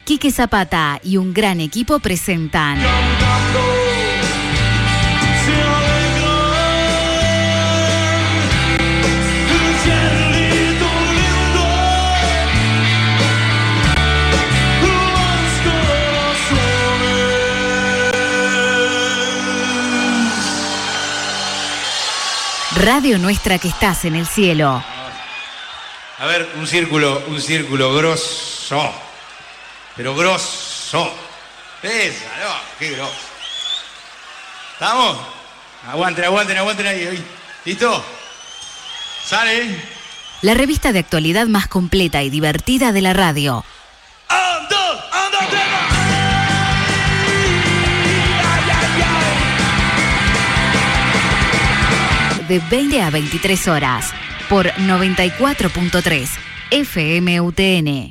Quique Zapata y un gran equipo presentan Radio Nuestra que estás en el cielo. A ver, un círculo grosso. Pero grosso. Esa, no, qué grosso. ¿Estamos? Aguanten ahí. ¿Listo? ¿Sale? La revista de actualidad más completa y divertida de la radio. De 20 a 23 horas, por 94.3 FM UTN.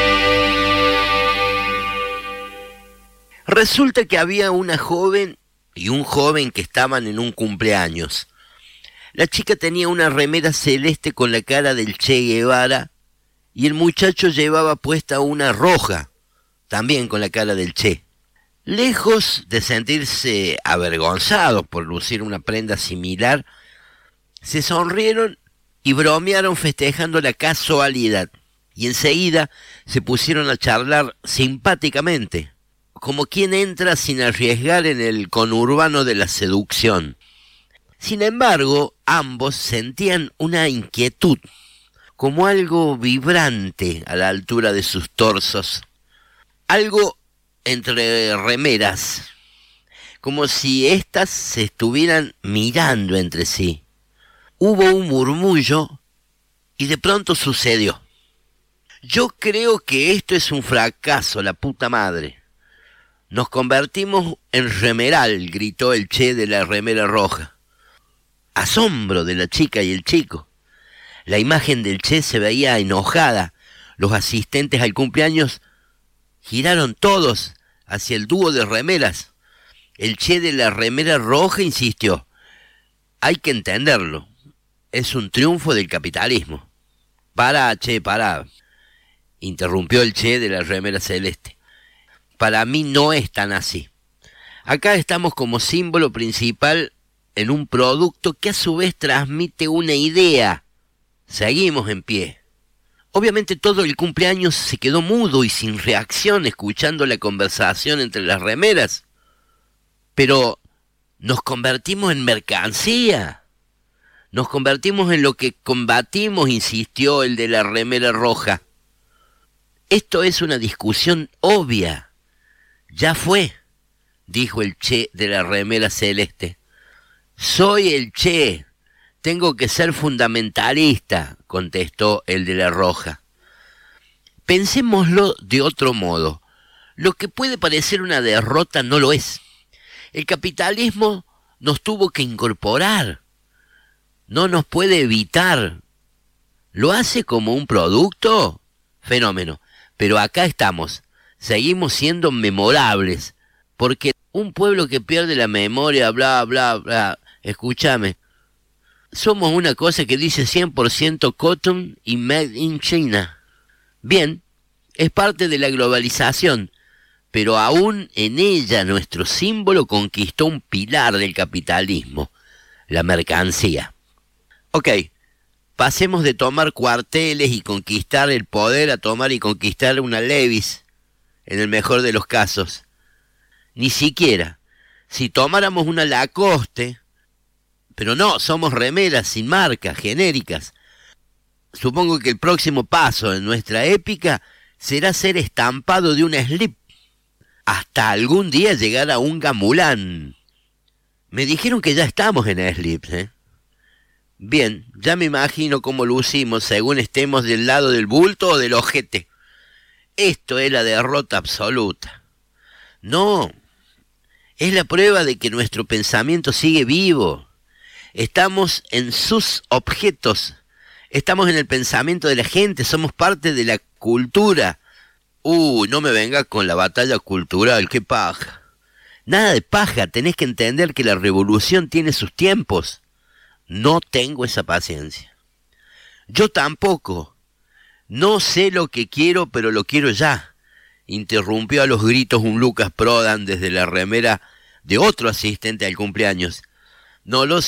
Resulta que había una joven y un joven que estaban en un cumpleaños. La chica tenía una remera celeste con la cara del Che Guevara y el muchacho llevaba puesta una roja, también con la cara del Che. Lejos de sentirse avergonzados por lucir una prenda similar, se sonrieron y bromearon festejando la casualidad, y enseguida se pusieron a charlar simpáticamente, como quien entra sin arriesgar en el conurbano de la seducción. Sin embargo, ambos sentían una inquietud, como algo vibrante a la altura de sus torsos, algo entre remeras, como si éstas se estuvieran mirando entre sí. Hubo un murmullo y de pronto sucedió. Yo creo que esto es un fracaso, la puta madre. Nos convertimos en remeral, gritó el Che de la remera roja. Asombro de la chica y el chico. La imagen del Che se veía enojada. Los asistentes al cumpleaños giraron todos hacia el dúo de remeras. El Che de la remera roja insistió. Hay que entenderlo. Es un triunfo del capitalismo. Pará, Che, pará, interrumpió el Che de la remera celeste. Para mí no es tan así. Acá estamos como símbolo principal en un producto que a su vez transmite una idea. Seguimos en pie. Obviamente todo el cumpleaños se quedó mudo y sin reacción escuchando la conversación entre las remeras. Pero nos convertimos en mercancía. Nos convertimos en lo que combatimos, insistió el de la remera roja. Esto es una discusión obvia. Ya fue, dijo el Che de la remera celeste. Soy el Che. Tengo que ser fundamentalista, contestó el de la roja. Pensémoslo de otro modo. Lo que puede parecer una derrota no lo es. El capitalismo nos tuvo que incorporar. No nos puede evitar. ¿Lo hace como un producto? Fenómeno. Pero acá estamos. Seguimos siendo memorables. Porque un pueblo que pierde la memoria, bla, bla, bla. Escúchame. Somos una cosa que dice 100% cotton y made in China. Bien, es parte de la globalización, pero aún en ella nuestro símbolo conquistó un pilar del capitalismo, la mercancía. Ok, pasemos de tomar cuarteles y conquistar el poder a tomar y conquistar una Levi's, en el mejor de los casos. Ni siquiera, si tomáramos una Lacoste. Pero no, somos remeras sin marca, genéricas. Supongo que el próximo paso en nuestra épica será ser estampado de una slip. Hasta algún día llegar a un gamulán. Me dijeron que ya estamos en slips, ¿eh? Bien, ya me imagino cómo lucimos según estemos del lado del bulto o del ojete. Esto es la derrota absoluta. No, es la prueba de que nuestro pensamiento sigue vivo. Estamos en sus objetos, estamos en el pensamiento de la gente, somos parte de la cultura. No me venga con la batalla cultural, qué paja. Nada de paja, tenés que entender que la revolución tiene sus tiempos. No tengo esa paciencia. Yo tampoco. No sé lo que quiero, pero lo quiero ya. Interrumpió a los gritos un Lucas Prodan desde la remera de otro asistente al cumpleaños. No lo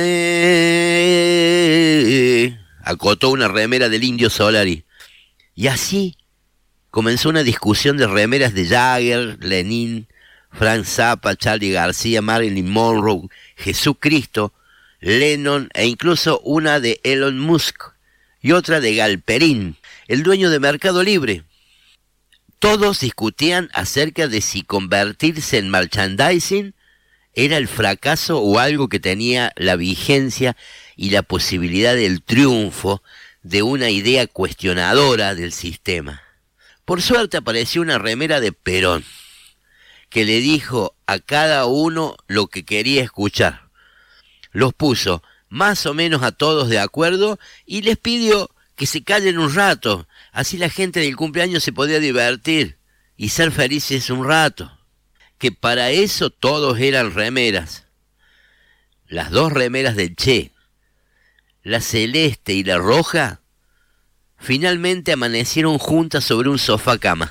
soñé, acotó una remera del Indio Solari. Y así comenzó una discusión de remeras de Jagger, Lenin, Frank Zappa, Charly García, Marilyn Monroe, Jesucristo, Lennon e incluso una de Elon Musk y otra de Galperín, el dueño de Mercado Libre. Todos discutían acerca de si convertirse en merchandising era el fracaso o algo que tenía la vigencia y la posibilidad del triunfo de una idea cuestionadora del sistema. Por suerte apareció una remera de Perón, que le dijo a cada uno lo que quería escuchar. Los puso más o menos a todos de acuerdo y les pidió que se callen un rato, así la gente del cumpleaños se podía divertir y ser felices un rato. que para eso todos eran remeras. Las dos remeras del Che, la celeste y la roja, finalmente amanecieron juntas sobre un sofá cama.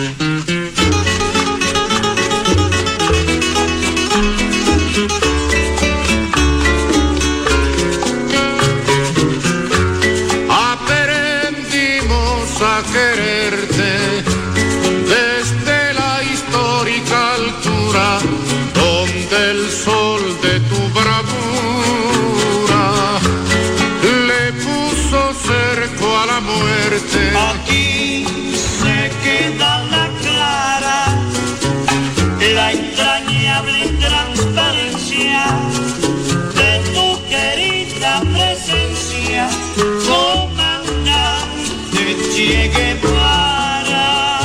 Aprendimos a quererte desde la histórica altura donde el sol de tu bravura le puso cerco a la muerte. Aquí se queda la clara, la entrañable transparencia de tu querida presencia, comandante Che Guevara.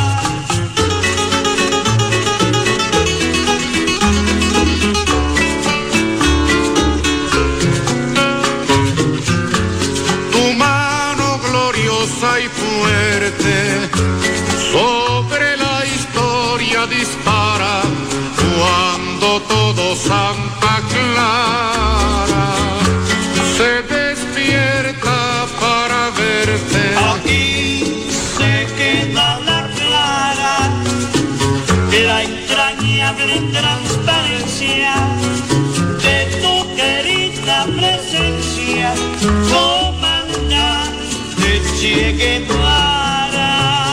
Tu mano gloriosa y fuerte sobre la historia dispara cuando todo Santa Clara se despierta para verte. Aquí se queda la clara, la entrañable transparencia de tu querida presencia, comandante Che Guevara.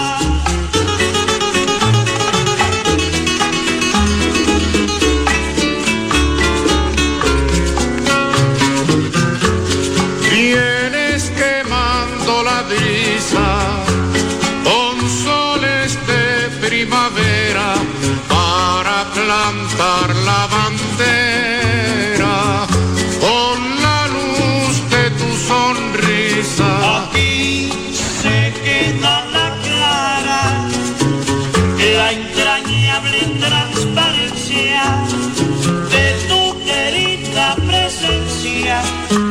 Vienes quemando la brisa con soles de primavera para plantar la bandera con la luz de tu sonrisa. Aquí se queda la clara, la entrañable transparencia de tu querida presencia,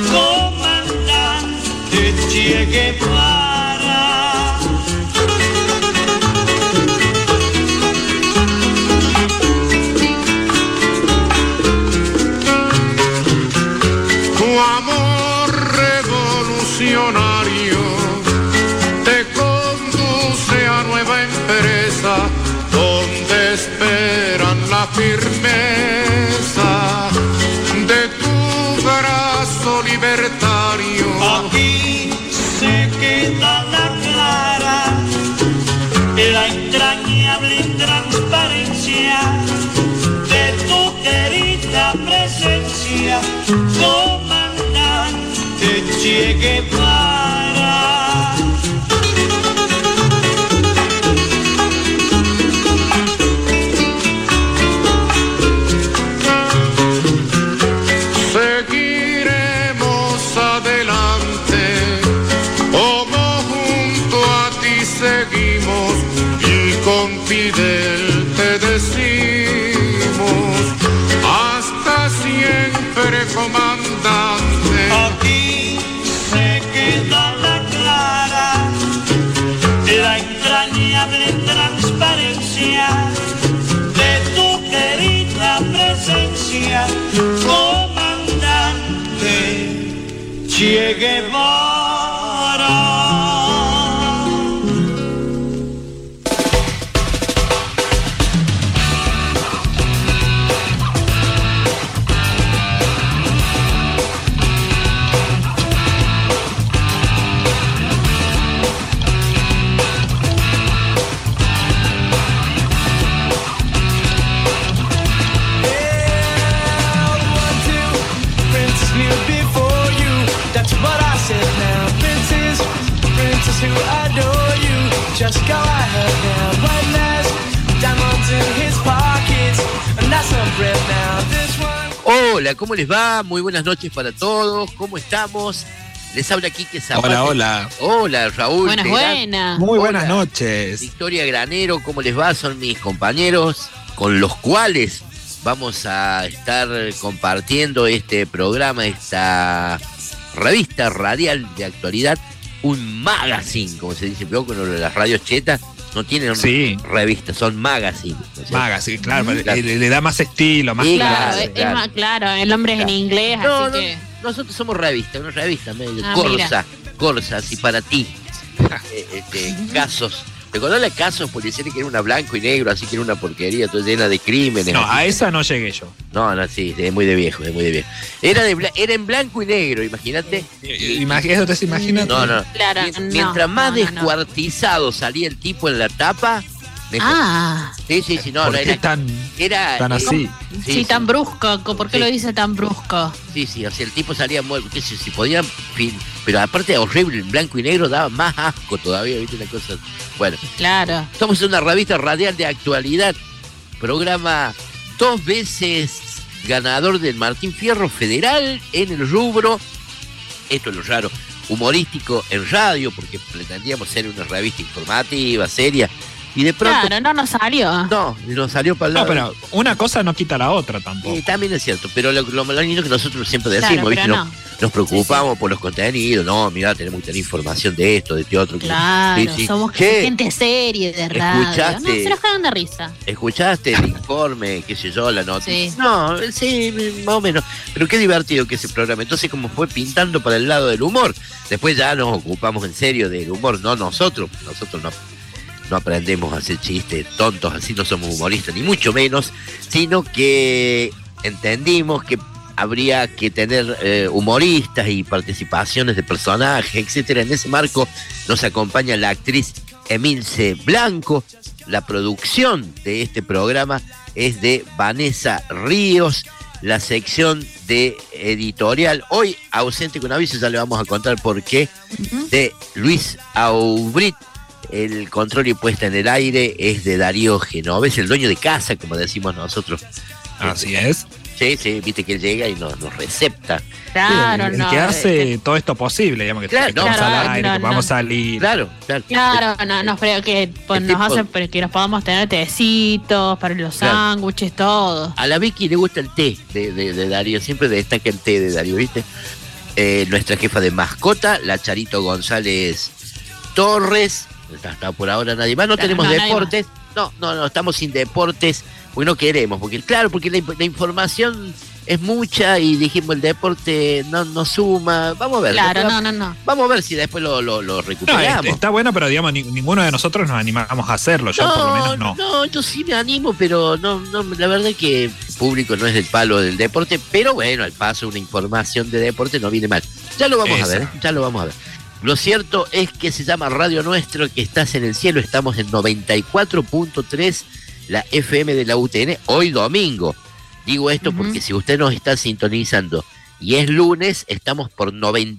comandante Che Guevara. Tu amor revolucionario te conduce a nueva empresa donde esperan la firmeza de tu brazo libertario. Aquí se queda la clara, la entrañable transparencia de tu querida presencia, comandante Che Guevara. Seguiremos adelante como junto a ti seguimos y con Fidel te decimos hasta siempre, comandante. Aquí se queda la clara, la entrañable transparencia de tu querida presencia, comandante Che Guevara. Who adore you, just go ahead now. One last diamonds in his pockets, and that's a breath now. This one. Hola, ¿cómo les va? Muy buenas noches para todos. ¿Cómo estamos? Les habla Quique Zapata. Hola, hola. Hola, Raúl. Buenas, buenas. Muy buenas Hola. noches. Victoria Granero, ¿cómo les va? Son mis compañeros con los cuales vamos a estar compartiendo este programa, esta revista radial de actualidad, un magazine, como se dice, pero con las radios chetas, No tienen Sí. revistas, son magazines. ¿no es cierto? Magazine, claro, Claro. le da más estilo, más Sí, Claro, claro, es claro. más claro, el nombre es en inglés, No, así no, que. nosotros somos una revista medio Ah, Corsa, así para ti. Casos. ¿Te acordás de Casos policiales que era una blanco y negro, así que era una porquería, toda llena de crímenes? No, así? a esa no llegué yo. No, sí, es muy de viejo, es muy de viejo. Era en blanco y negro, imagínate. Eso te se imagina. No. Claro, Mientras más no. descuartizado salía el tipo en la tapa, mejor. Ah, Sí, no, ¿Por no qué era. tan Era así? sí, tan brusco. ¿Por qué Sí. lo dice tan brusco? Sí, o sea, el tipo salía muerto, qué sé, si podían, pero aparte horrible, en blanco y negro daba más asco todavía, viste, una cosa. Bueno, Claro. somos una revista radial de actualidad, programa 2 veces ganador del Martín Fierro Federal en el rubro, esto es lo raro, humorístico en radio, porque pretendíamos ser una revista informativa, seria, y de pronto, Claro, no nos salió. no, nos salió para el No, lado. pero una cosa no quita la otra tampoco. También es cierto, pero lo lindo que nosotros siempre decimos, Claro, ¿viste? pero Nos preocupamos por los contenidos, no, mirá, tenemos que tener información de esto, de este otro. Claro, Sí. somos Che, gente seria de radio. ¿escuchaste? No, se nos cagan de risa. ¿escuchaste el informe, qué sé yo, la noticia? Sí. No, sí, más o menos, pero qué divertido que ese programa. Entonces, como fue pintando para el lado del humor, después ya nos ocupamos en serio del humor, no nosotros no aprendemos a hacer chistes tontos, así no somos humoristas, ni mucho menos, sino que entendimos que habría que tener humoristas y participaciones de personajes, etcétera. En ese marco nos acompaña la actriz Emilce Blanco. La producción de este programa es de Vanessa Ríos. La sección de editorial, hoy ausente con aviso, ya le vamos a contar por qué, de Luis Aubrit. El control y puesta en el aire es de Darío Genovés, el dueño de casa, como decimos nosotros. Así es. Sí, viste que él llega y nos recepta. Claro, el no. que hace todo esto posible, digamos, que Claro, estamos claro, al aire, no, que podamos no. salir. Claro. Claro, no, pero que pues, el nos tipo- hacen que nos podamos tener tecitos para los Claro. sándwiches, todo. A la Vicky le gusta el té de Darío, siempre destaca el té de Darío, ¿viste? Nuestra jefa de mascota, la Charito González Torres. Está por ahora nadie más, no Claro, tenemos no, nadie deportes. No, estamos sin deportes, porque no queremos, porque la información es mucha y dijimos el deporte no suma. Vamos a ver. Claro, después no. Vamos a ver si después lo No, recuperamos. está bueno, pero digamos, ninguno de nosotros nos animamos a hacerlo. Yo por lo menos no. No, yo sí me animo, pero no, la verdad es que el público no es del palo del deporte, pero bueno, al paso una información de deporte no viene mal. Ya lo vamos a ver, ya lo vamos a ver. Lo cierto es que se llama Radio Nuestro, que estás en el cielo, estamos en 94.3, la FM de la UTN, hoy domingo. Digo esto porque si usted nos está sintonizando y es lunes, estamos por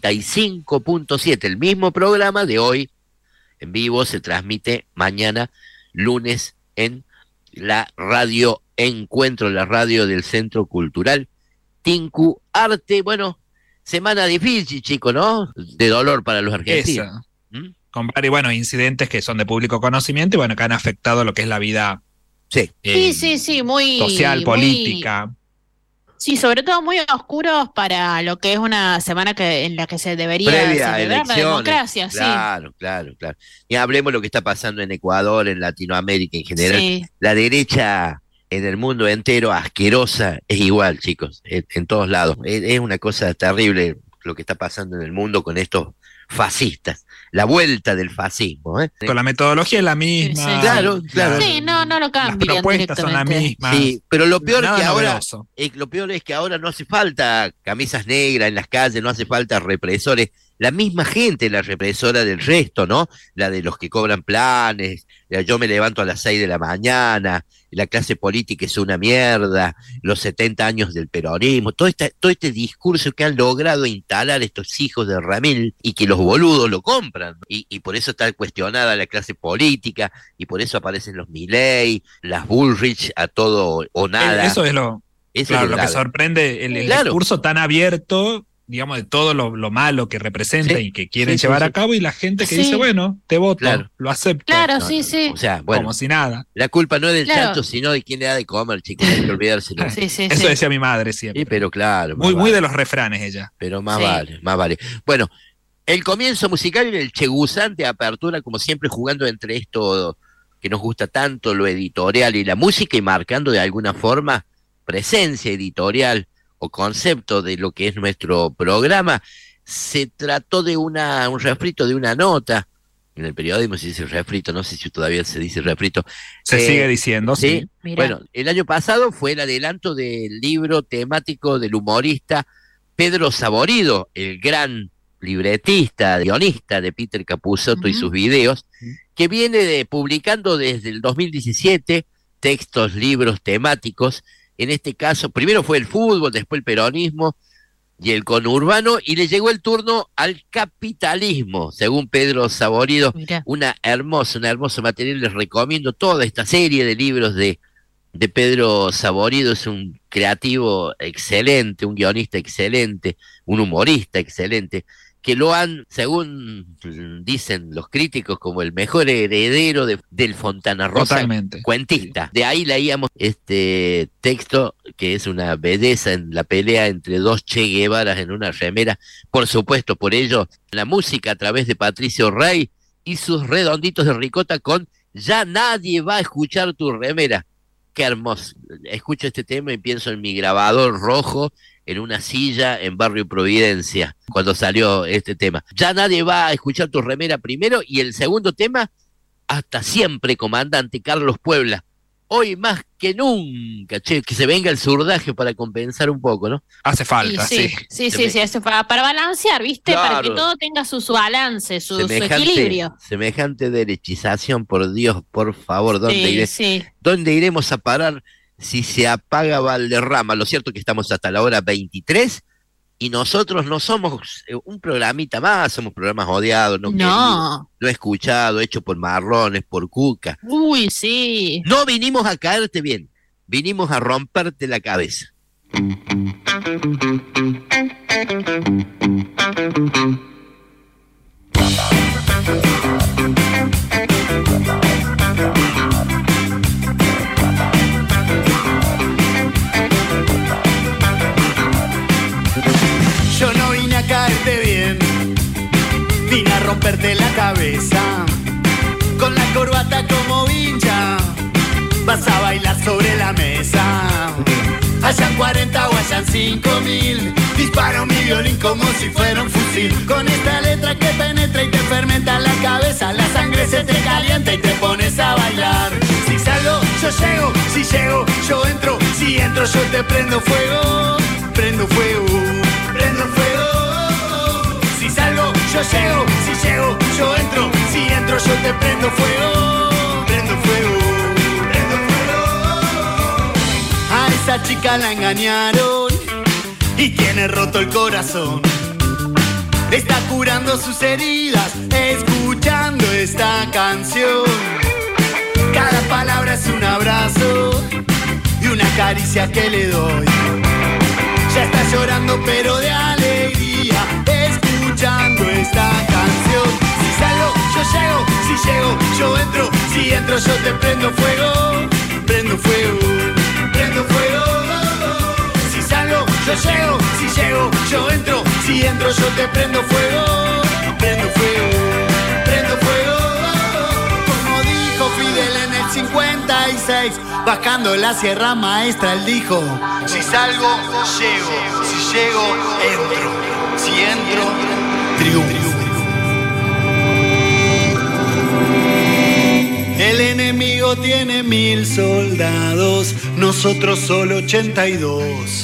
95.7, el mismo programa de hoy en vivo se transmite mañana, lunes, en la radio Encuentro, la radio del Centro Cultural Tinku Arte. Bueno, semana difícil, chico, ¿no? De dolor para los argentinos. Esa. ¿Mm? Con varios incidentes que son de público conocimiento y bueno, que han afectado lo que es la vida Sí. Sí, muy social, muy- política. Sí, sobre todo muy oscuros para lo que es una semana en la que se debería Previa a celebrar la elecciones. democracia, Claro. Y hablemos lo que está pasando en Ecuador, en Latinoamérica en general. Sí. La derecha en el mundo entero, asquerosa, es igual, chicos, en todos lados. Es una cosa terrible lo que está pasando en el mundo con estos fascistas. La vuelta del fascismo, ¿eh? Con la metodología es la misma. Sí. Claro. Sí, no lo Las cambian propuestas son las directamente. mismas. Sí, pero lo peor Nada que ahora novedoso. lo peor es que ahora no hace falta camisas negras en las calles, no hace falta represores. La misma gente es la represora del resto, ¿no? La de los que cobran planes, yo me levanto a las 6 de la mañana, la clase política es una mierda, los 70 años del peronismo, todo este discurso que han logrado instalar estos hijos de Ramil y que los boludos lo compran. Y por eso está cuestionada la clase política y por eso aparecen los Milei, las Bullrich a todo o nada. Eso es Eso es claro, lo que grave. sorprende, el Claro. discurso tan abierto, digamos, de todo lo malo que representa Sí. y que quieren Sí, llevar sí. a cabo, y la gente que Sí. dice, bueno, te voto, Claro. lo acepto, Claro, No, sí. O sea, bueno, como si nada. la culpa no es del Claro. chancho, sino de quién le da de comer, chicos, hay que olvidárselo. Sí. Eso decía mi madre siempre. Sí, pero claro, más muy vale, de los refranes ella. pero más Sí. vale. Bueno, el comienzo musical en el chegusante apertura, como siempre, jugando entre estos que nos gusta tanto lo editorial y la música, y marcando de alguna forma presencia editorial o concepto de lo que es nuestro programa, se trató de un refrito de una nota. En el periodismo se dice refrito, no sé si todavía se dice refrito. Se sigue diciendo, sí. Bueno, el año pasado fue el adelanto del libro temático del humorista Pedro Saborido, el gran libretista, guionista de Peter Capusotto y sus videos, que viene publicando desde el 2017 textos, libros temáticos. En este caso, primero fue el fútbol, después el peronismo y el conurbano, y le llegó el turno al capitalismo, según Pedro Saborido. Mirá. Una hermosa material. Les recomiendo toda esta serie de libros de Pedro Saborido. Es un creativo excelente, un guionista excelente, un humorista excelente, que lo han, según dicen los críticos, como el mejor heredero del Fontana Rosa. Totalmente. Cuentista. De ahí leíamos este texto, que es una belleza en la pelea entre dos Che Guevaras en una remera. Por supuesto, por ello, la música a través de Patricio Rey y sus redonditos de ricota con Ya nadie va a escuchar tu remera. Qué hermoso. Escucho este tema y pienso en mi grabador rojo en una silla en Barrio Providencia, cuando salió este tema. Ya nadie va a escuchar tu remera primero, y el segundo tema, Hasta siempre, comandante, Carlos Puebla. Hoy más que nunca, che, que se venga el surdaje para compensar un poco, ¿no? Hace falta, sí. Sí, hace para balancear, ¿viste? Claro. Para que todo tenga su balance, su equilibrio. Semejante derechización, por Dios, por favor, Sí. ¿Dónde iremos a parar si se apaga Valderrama? Lo cierto es que estamos hasta la hora 23 y nosotros no somos un programita más, somos programas odiados, no escuchados, hechos por marrones, por cuca. Uy, sí. No vinimos a caerte bien, vinimos a romperte la cabeza. Yo no vine a caerte bien, vine a romperte la cabeza. Con la corbata como vincha, vas a bailar sobre la mesa. Hayan 40 o hayan 5.000, disparo mi violín como si fuera un fusil. Con esta letra que penetra y te fermenta la cabeza, la sangre se te calienta y te pones a bailar. Si salgo, yo llego, si llego, yo entro, si entro yo te prendo fuego, prendo fuego, prendo fuego. Si salgo, yo llego, si llego, yo entro, si entro yo te prendo fuego, prendo fuego, prendo fuego. A esa chica la engañaron y tiene roto el corazón. Está curando sus heridas, escuchando esta canción. Cada palabra es un abrazo y una caricia que le doy. Ya está llorando pero de alegría, escuchando esta canción. Si salgo, yo llego, si llego, yo entro, si entro yo te prendo fuego, prendo fuego, prendo fuego. Si salgo, yo llego, si llego, yo entro, si entro yo te prendo fuego, prendo fuego, prendo fuego. Como dijo Fidel en el 56, bajando la Sierra Maestra, él dijo: si salgo, llego, si llego, entro, si entro, triunfo. El enemigo tiene 1000 soldados, nosotros solo 82.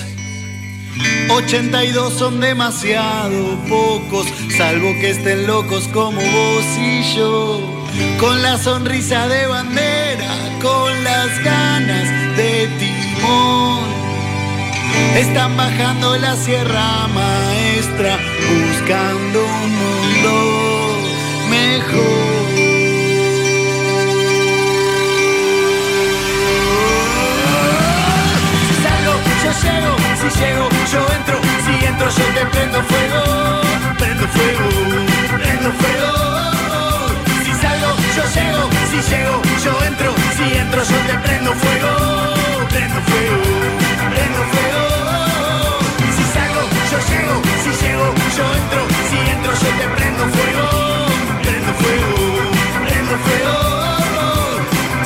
82 son demasiado pocos, salvo que estén locos como vos y yo. Con la sonrisa de bandera, con las ganas de timón, están bajando la Sierra Maestra, buscando un mundo mejor. Yo llego, si llego, yo entro, si entro yo te prendo fuego, prendo fuego, prendo fuego. Si salgo, yo llego, si llego, yo entro, si entro yo te prendo fuego, prendo fuego, prendo fuego. Si salgo, yo llego, si llego, yo entro, si entro yo te prendo fuego, prendo fuego, prendo fuego.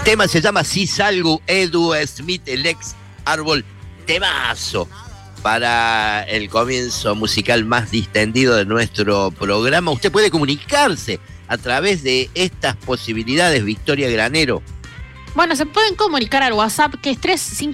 tema se llama Si Salgo, Edu Smith, el ex Árbol, temazo para el comienzo musical más distendido de nuestro programa. Usted puede comunicarse a través de estas posibilidades, Victoria Granero. Bueno, se pueden comunicar al WhatsApp, que es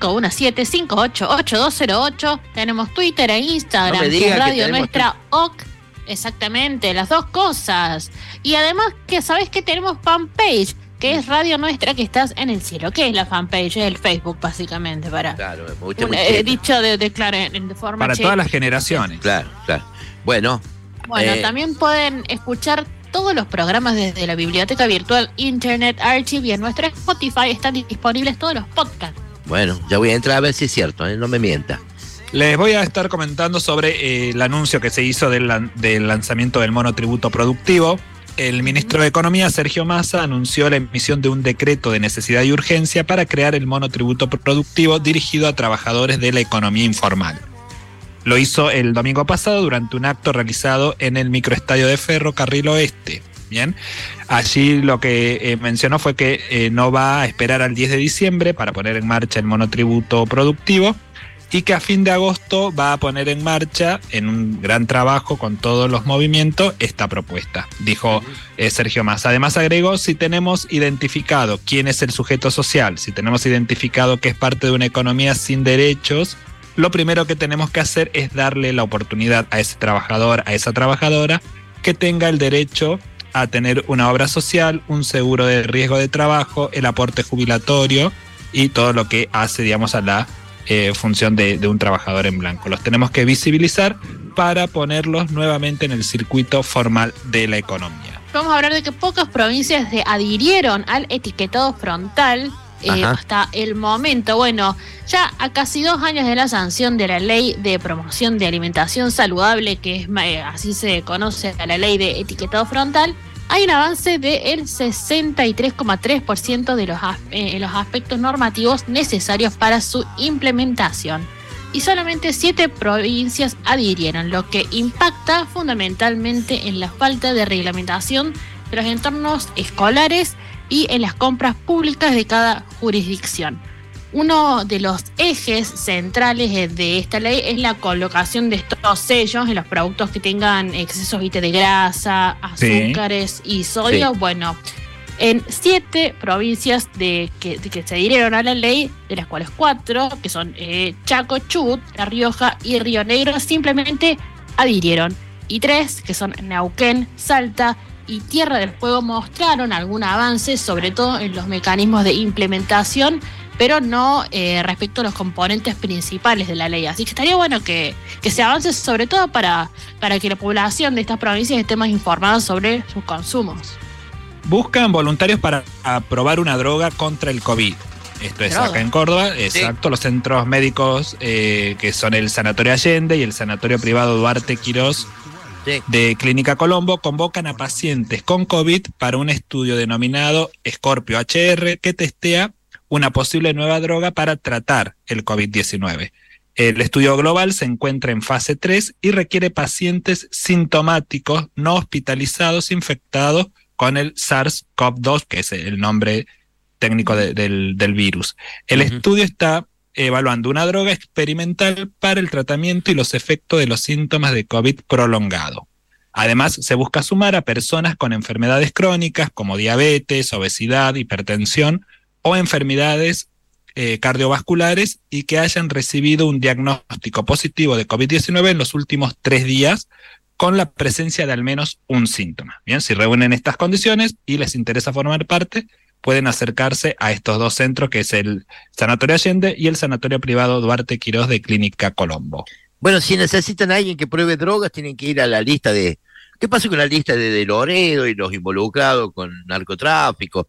3517-588208. Tenemos Twitter e Instagram, No me que diga es que Radio tenemos Nuestra OC. Exactamente, las dos cosas. Y además, que sabés que tenemos fanpage, que es Radio Nuestra, que estás en el cielo. ¿Qué es la fanpage? Es el Facebook, básicamente, para Claro, usted muy cheta. dicho de forma Para cheta. todas las generaciones. Claro. Bueno, También pueden escuchar todos los programas desde la biblioteca virtual Internet Archive, y en nuestro Spotify están disponibles todos los podcasts. bueno, ya voy a entrar a ver si es cierto, no me mienta. Les voy a estar comentando sobre el anuncio que se hizo del lanzamiento del monotributo productivo. El ministro de Economía, Sergio Massa, anunció la emisión de un decreto de necesidad y urgencia para crear el monotributo productivo dirigido a trabajadores de la economía informal. Lo hizo el domingo pasado durante un acto realizado en el microestadio de Ferrocarril Oeste. Bien, allí lo que mencionó fue que no va a esperar al 10 de diciembre para poner en marcha el monotributo productivo, y que a fin de agosto va a poner en marcha, en un gran trabajo con todos los movimientos, esta propuesta, dijo Sergio Massa. Además agregó, si tenemos identificado quién es el sujeto social, si tenemos identificado que es parte de una economía sin derechos, lo primero que tenemos que hacer es darle la oportunidad a ese trabajador, a esa trabajadora, que tenga el derecho a tener una obra social, un seguro de riesgo de trabajo, el aporte jubilatorio y todo lo que hace, digamos, a la función de un trabajador en blanco. Los tenemos que visibilizar para ponerlos nuevamente en el circuito formal de la economía. Vamos a hablar de que pocas provincias se adhirieron al etiquetado frontal hasta el momento. Bueno, ya a casi 2 años de la sanción de la Ley de Promoción de Alimentación Saludable, que es así se conoce a la Ley de Etiquetado Frontal, hay un avance del 63,3% de los aspectos normativos necesarios para su implementación. Y solamente 7 provincias adhirieron, lo que impacta fundamentalmente en la falta de reglamentación de los entornos escolares y en las compras públicas de cada jurisdicción. Uno de los ejes centrales de esta ley es la colocación de estos sellos en los productos que tengan excesos de grasa, azúcares y sodio. Sí. Bueno, en 7 provincias que se adhirieron a la ley, de las cuales 4, que son Chaco, Chubut, La Rioja y Río Negro, simplemente adhirieron. Y 3, que son Neuquén, Salta y Tierra del Fuego, mostraron algún avance, sobre todo en los mecanismos de implementación, pero no respecto a los componentes principales de la ley. Así que estaría bueno que se avance, sobre todo para que la población de estas provincias esté más informada sobre sus consumos. Buscan voluntarios para probar una droga contra el COVID. Esto es acá en Córdoba, exacto. Los centros médicos que son el Sanatorio Allende y el Sanatorio Privado Duarte Quirós de Clínica Colombo convocan a pacientes con COVID para un estudio denominado Scorpio HR, que testea una posible nueva droga para tratar el COVID-19. El estudio global se encuentra en fase 3 y requiere pacientes sintomáticos no hospitalizados infectados con el SARS-CoV-2, que es el nombre técnico del virus. El estudio está evaluando una droga experimental para el tratamiento y los efectos de los síntomas de COVID prolongado. Además, se busca sumar a personas con enfermedades crónicas como diabetes, obesidad, hipertensión o enfermedades cardiovasculares y que hayan recibido un diagnóstico positivo de COVID-19 en los últimos 3 días con la presencia de al menos un síntoma. Bien, si reúnen estas condiciones y les interesa formar parte, pueden acercarse a estos 2 centros, que es el Sanatorio Allende y el Sanatorio Privado Duarte Quirós de Clínica Colombo. Bueno, si necesitan a alguien que pruebe drogas, tienen que ir a la lista de... ¿Qué pasó con la lista de Loredo y los involucrados con narcotráfico?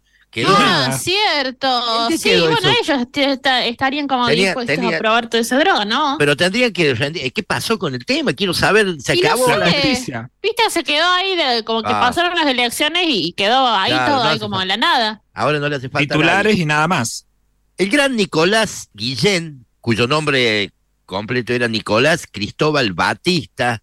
Cierto. Sí, bueno, ellos estarían como dispuestos a probar toda esa droga, ¿no? Pero tendrían que rendir. ¿Qué pasó con el tema? Quiero saber, ¿se acabó la justicia? Viste, se quedó ahí, como que pasaron las elecciones y quedó ahí todo ahí como en la nada. Ahora no le hace falta titulares y nada más. El gran Nicolás Guillén, cuyo nombre completo era Nicolás Cristóbal Batista,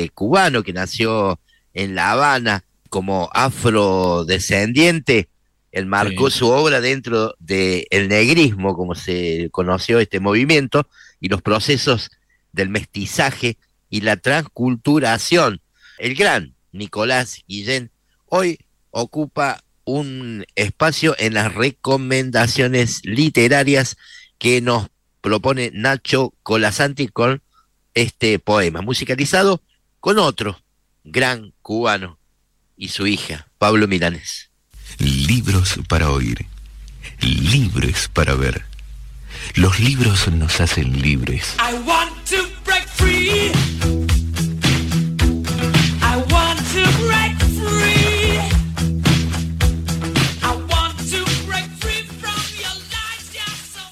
cubano que nació en La Habana como afrodescendiente, enmarcó Sí. su obra dentro del negrismo, como se conoció este movimiento, y los procesos del mestizaje y la transculturación. El gran Nicolás Guillén hoy ocupa un espacio en las recomendaciones literarias que nos propone Nacho Colasanti con este poema, musicalizado con otro gran cubano y su hija, Pablo Milanés. Libros para oír, libres para ver. Los libros nos hacen libres. I want to break free. I want to break free. I want to break free from your lies. You're so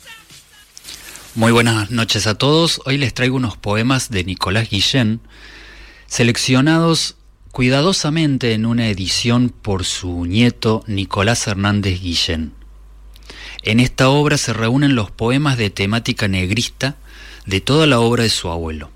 sad. Muy buenas noches a todos. Hoy les traigo unos poemas de Nicolás Guillén, seleccionados cuidadosamente en una edición por su nieto Nicolás Hernández Guillén. En esta obra se reúnen los poemas de temática negrista de toda la obra de su abuelo.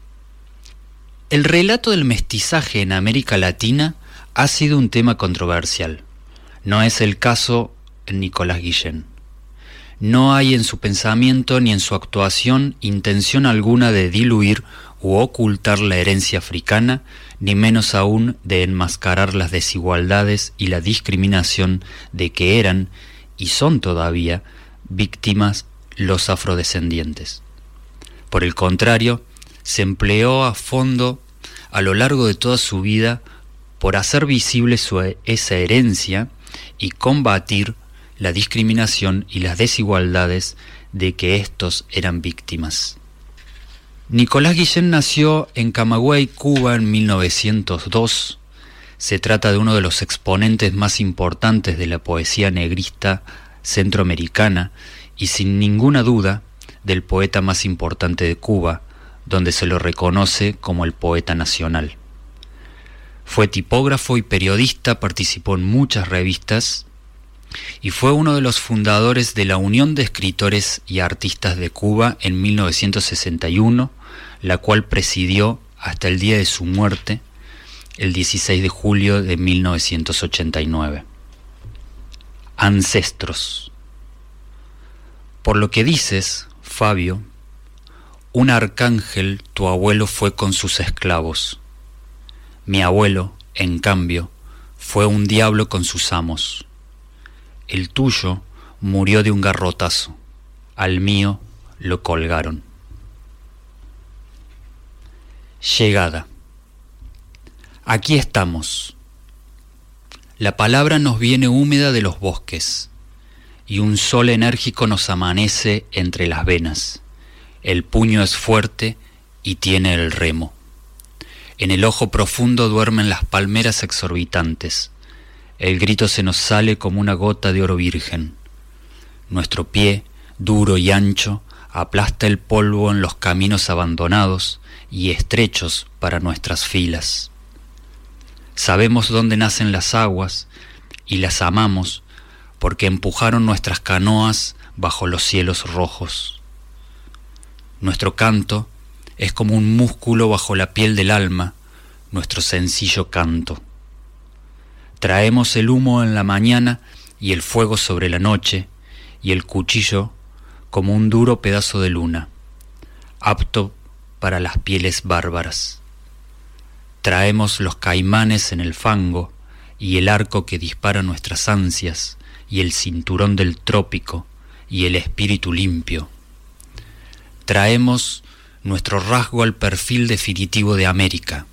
El relato del mestizaje en América Latina ha sido un tema controversial. No es el caso en Nicolás Guillén. No hay en su pensamiento ni en su actuación intención alguna de diluir u ocultar la herencia africana, ni menos aún de enmascarar las desigualdades y la discriminación de que eran y son todavía víctimas los afrodescendientes. Por el contrario, se empleó a fondo a lo largo de toda su vida por hacer visible esa herencia y combatir la discriminación y las desigualdades de que estos eran víctimas. Nicolás Guillén nació en Camagüey, Cuba, en 1902. Se trata de uno de los exponentes más importantes de la poesía negrista centroamericana y sin ninguna duda del poeta más importante de Cuba, donde se lo reconoce como el poeta nacional. Fue tipógrafo y periodista, participó en muchas revistas y fue uno de los fundadores de la Unión de Escritores y Artistas de Cuba en 1961, la cual presidió hasta el día de su muerte, el 16 de julio de 1989. Ancestros. Por lo que dices, Fabio, un arcángel tu abuelo fue con sus esclavos. Mi abuelo, en cambio, fue un diablo con sus amos. El tuyo murió de un garrotazo, al mío lo colgaron. Llegada. Aquí estamos. La palabra nos viene húmeda de los bosques, y un sol enérgico nos amanece entre las venas. El puño es fuerte y tiene el remo. En el ojo profundo duermen las palmeras exorbitantes. El grito se nos sale como una gota de oro virgen. Nuestro pie, duro y ancho, aplasta el polvo en los caminos abandonados y estrechos para nuestras filas. Sabemos dónde nacen las aguas y las amamos porque empujaron nuestras canoas bajo los cielos rojos. Nuestro canto es como un músculo bajo la piel del alma, nuestro sencillo canto. Traemos el humo en la mañana y el fuego sobre la noche, y el cuchillo como un duro pedazo de luna, apto para las pieles bárbaras. Traemos los caimanes en el fango, y el arco que dispara nuestras ansias, y el cinturón del trópico, y el espíritu limpio. Traemos nuestro rasgo al perfil definitivo de América.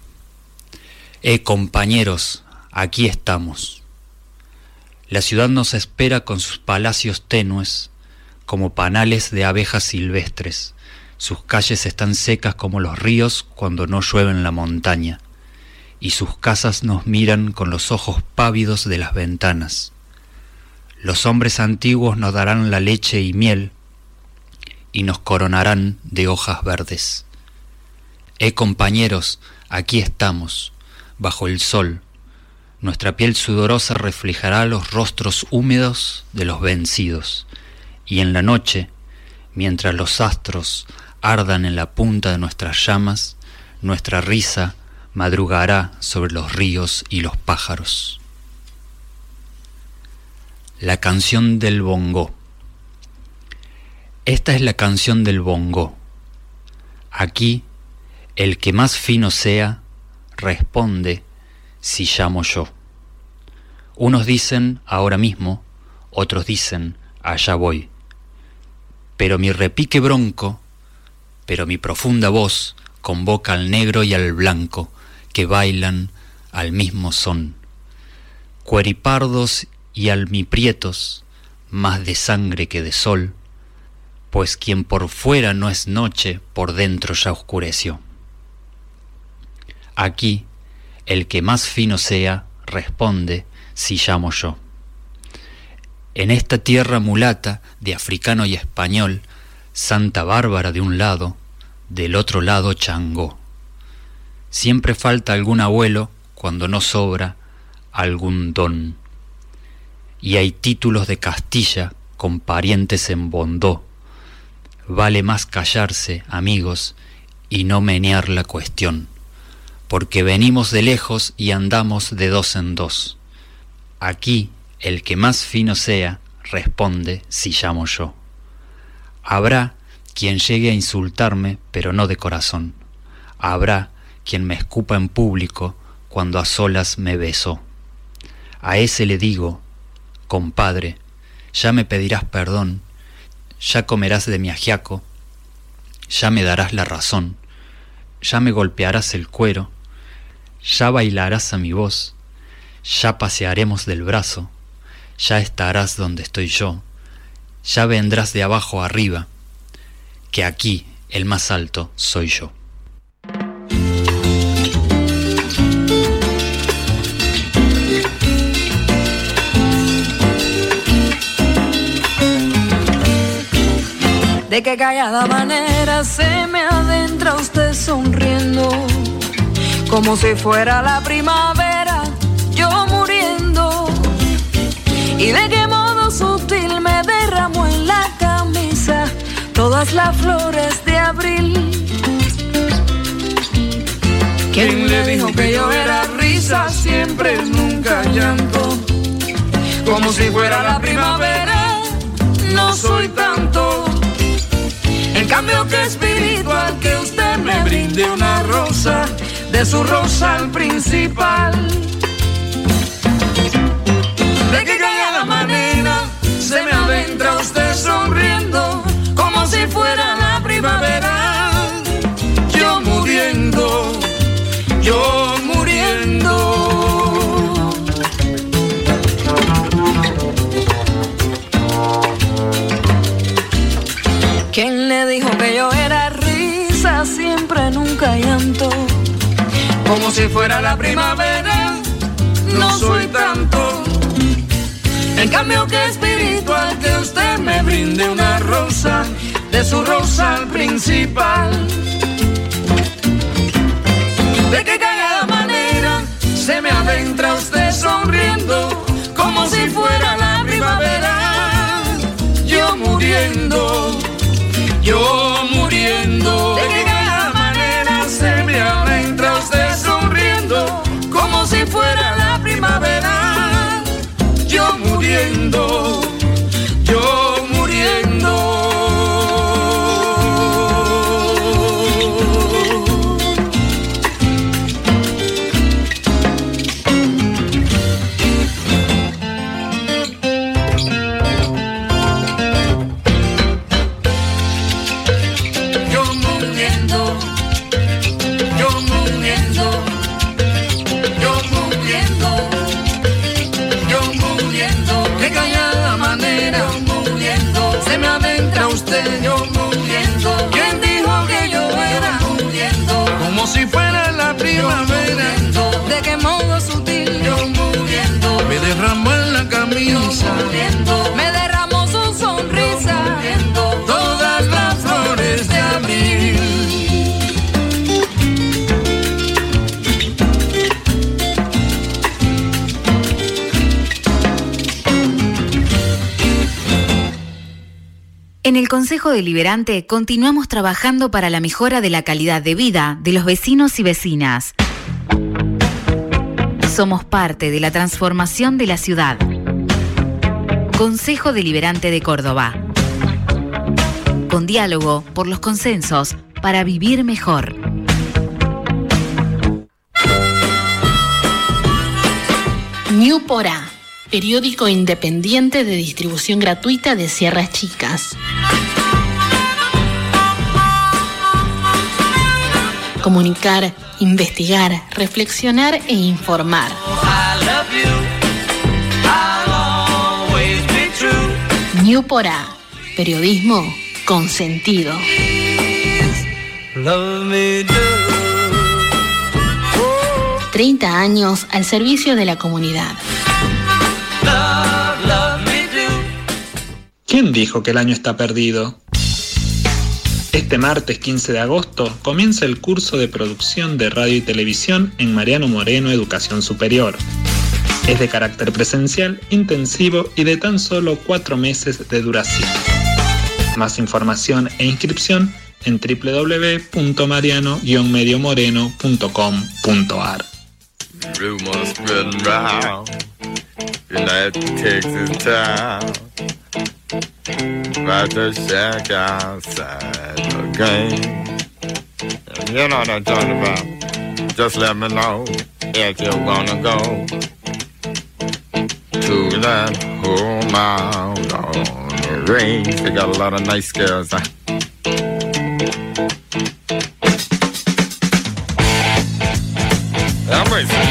Compañeros, aquí estamos. La ciudad nos espera con sus palacios tenues, como panales de abejas silvestres. Sus calles están secas como los ríos cuando no llueve en la montaña, y sus casas nos miran con los ojos pávidos de las ventanas. Los hombres antiguos nos darán la leche y miel, y nos coronarán de hojas verdes. Compañeros, aquí estamos, bajo el sol. Nuestra piel sudorosa reflejará los rostros húmedos de los vencidos, y en la noche, mientras los astros ardan en la punta de nuestras llamas, nuestra risa madrugará sobre los ríos y los pájaros. La canción del bongo. Esta es la canción del bongo. Aquí, el que más fino sea, responde si llamo yo. Unos dicen ahora mismo, otros dicen allá voy. Pero mi repique bronco, pero mi profunda voz convoca al negro y al blanco que bailan al mismo son. Cueripardos y almiprietos, más de sangre que de sol, pues quien por fuera no es noche, por dentro ya oscureció. Aquí, el que más fino sea, responde si llamo yo. En esta tierra mulata de africano y español, Santa Bárbara de un lado, del otro lado Changó. Siempre falta algún abuelo cuando no sobra algún don. Y hay títulos de Castilla con parientes en Bondó. Vale más callarse, amigos, y no menear la cuestión, porque venimos de lejos y andamos de dos en dos. Aquí, el que más fino sea, responde si llamo yo. Habrá quien llegue a insultarme, pero no de corazón. Habrá quien me escupa en público cuando a solas me besó. A ese le digo, compadre, ya me pedirás perdón, ya comerás de mi ajiaco, ya me darás la razón, ya me golpearás el cuero, ya bailarás a mi voz, ya pasearemos del brazo, ya estarás donde estoy yo, ya vendrás de abajo arriba, que aquí el más alto soy yo. De qué callada manera se me adentra usted sonriendo, como si fuera la primavera, yo muriendo. Y de qué modo sutil me derramó en la camisa todas las flores de abril. ¿Quién le dijo que yo era risa siempre, nunca llanto? Como si fuera la primavera, no soy tanto. En cambio que espiritual, que usted me brinde una rosa, de su rosal principal. De qué callada manera se me adentra usted sonriendo, como si fuera la primavera, yo muriendo, yo muriendo. ¿Quién le dijo que yo era risa siempre, nunca llanto? Como si fuera la primavera, no soy tanto. En cambio que espiritual, que usted me brinde una rosa, de su rosal principal. De qué callada manera se me adentra usted sonriendo, como si fuera la primavera, yo muriendo, yo muriendo. De qué callada manera se me adentra usted sonriendo, como si fuera la primavera, yo muriendo, yo muriendo. Yo muriendo. ¿Quién dijo que yo era muriendo? Como si fuera la primavera. ¿De qué modo sutil? Yo muriendo. Me derramó en la camisa. Me derramó su sonrisa. Todas las flores de abril. En el Consejo Deliberante continuamos trabajando para la mejora de la calidad de vida de los vecinos y vecinas. Somos parte de la transformación de la ciudad. Consejo Deliberante de Córdoba. Con diálogo por los consensos para vivir mejor. New Porá, periódico independiente de distribución gratuita de Sierras Chicas. Comunicar, investigar, reflexionar e informar. New Porá, periodismo con sentido. 30 años al servicio de la comunidad. ¿Quién dijo que el año está perdido? Este martes 15 de agosto comienza el curso de producción de radio y televisión en Mariano Moreno Educación Superior. Es de carácter presencial, intensivo y de tan solo 4 meses de duración. Más información e inscripción en www.mariano-mediomoreno.com.ar. Rumors spreading round, United Texas town, about to shack outside the game. You know what I'm talking about. Just let me know if you wanna go to that home out on the range. They got a lot of nice girls. I'm racing.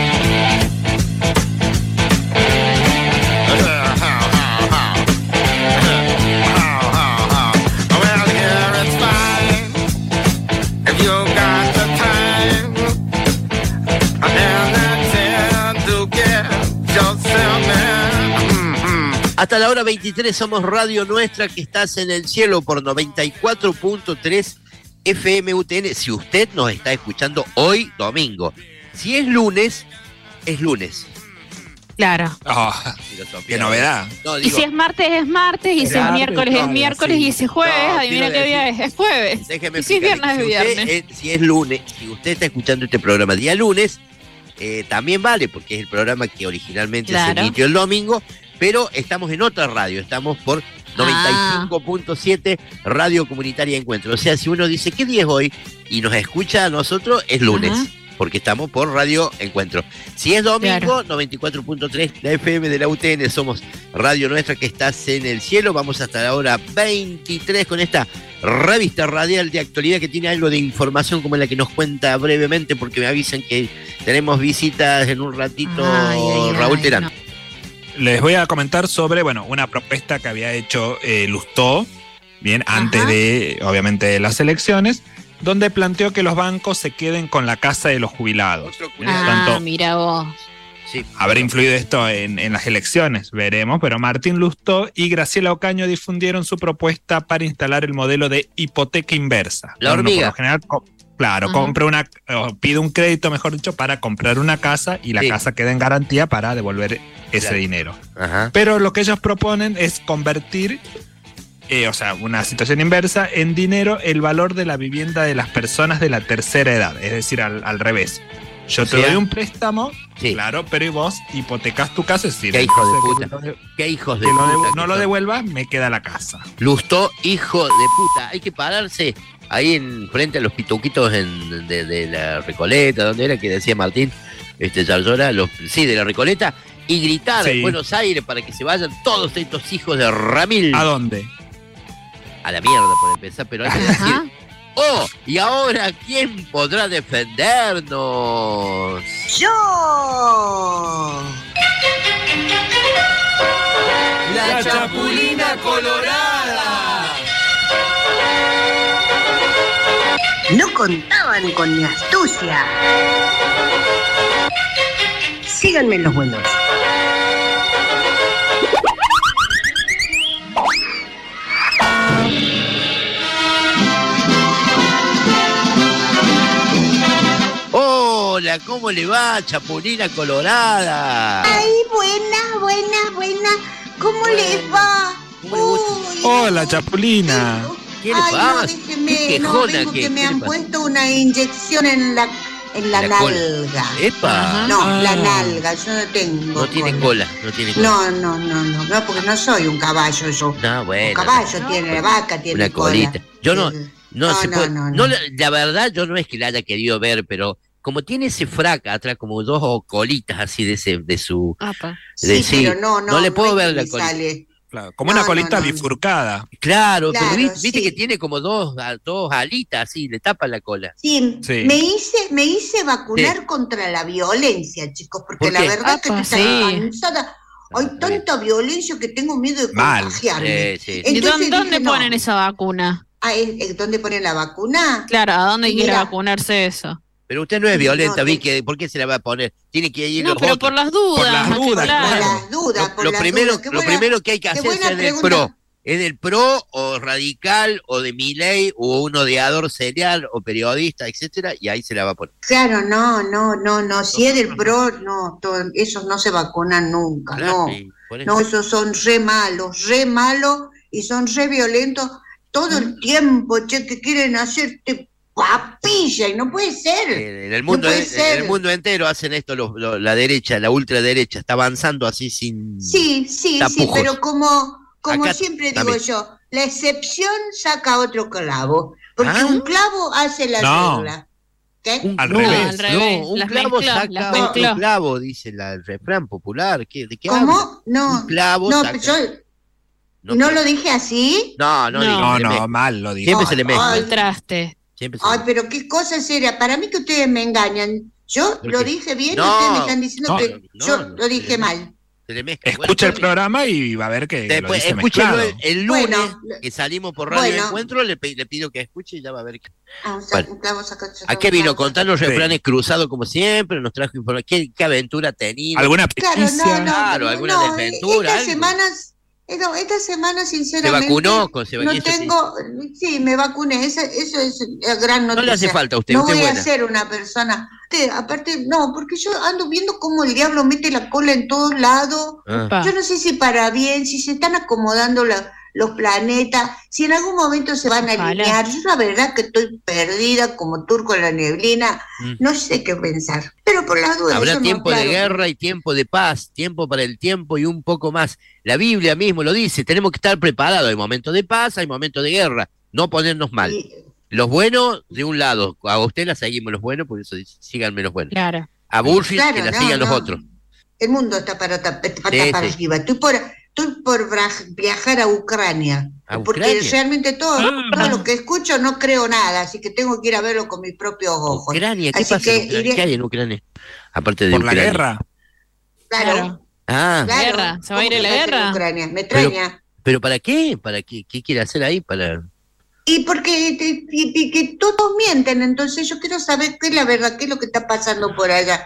Hasta la hora 23 somos Radio Nuestra, que estás en el cielo por 94.3 FM UTN. Si usted nos está escuchando hoy, domingo. Si es lunes, es lunes. Claro. Oh, qué novedad. No, y si es martes, y si es miércoles, es miércoles, y si es jueves, adivina qué día es jueves. Déjeme y si es viernes, es viernes. Si es lunes, si usted está escuchando este programa día lunes, también vale, porque es el programa que originalmente se emitió el domingo, pero estamos en otra radio, estamos por 95.7 Radio Comunitaria Encuentro. O sea, si uno dice, ¿qué día es hoy? Y nos escucha a nosotros, es lunes. Porque estamos por Radio Encuentro. Si es domingo, 94.3, la FM de la UTN, somos Radio Nuestra, que estás en el cielo. Vamos hasta la hora 23 con esta revista radial de actualidad que tiene algo de información como la que nos cuenta brevemente, porque me avisan que tenemos visitas en un ratito. Raúl Terán. No. Les voy a comentar sobre, una propuesta que había hecho Lustó, bien, antes de, obviamente, las elecciones, donde planteó que los bancos se queden con la casa de los jubilados. Mira vos. Sí. Habrá influido esto en las elecciones, veremos, pero Martín Lustó y Graciela Ocaño difundieron su propuesta para instalar el modelo de hipoteca inversa. La hormiga. Por lo general, pide un crédito, mejor dicho, para comprar una casa y la casa queda en garantía para devolver ese dinero. Pero lo que ellos proponen es convertir, una situación inversa, en dinero el valor de la vivienda de las personas de la tercera edad, es decir, al revés. Yo te doy un préstamo, claro, pero y vos hipotecás tu casa, es decir, ¿qué hijos de puta? ¿Qué hijos de puta? No lo devuelvas, me queda la casa. Lustó, hijo de puta. Hay que pararse ahí en frente a los pituquitos de la Recoleta, donde era que decía Martín Yarlora, de la Recoleta, y gritar en Buenos Aires para que se vayan todos estos hijos de Ramil. ¿A dónde? A la mierda, por empezar, pero hay que decir, y ahora, ¿quién podrá defendernos? ¡Yo! La Chapulina Colorada. No contaban con mi astucia. Síganme en los buenos. Hola, ¿cómo le va, Chapulina Colorada? Ay, buena. ¿Cómo les va? Hola, Chapulina. ¿Qué le pasa? No, vengo que me han puesto una inyección en en la nalga. ¡Epa! No, la nalga, yo no tengo. No tiene cola, no tiene cola. No, porque no soy un caballo yo. No, bueno. Un caballo tiene, la vaca tiene una colita. cola. Yo no se puede. No. La verdad, yo no es que la haya querido ver, pero como tiene ese fraca atrás, como dos colitas así de su. Sí, pero no le puedo es ver que la me colita. sale. Claro, como una colita bifurcada. Claro, pero Claro, viste sí. que tiene como dos alitas así, le tapan la cola. Sí, Sí. me hice vacunar contra la violencia, chicos, porque ¿Por la qué? verdad que estoy sí. cansada. Hay tanta violencia que tengo miedo de Mal. contagiarme. Sí. ¿Y Entonces dónde dije, no. ponen esa vacuna? ¿Dónde ponen la vacuna? Claro, ¿a dónde Y quiere mira, vacunarse eso? Pero usted no es violenta, no, Vicky, ¿por qué se la va a poner? Tiene que ir No, los pero otros. por las dudas. Por las más que dudas, claro. Por las dudas, por Lo las primero, dudas. Qué lo buena- primero que hay que qué hacer es buena el del pregunta. PRO. ¿Es del PRO o radical o de Milei o un odiador serial o periodista, etcétera? Y ahí se la va a poner. Claro, no. Si es del PRO, no, esos no se vacunan nunca, Claro, no. sí, por eso. No, esos son re malos y son re violentos todo el tiempo, che, que quieren hacerte papilla y no puede ser. En el No mundo, puede en ser. el mundo entero hacen esto la derecha, la ultraderecha, está avanzando así sin Sí, tapujos. pero como Acá siempre digo también. yo, la excepción saca otro clavo, porque un clavo hace la No. regla. ¿Qué? Al No, revés. al revés, no, un las clavo mezcló, saca las otro mezcló. clavo, dice el refrán popular. ¿De qué ¿Cómo? habla? No, Un clavo no, saca. yo No, no pero- lo dije así. No, No. digo, se le mezcla. Mal lo digo. Siempre se le mezcla. Ay. El traste. Siempre se Ay, le pero qué cosa seria. Para mí que ustedes me engañan. Yo ¿Por lo qué? dije bien No, y ustedes me están diciendo no, que no, yo no, lo dije se le mal. Se le mezcla. Escucha el Bueno, programa y va a ver que lo después, dice escúchelo mezclado. el lunes, Bueno, que salimos por Radio bueno. Encuentro, le pido que escuche y ya va a ver. Ah, Bueno. un clavo saca- ¿A qué vino? un clavo Contarnos Sí. refranes cruzados como siempre, nos trajo información. ¿Qué aventura ha tenido? ¿Alguna Claro, peticia? Claro, alguna desventura, Estas algo. semanas, esta semana ¿Se sinceramente vacunó? no tengo, sí, me vacuné, eso es gran noticia. No le hace falta a usted, No usted voy es a buena. ser una persona, aparte, no, porque yo ando viendo cómo el diablo mete la cola en todos lados. Ah. Yo no sé si para bien, si se están acomodando los planetas, si en algún momento se van a Ojalá. alinear. Yo la verdad que estoy perdida como turco en la neblina, no sé qué pensar. Pero por las dudas. Habrá yo no tiempo de aclaro. guerra y tiempo de paz, tiempo para el tiempo y un poco más. La Biblia mismo lo dice, tenemos que estar preparados. Hay momentos de paz, hay momentos de guerra, no ponernos mal. Los buenos, de un lado, a usted la seguimos los buenos, por eso dice, síganme los buenos. Claro. A Bullrich Claro, que la no, sigan los no. otros. El mundo está para para Sí. arriba. Estoy por viajar a Ucrania. ¿A Porque Ucrania? realmente todo lo que escucho no creo nada, así que tengo que ir a verlo con mis propios ojos. Ucrania, ¿qué Así pasa que en Ucrania? iré- ¿Qué hay en Ucrania? Aparte de ¿Por la Ucrania. guerra? Claro, Ah, claro. Guerra, ¿se va a ir a ¿Cómo la que va ser guerra? Ucrania? Me Pero- extraña. ¿pero para qué? ¿Para qué? ¿Qué quiere hacer ahí? Para... Y porque que todos mienten, entonces yo quiero saber qué es la verdad, qué es lo que está pasando por allá.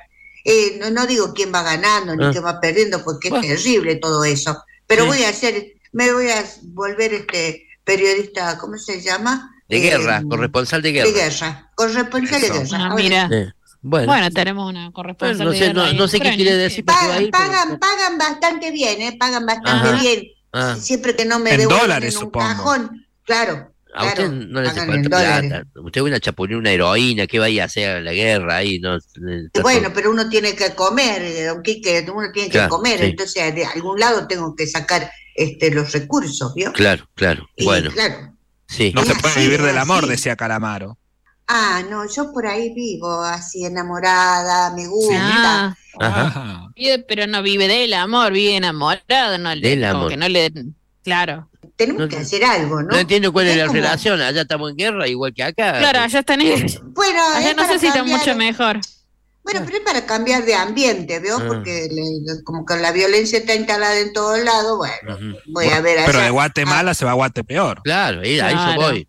No digo quién va ganando ni Ah. quién va perdiendo, porque Bueno. es terrible todo eso. Pero Sí. me voy a volver periodista, ¿cómo se llama? De guerra, corresponsal de guerra. De guerra, corresponsal de Eso. guerra. Ah, Ahora mira. Sí. Bueno, Bueno, tenemos una corresponsal no de sé, guerra ahí no en sé qué Ucrania. quiere decir, porque va a ir, pero- pagan bastante bien, pagan bastante Ajá. bien. Ah. Siempre que no me En devuelven dólares, en un supongo. cajón. Claro. A usted claro, no le hace pagan en falta dólares. plata. Usted va a chapulinear una heroína, ¿qué vaya a hacer a la guerra ahí? No, Bueno, pero uno tiene que comer, don Quique, uno tiene que Claro, comer, sí. entonces de algún lado tengo que sacar los recursos, ¿vio? Claro, Y, bueno, claro. sí. No se Es puede así, vivir es del amor, así. decía Calamaro. Ah, no, yo por ahí vivo así enamorada, me gusta. Ah, Ajá. pero no vive del amor, vive enamorado, no Del como amor. que no le, claro. Tenemos No- que hacer algo, ¿no? No entiendo cuál es la como- relación. Allá estamos en guerra, igual que acá. Claro, allá están ellos. Bueno, Allá es no para sé si está cambiar- mucho mejor. Bueno, pero es para cambiar de ambiente, ¿vio? Ah. Porque como que la violencia está instalada en todos lados, bueno, Ujú. voy a ver allá. Pero de Guatemala se va a Guatepeor. Claro, a eso Claro. voy.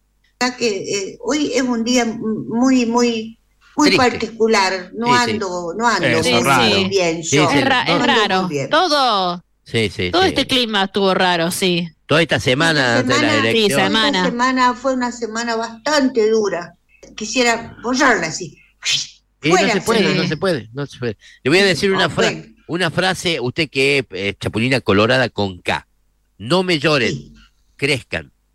Que hoy es un día muy Triste. particular. No Sí, sí. ando Eso, muy raro. bien Sí, yo. sí. Es, No ando raro. muy bien. Todo Sí. este clima estuvo raro, sí. Toda esta semana Esta de las semana- elecciones. Sí, semana. Esta semana fue una semana bastante dura. Quisiera borrarla así. Y no Fuera, se puede, sí. no se puede. Le voy a decir una, bueno. una frase, usted que es chapulina colorada con K. No me lloren, Sí. crezcan,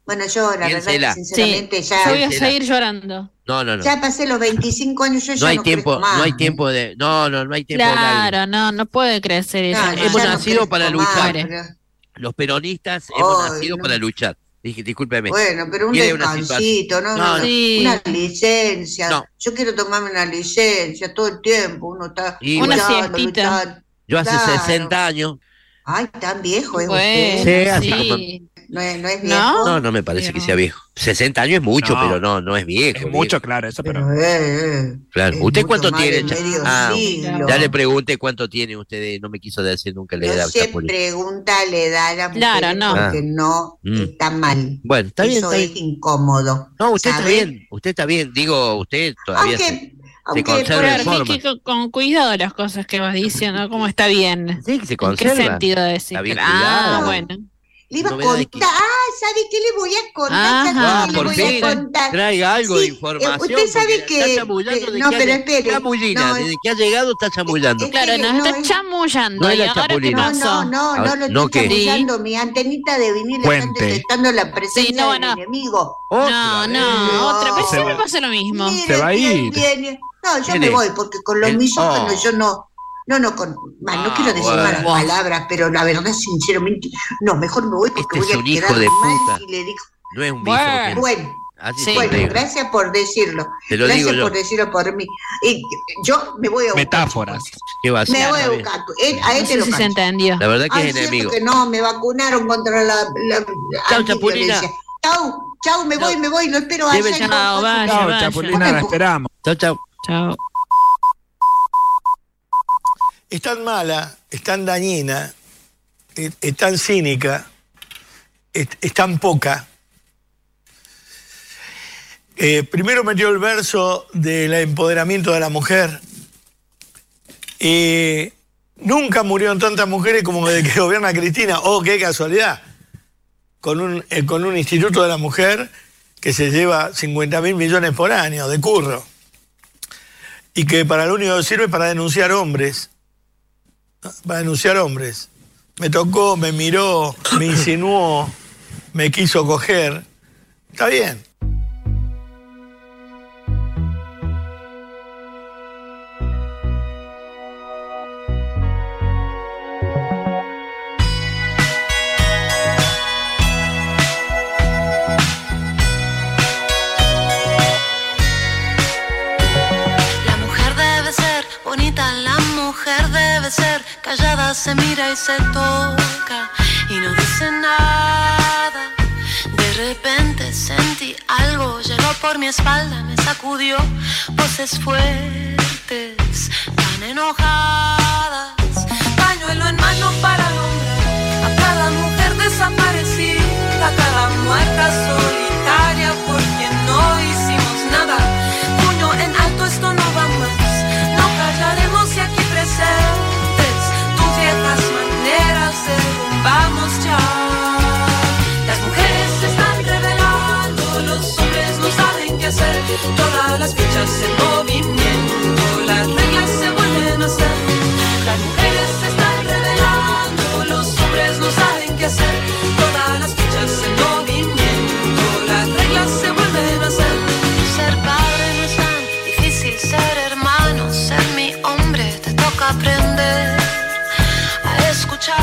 Bueno, yo la verdad Piénsela. que sinceramente Sí, ya... yo voy a seguir llorando. No. Ya pasé los 25 años, yo No ya hay no tiempo, crezco más. no hay tiempo de. No hay tiempo de lágrimas. Claro, no puede crecer eso. No, Hemos ya no nacido para crezco más, luchar. pero- Los peronistas hemos Ay, nacido no. para luchar. Discúlpeme. Bueno, pero un Quiere una descansito, ¿no? situación- Sí. Una licencia. No. Yo quiero tomarme una licencia todo el tiempo. Uno está Y Una luchando, siestita. luchando. Yo hace Claro. 60 años. Ay, tan viejo es Bueno, usted. Sí, así sí. No es viejo. No me parece que sea viejo. 60 años es mucho, No. pero no es viejo. Es mucho, viejo. claro, eso, pero. Claro. es ¿Usted mucho cuánto más tiene? de medio Ah, siglo. ya le pregunté cuánto tiene usted. No me quiso decir nunca la edad. No se Chapulín. pregunta la edad a la mujer Claro, no. porque no está mal. Bueno, está bien, Eso está es bien. incómodo. No, usted está ¿sabe? bien. Usted está bien. Digo, usted todavía se Aunque conserva en Claro, forma. con cuidado las cosas que vas diciendo, cómo está bien. Sí, que se ¿En qué conserva. sentido decir? Está bien Ah, cuidado. bueno. le iba a Novedad de contar. ¿Sabe qué le voy a contar? Ajá. ¿Sabe qué le por voy fin, a contar? traiga algo de información. Usted sabe porque que... está chamullando desde no, que pero ha- espere. chamullina, No, desde que ha llegado está chamullando. Claro, nos no, está es- chamullando. No es ¿Y la ahora qué chapulina. pasó? No A ver, lo ¿no estoy qué? chamullando. Mi antenita de vinil está Cuente. detectando la presencia Sí, no, del no. enemigo. No, otra vez Se siempre va. pasa lo mismo. Mire, Se va a ir. viene. No, yo ¿Quién me es? voy porque con los El- misóginos oh. yo no quiero decir bueno. malas palabras, pero la verdad, sinceramente, no, mejor me voy porque Este voy es a un hijo quedar de mal puta. y le digo, No es un Bueno. misógino. bueno, Así Sí. te bueno, digo. gracias por decirlo. Te lo Gracias digo yo. por decirlo por mí. Y yo me voy a buscar. Metáforas. ¿Qué va a hacer? Me voy a Está bien. buscar. A No este sé lo si se cacho. entendió. La verdad que Ay, es cierto enemigo. que no, me vacunaron contra la Chau, antiviolencia. Chau, me voy, lo espero allá. Debe- en Chao, Costa. vaya, Chao, vaya. Chapulina, la esperamos. Chau. Chao. Es tan mala, es tan dañina, es tan cínica, es tan poca. Primero metió el verso del empoderamiento de la mujer. Nunca murieron tantas mujeres como desde que gobierna Cristina. Oh, qué casualidad. Con un instituto de la mujer que se lleva 50.000 millones por año de curro. Y que para lo único que sirve es para denunciar hombres. Para denunciar hombres. Me tocó, me miró, me insinuó, me quiso coger. Está bien. La mujer debe ser bonita, la mujer debe ser callada, se mira y se toca y no dice nada. De repente sentí algo, llegó por mi espalda, me sacudió, voces fuertes, tan enojadas. Pañuelo en mano para nombrar a cada mujer desaparecida, a cada muerta solitaria por quien no hicimos nada. Puño en alto, esto no va más, no callaremos y aquí presentes tus viejas maneras, derrumbamos ya. Las mujeres se están revelando, los hombres no saben qué hacer, todas las fichas en movimiento, las reglas se vuelven a hacer. Las mujeres se están revelando, los hombres no saben qué hacer, todas las fichas en movimiento, las reglas se vuelven a hacer. Ser padre no es tan difícil, ser hermano, ser mi hombre, te toca aprender a escucharnos.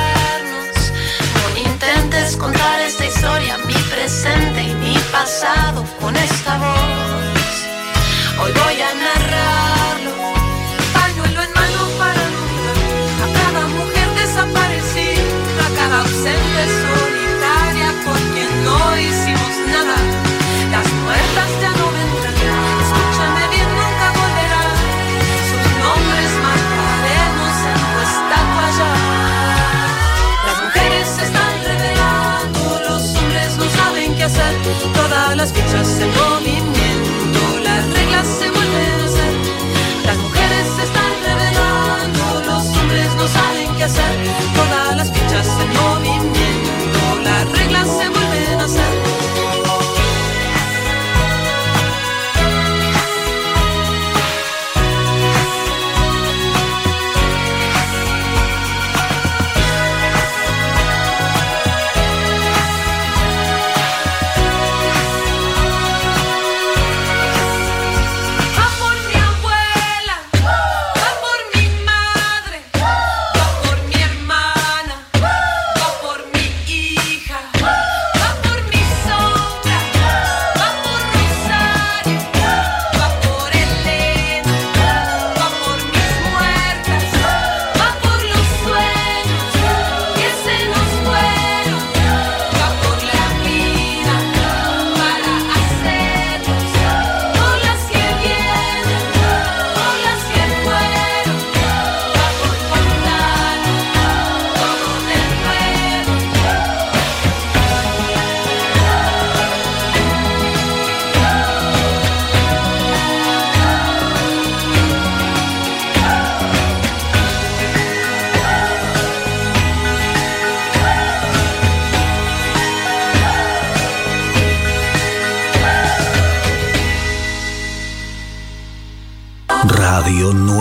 No intentes contar esta historia, mi presente y mi pasado con esta voz. Hoy voy a narrarlo, pañuelo en mano para nombrar a cada mujer desaparecida, a cada ausente solitaria por quien no hicimos nada. Las muertas ya no vendrán, escúchame bien, nunca volverán. Sus nombres marcaremos en tu estatua ya. Las mujeres se están revelando, los hombres no saben qué hacer, todas las fichas en movimiento.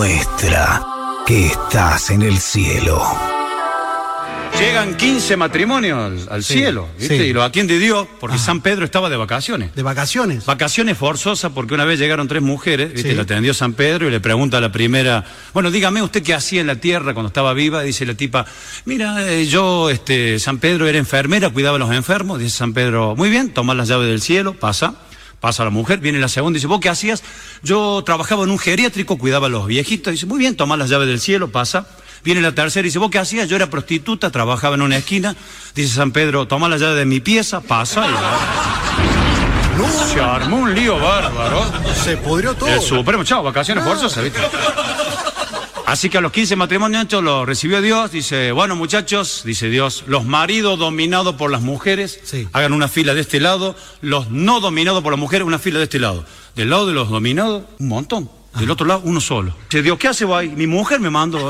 Demuestra que estás en el cielo. Llegan 15 matrimonios al cielo, ¿viste? Sí. Y los atiende Dios porque San Pedro estaba de vacaciones. ¿De vacaciones? Vacaciones forzosas porque una vez llegaron 3 mujeres, ¿viste? Sí. La atendió San Pedro y le pregunta a la primera, bueno, dígame usted qué hacía en la tierra cuando estaba viva. Dice la tipa, mira, yo, San Pedro era enfermera, cuidaba a los enfermos. Dice San Pedro, muy bien, toma las llaves del cielo, pasa la mujer, viene la segunda, dice, ¿vos qué hacías? Yo trabajaba en un geriátrico, cuidaba a los viejitos. Dice, muy bien, toma las llaves del cielo, pasa. Viene la tercera y dice, ¿vos qué hacías? Yo era prostituta, trabajaba en una esquina. Dice San Pedro, toma la llave de mi pieza, pasa. Y se armó un lío bárbaro. Se pudrió todo. El supremo, chao, vacaciones forzosas, ¿viste? Así que a los 15 matrimonios hechos lo recibió Dios. Dice, bueno, muchachos, dice Dios, los maridos dominados por las mujeres, hagan una fila de este lado. Los no dominados por las mujeres, una fila de este lado. Del lado de los dominados, un montón. Del otro lado, uno solo. Dice Dios, ¿qué hace vos ahí? Mi mujer me mandó.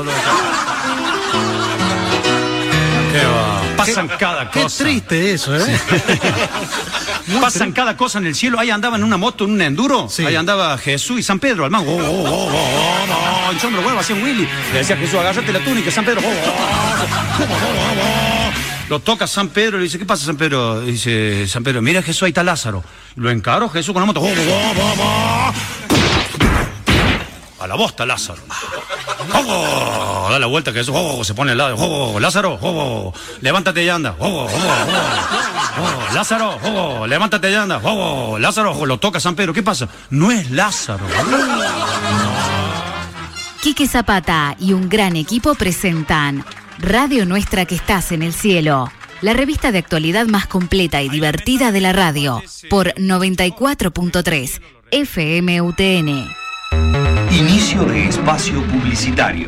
¿Qué va? Pasan cada cosa. Qué triste eso, ¿eh? Pasan cada cosa en el cielo. Ahí andaba en una moto, en un enduro. Sí. Ahí andaba Jesús y San Pedro, al mango. Hinchando los huevos, hacía un Willy. Le decía a Jesús, agárrate la túnica, San Pedro. Lo toca San Pedro y le dice, ¿qué pasa, San Pedro? Dice San Pedro, mira Jesús, ahí está Lázaro. Lo encaró Jesús con la moto. A la bosta, Lázaro. Da la vuelta que eso, se pone al lado. Lázaro, levántate y anda. Lázaro, levántate y anda. Lázaro, lo toca San Pedro. ¿Qué pasa? No es Lázaro. Quique Zapata y un gran equipo presentan Radio Nuestra que estás en el cielo, la revista de actualidad más completa y divertida de la radio, por 94.3 FM UTN. Inicio de espacio publicitario.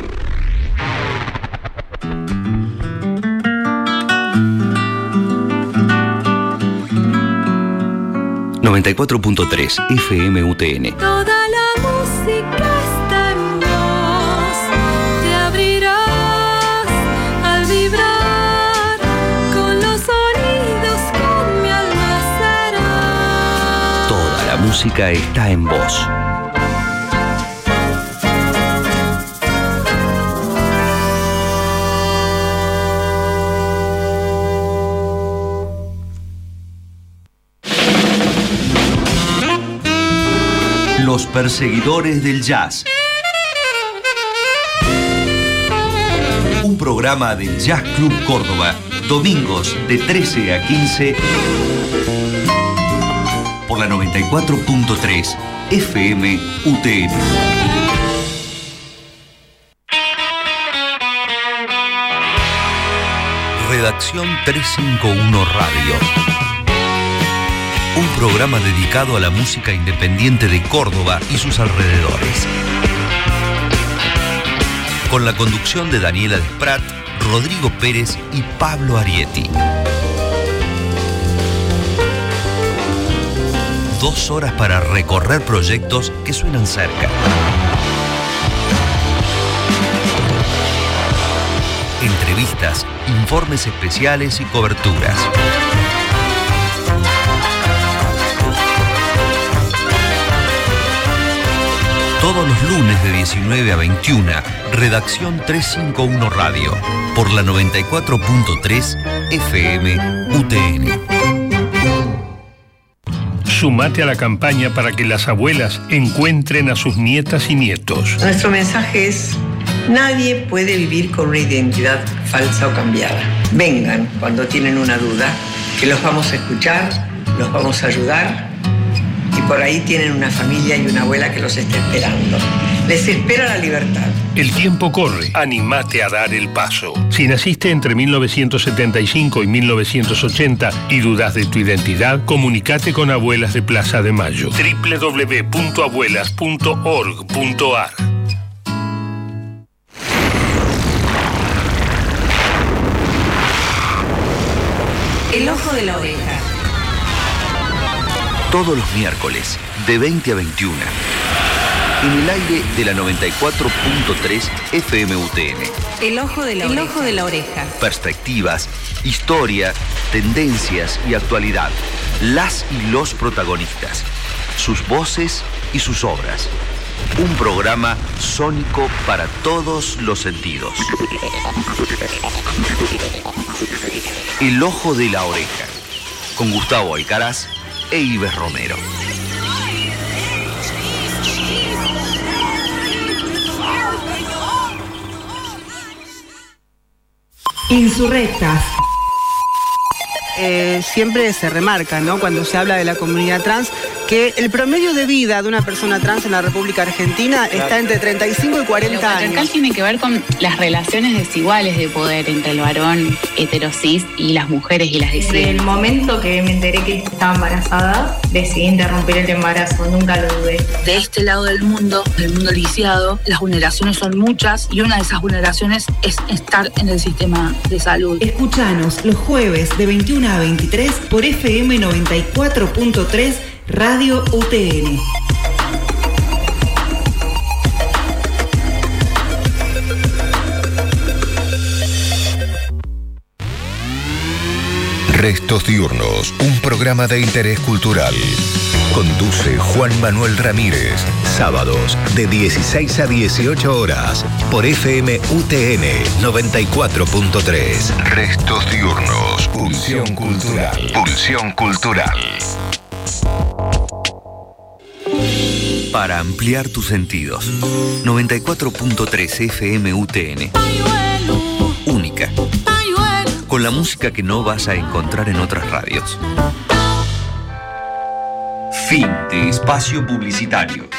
...94.3 FM UTN. Toda la música está en vos. Te abrirás al vibrar con los sonidos que mi alma será. Toda la música está en vos. Los perseguidores del jazz. Un programa del Jazz Club Córdoba, domingos de 13 a 15 por la 94.3 FM UTN. Redacción 351 Radio. Un programa dedicado a la música independiente de Córdoba y sus alrededores. Con la conducción de Daniela Desprat, Rodrigo Pérez y Pablo Arietti. 2 horas para recorrer proyectos que suenan cerca. Entrevistas, informes especiales y coberturas. Todos los lunes de 19 a 21, Redacción 351 Radio, por la 94.3 FM UTN. Sumate a la campaña para que las abuelas encuentren a sus nietas y nietos. Nuestro mensaje es: nadie puede vivir con una identidad falsa o cambiada. Vengan cuando tienen una duda, que los vamos a escuchar, los vamos a ayudar. Y por ahí tienen una familia y una abuela que los está esperando. Les espera la libertad. El tiempo corre. Animate a dar el paso. Si naciste entre 1975 y 1980 y dudas de tu identidad, comunicate con Abuelas de Plaza de Mayo. www.abuelas.org.ar. El ojo de la oreja. Todos los miércoles, de 20 a 21. En el aire de la 94.3 FM UTN. El ojo de la oreja. Perspectivas, historia, tendencias y actualidad. Las y los protagonistas. Sus voces y sus obras. Un programa sónico para todos los sentidos. El ojo de la oreja, con Gustavo Alcaraz e Ives Romero. Insurrectas. Siempre se remarca, ¿no?, cuando se habla de la comunidad trans, que el promedio de vida de una persona trans en la República Argentina está entre 35 y 40 Lo patriarcal años. tiene que ver con las relaciones desiguales de poder entre el varón heterosis y las mujeres y las Desde disidencias. el momento que me enteré que estaba embarazada, decidí interrumpir el embarazo, nunca lo dudé. De este lado del mundo lisiado, las vulneraciones son muchas y una de esas vulneraciones es estar en el sistema de salud. Escuchanos los jueves de 21 a 23 por FM 94.3 Radio UTN. Restos Diurnos, un programa de interés cultural. Conduce Juan Manuel Ramírez. Sábados de 16 a 18 horas por FM UTN 94.3. Restos Diurnos, Pulsión Cultural. Pulsión Cultural. Para ampliar tus sentidos. 94.3 FM UTN. Única. Con la música que no vas a encontrar en otras radios. Fin de espacio publicitario.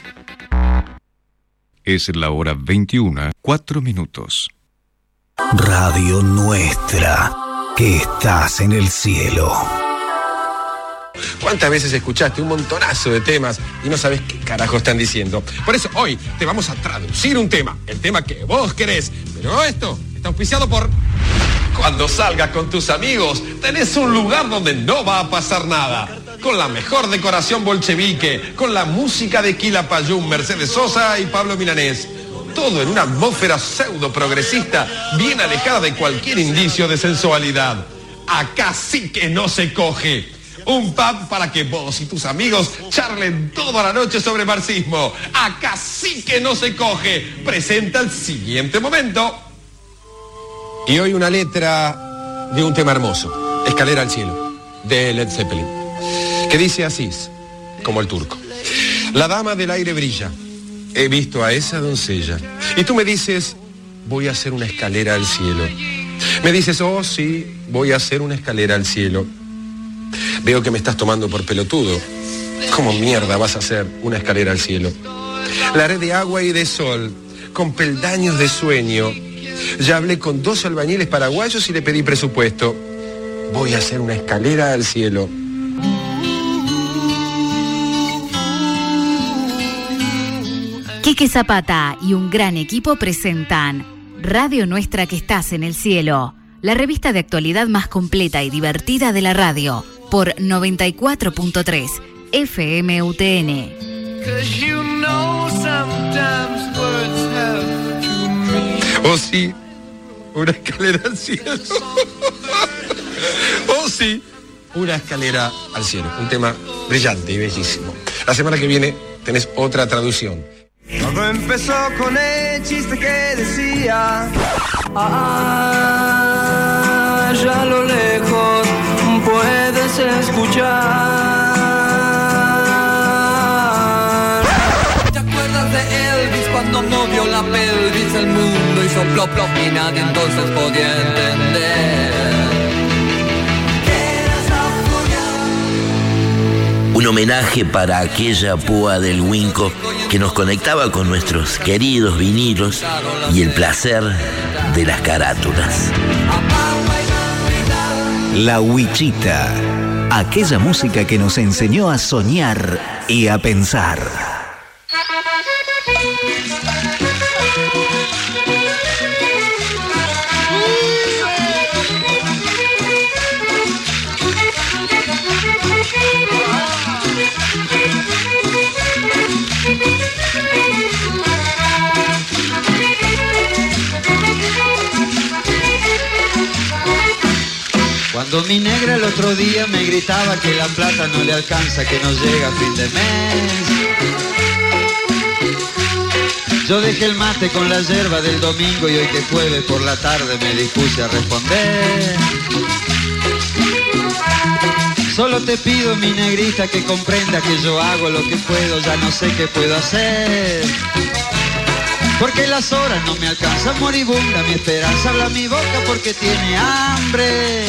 Es la hora 21, 4 minutos. Radio Nuestra, que estás en el cielo. ¿Cuántas veces escuchaste un montonazo de temas y no sabes qué carajo están diciendo? Por eso hoy te vamos a traducir un tema, el tema que vos querés. Pero esto está auspiciado por... Cuando salgas con tus amigos, tenés un lugar donde no va a pasar nada. Con la mejor decoración bolchevique, con la música de Quilapayún, Mercedes Sosa y Pablo Milanés. Todo en una atmósfera pseudo progresista, bien alejada de cualquier indicio de sensualidad. Acá sí que no se coge. Un pub para que vos y tus amigos charlen toda la noche sobre marxismo. Acá sí que no se coge. Presenta el siguiente momento. Y hoy una letra de un tema hermoso, Escalera al cielo, de Led Zeppelin, que dice así, como el turco. La dama del aire brilla, he visto a esa doncella. Y tú me dices, voy a hacer una escalera al cielo. Me dices, oh sí, voy a hacer una escalera al cielo. Veo que me estás tomando por pelotudo. ¿Cómo mierda vas a hacer una escalera al cielo? La haré de agua y de sol, con peldaños de sueño. Ya hablé con 2 albañiles paraguayos y le pedí presupuesto. Voy a hacer una escalera al cielo. Quique Zapata y un gran equipo presentan Radio Nuestra, que estás en el cielo, la revista de actualidad más completa y divertida de la radio, por 94.3 FM UTN. Oh sí, una escalera al cielo. Oh sí, una escalera al cielo. Un tema brillante y bellísimo. La semana que viene tenés otra traducción. Todo empezó con el chiste que decía: allá a lo lejos puedes escuchar. ¿Te acuerdas de Elvis cuando movió la pelvis? El mundo hizo plop plop y nadie entonces podía entender. Un homenaje para aquella púa del Winco que nos conectaba con nuestros queridos vinilos y el placer de las carátulas. La Huichita, aquella música que nos enseñó a soñar y a pensar. Cuando mi negra el otro día me gritaba que la plata no le alcanza, que no llega a fin de mes. Yo dejé el mate con la yerba del domingo y hoy que jueves por la tarde me dispuse a responder. Solo te pido, mi negrita, que comprenda que yo hago lo que puedo, ya no sé qué puedo hacer. Porque las horas no me alcanzan, moribunda mi esperanza, habla mi boca porque tiene hambre.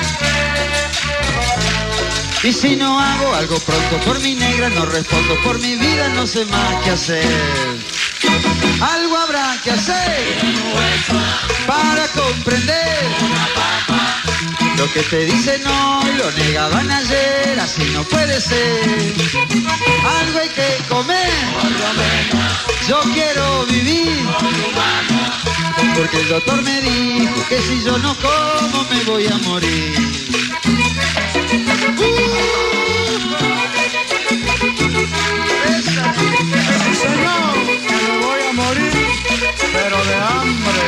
Y si no hago algo pronto por mi negra, no respondo por mi vida, no sé más qué hacer. Algo habrá que hacer para comprender lo que te dicen hoy, lo negaban ayer, así no puede ser. Algo hay que comer, yo quiero vivir, porque el doctor me dijo que si yo no como me voy a morir. Señor, que me voy a morir, pero de hambre.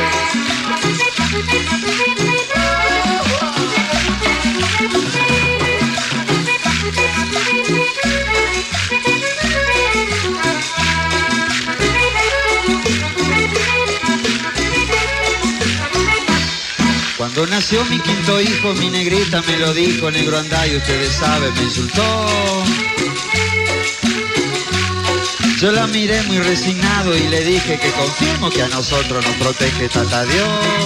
Cuando nació mi quinto hijo, mi negrita me lo dijo, negro andá y ustedes saben, me insultó. Yo la miré muy resignado y le dije que confirmo que a nosotros nos protege Tata Dios.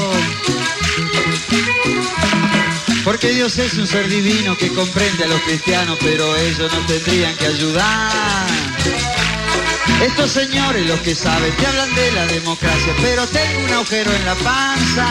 Porque Dios es un ser divino que comprende a los cristianos, pero ellos no tendrían que ayudar. Estos señores, los que saben, te hablan de la democracia, pero tengo un agujero en la panza.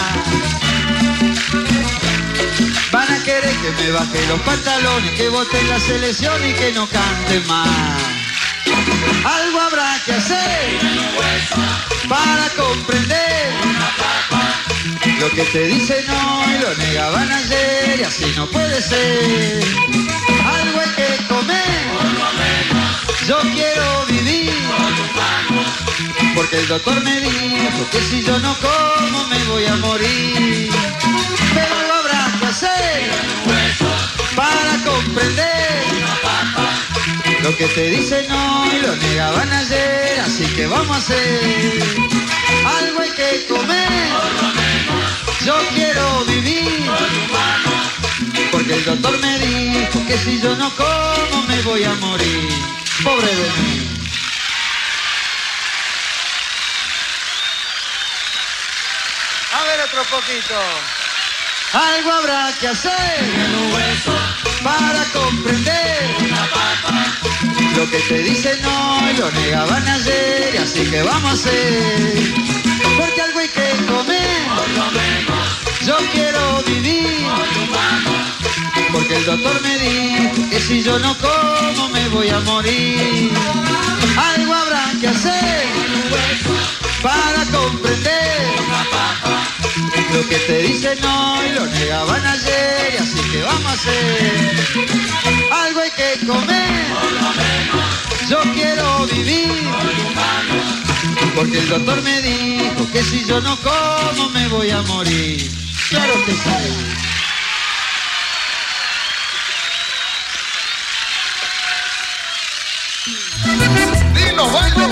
Van a querer que me baje los pantalones, que vote en la selección y que no cante más. Algo habrá que hacer para comprender lo que te dicen hoy, lo negaban ayer y así no puede ser. Algo hay que comer, yo quiero vivir, porque el doctor me dijo que si yo no como me voy a morir. Pero algo habrá que hacer para comprender lo que te dicen hoy, lo negaban ayer, así que vamos a hacer. Algo hay que comer, yo quiero vivir, porque el doctor me dijo que si yo no como me voy a morir. Pobre de mí. A ver otro poquito. Algo habrá que hacer para comprender lo que te dicen hoy, lo negaban ayer, y así que vamos a hacer. Porque algo hay que comer, yo quiero vivir, porque el doctor me dijo que si yo no como me voy a morir. Algo habrá que hacer para comprender lo que te dicen hoy, lo negaban ayer, y así que vamos a hacer. Algo hay que comer, yo quiero vivir, porque el doctor me dijo que si yo no como me voy a morir. Claro que sí. ¡Dilo, bailo!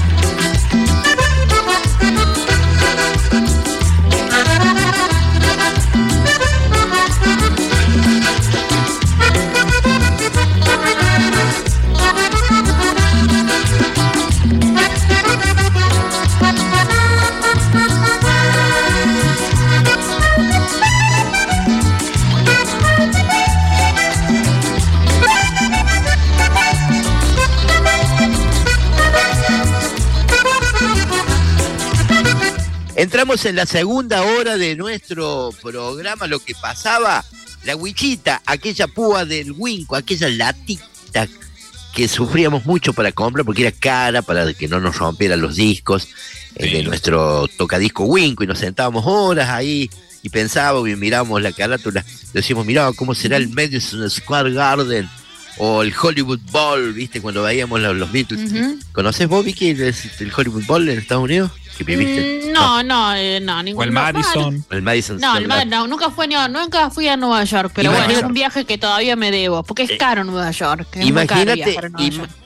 Entramos en la segunda hora de nuestro programa. Lo que pasaba, la huichita, aquella púa del Winco, aquella latita que sufríamos mucho para comprar porque era cara, para que no nos rompieran los discos de nuestro tocadisco Winco, y nos sentábamos horas ahí y pensábamos y mirábamos la carátula, decíamos, mirá, ¿cómo será el Madison Square Garden o el Hollywood Bowl? ¿Viste? Cuando veíamos los Beatles. ¿Conoces vos, Vicky, el Hollywood Bowl en Estados Unidos? ¿Que viviste? No, ninguno. O el Madison. El Madison. No, nunca fui a Nueva York, pero bueno, es un viaje que todavía me debo, porque es caro Nueva York. Es muy caro viajar a Nueva York.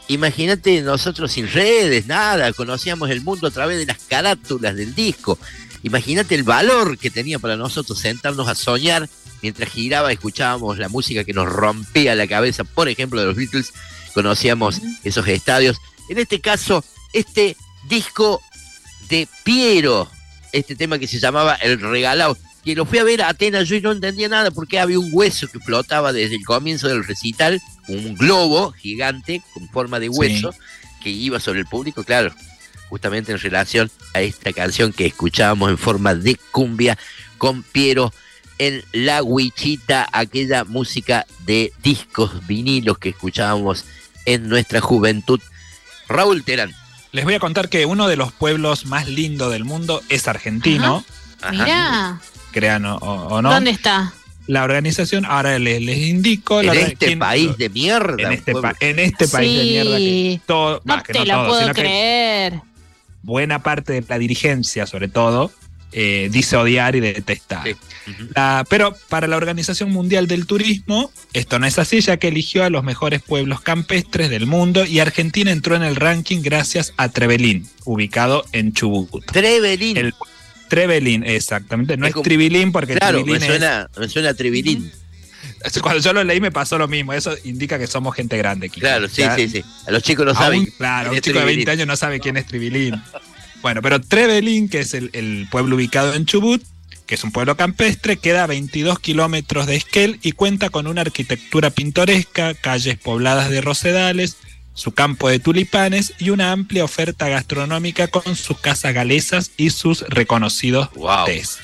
Imagínate nosotros sin redes, nada, conocíamos el mundo a través de las carátulas del disco. Imagínate el valor que tenía para nosotros sentarnos a soñar mientras giraba, escuchábamos la música que nos rompía la cabeza, por ejemplo, de los Beatles, conocíamos esos estadios. En este caso, este disco de Piero, este tema que se llamaba El Regalao, que lo fui a ver a Atenas yo y no entendía nada porque había un hueso que flotaba desde el comienzo del recital, un globo gigante con forma de hueso que iba sobre el público, claro, justamente en relación a esta canción que escuchábamos en forma de cumbia con Piero en La Huichita, aquella música de discos vinilos que escuchábamos en nuestra juventud. Raúl Terán. Les voy a contar que uno de los pueblos más lindos del mundo es argentino. Ajá. Mirá. Crean o no. ¿Dónde está? La organización, ahora les indico. En este país de mierda. En este país de mierda. Que todo, no que te no lo todo, puedo creer. Buena parte de la dirigencia, sobre todo, dice odiar y detestar. Sí. Pero para la Organización Mundial del Turismo, esto no es así, ya que eligió a los mejores pueblos campestres del mundo y Argentina entró en el ranking gracias a Trevelin, ubicado en Chubut. Trevelin. Trevelin, exactamente. No es Tribilín porque claro, Tribilín me suena a Tribilín. Cuando yo lo leí me pasó lo mismo. Eso indica que somos gente grande, Kiko. Claro, sí. A los chicos no saben. Claro, un chico de 20 años no sabe quién es Tribilín. Bueno, pero Trevelin, que es el pueblo ubicado en Chubut, que es un pueblo campestre, queda a 22 kilómetros de Esquel y cuenta con una arquitectura pintoresca, calles pobladas de rosedales, su campo de tulipanes y una amplia oferta gastronómica con sus casas galesas y sus reconocidos tés.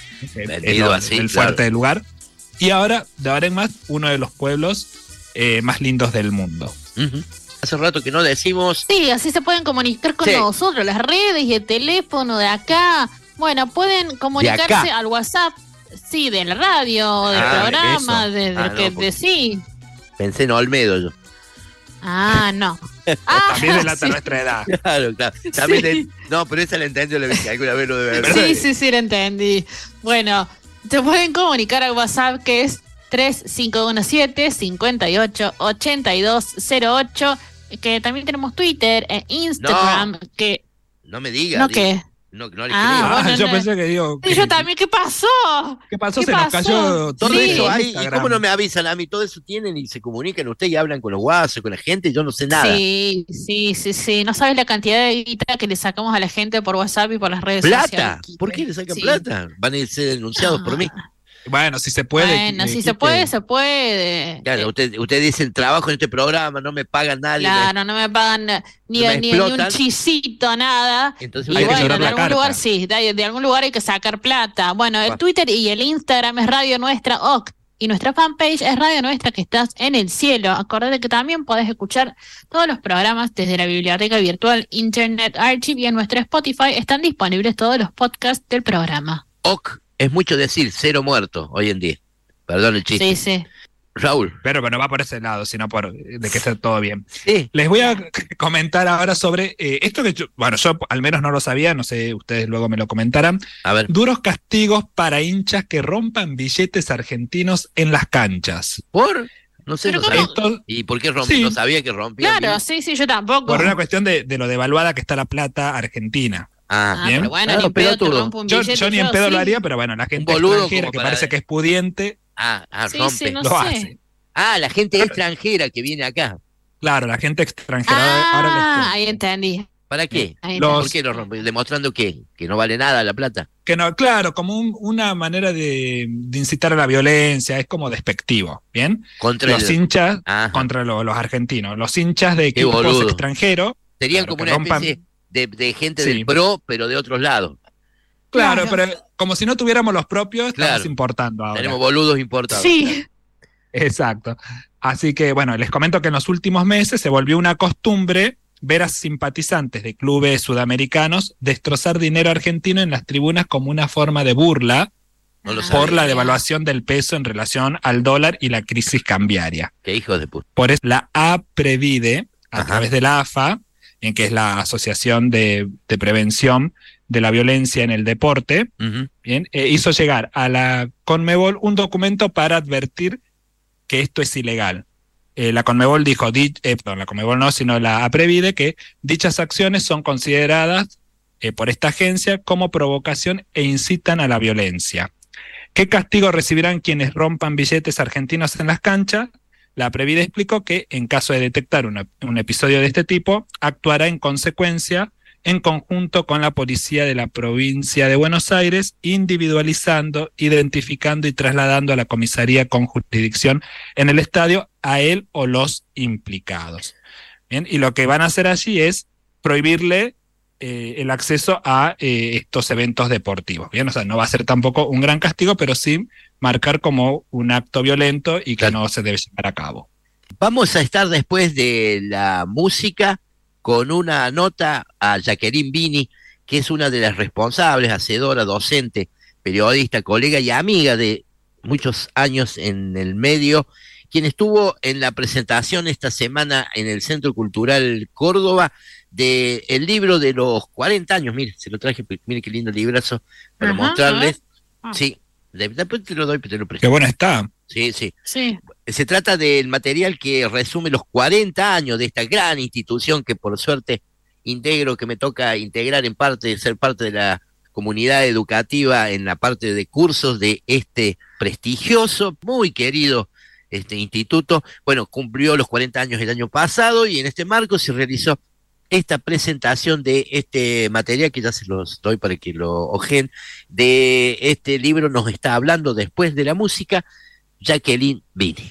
El fuerte del lugar. Y ahora, de ahora en más, uno de los pueblos más lindos del mundo. Hace rato que no decimos. Sí, así se pueden comunicar con nosotros, las redes y el teléfono de acá. Bueno, pueden comunicarse al WhatsApp, sí, de la radio, del programa, sí. Pensé en Olmedo yo. No. También delata nuestra edad. Claro. También no, pero esa la entendí, alguna vez lo debe haber. Sí, la entendí. Bueno, te pueden comunicar al WhatsApp que es 3517-588208, que también tenemos Twitter e Instagram, que... No me digas. ¿No qué? No le creo. Yo pensé que digo... Y yo también, ¿qué pasó? ¿Qué pasó? Se nos cayó todo eso ahí. ¿Y cómo no me avisan a mí? Todo eso tienen y se comunican ustedes y hablan con los WhatsApp, con la gente, yo no sé nada. Sí. No sabes la cantidad de guita que le sacamos a la gente por WhatsApp y por las redes sociales. ¿Plata? ¿Por qué le sacan plata? Van a ser denunciados por mí. Bueno, si se puede. Bueno, si se puede, se puede. Claro, usted dice el trabajo en este programa, no me pagan nadie. Claro, no me pagan ni un chisito, nada. Entonces, y bueno, de algún lugar sí, de algún lugar hay que sacar plata. Bueno, el Twitter y el Instagram es Radio Nuestra OC. Y nuestra fanpage es Radio Nuestra, que estás en el cielo. Acordate que también podés escuchar todos los programas desde la biblioteca virtual Internet Archive y en nuestro Spotify están disponibles todos los podcasts del programa. OC. Es mucho decir 0 muertos hoy en día. Perdón el chiste. Sí. Raúl. Pero no va por ese lado, sino por de que esté todo bien. Sí. Les voy a comentar ahora sobre esto que yo al menos no lo sabía, no sé, ustedes luego me lo comentarán. A ver. Duros castigos para hinchas que rompan billetes argentinos en las canchas. ¿Por? No sé, no sabía. ¿Y por qué rompía? Sí. No sabía que rompía. Claro, sí, yo tampoco. Por una cuestión de lo devaluada que está la plata argentina. ¿bien? Pero bueno, ni en pedo te rompo un billete. Yo ni en pedo lo haría, pero bueno, la gente extranjera que parece que es pudiente, rompe. Lo hace. La gente extranjera que viene acá. Claro, la gente extranjera. Ahí entendí. ¿Para qué? ¿Por qué lo rompe? ¿Demostrando qué? ¿Que no vale nada la plata? Que no, claro, como una manera de incitar a la violencia, es como despectivo, ¿bien? Contra los hinchas, contra los argentinos, los hinchas de equipos extranjeros. Serían como una especie de gente del pro, pero de otros lados. Claro, pero como si no tuviéramos los propios, estamos importando ahora. Tenemos boludos importados. Sí. Exacto. Así que, bueno, les comento que en los últimos meses se volvió una costumbre ver a simpatizantes de clubes sudamericanos destrozar dinero argentino en las tribunas como una forma de burla por la devaluación del peso en relación al dólar y la crisis cambiaria. Qué hijos de puta. Por eso la APREVIDE, a través de la AFA, en que es la Asociación de Prevención de la Violencia en el Deporte, bien, hizo llegar a la Conmebol un documento para advertir que esto es ilegal. la Conmebol dijo, la Conmebol no, sino la APREVIDE, que dichas acciones son consideradas por esta agencia como provocación e incitan a la violencia. ¿Qué castigo recibirán quienes rompan billetes argentinos en las canchas? La APREVIDE explicó que en caso de detectar un episodio de este tipo, actuará en consecuencia en conjunto con la policía de la provincia de Buenos Aires, individualizando, identificando y trasladando a la comisaría con jurisdicción en el estadio a él o los implicados. Bien, y lo que van a hacer allí es prohibirle el acceso a estos eventos deportivos. Bien, o sea, no va a ser tampoco un gran castigo, pero sí marcar como un acto violento y que no se debe llevar a cabo. Vamos a estar después de la música con una nota a Jacqueline Bini, que es una de las responsables, hacedora, docente, periodista, colega y amiga de muchos años en el medio, quien estuvo en la presentación esta semana en el Centro Cultural Córdoba del libro de los 40 años. Mire, se lo traje, mire qué lindo librazo para mostrarles. Sí, después te lo doy, te lo presto. Qué bueno está. Sí. Se trata del material que resume los 40 años de esta gran institución que por suerte que me toca integrar en parte, ser parte de la comunidad educativa en la parte de cursos de este prestigioso, muy querido instituto. Bueno, cumplió los 40 años el año pasado y en este marco se realizó esta presentación de este material, que ya se los doy para que lo ojeen, de este libro. Nos está hablando después de la música Jacqueline Bini.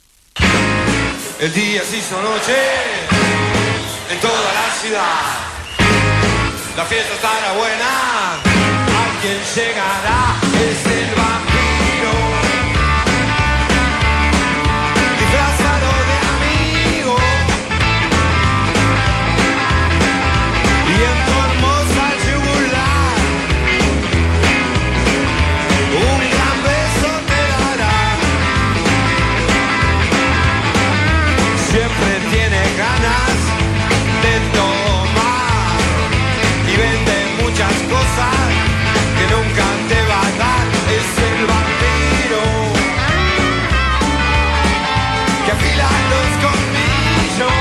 El día se hizo noche en toda la ciudad. La fiesta estará buena, alguien llegará, es el vampiro. Disfrazado de amigo y en tu hermosa yugular un gran beso te dará. Siempre tiene ganas de tomar y vende muchas cosas que nunca te va a dar. Es el vampiro que afila los colmillos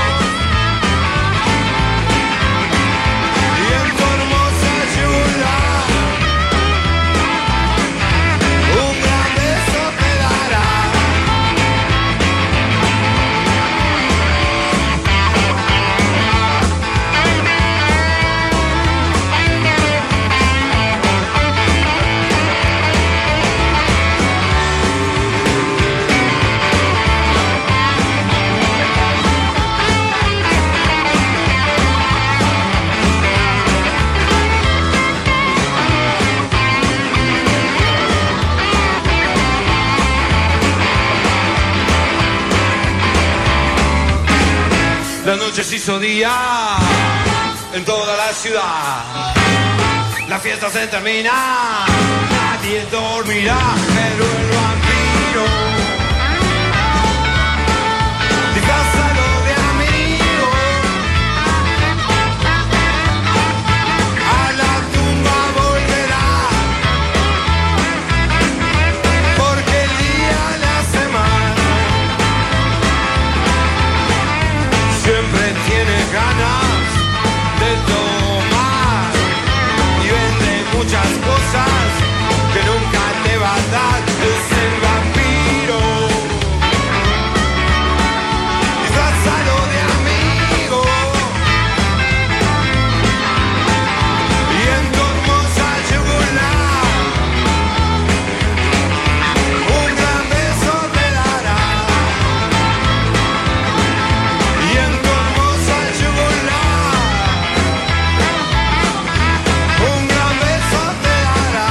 y en tu hermosa yugular un gran beso te dará. La noche se hizo día en toda la ciudad. La fiesta se termina, nadie dormirá, pero el vampiro disfrazado de amigo a la tumba volverá, porque el día le hace mal. Siempre tiene ganas de tomar y vende muchas cosas que nunca te va a dar. Es el vampiro disfrazado de amigo y en tu hermosa yugular un gran beso te dará. Y en tu hermosa yugular un gran beso te dará.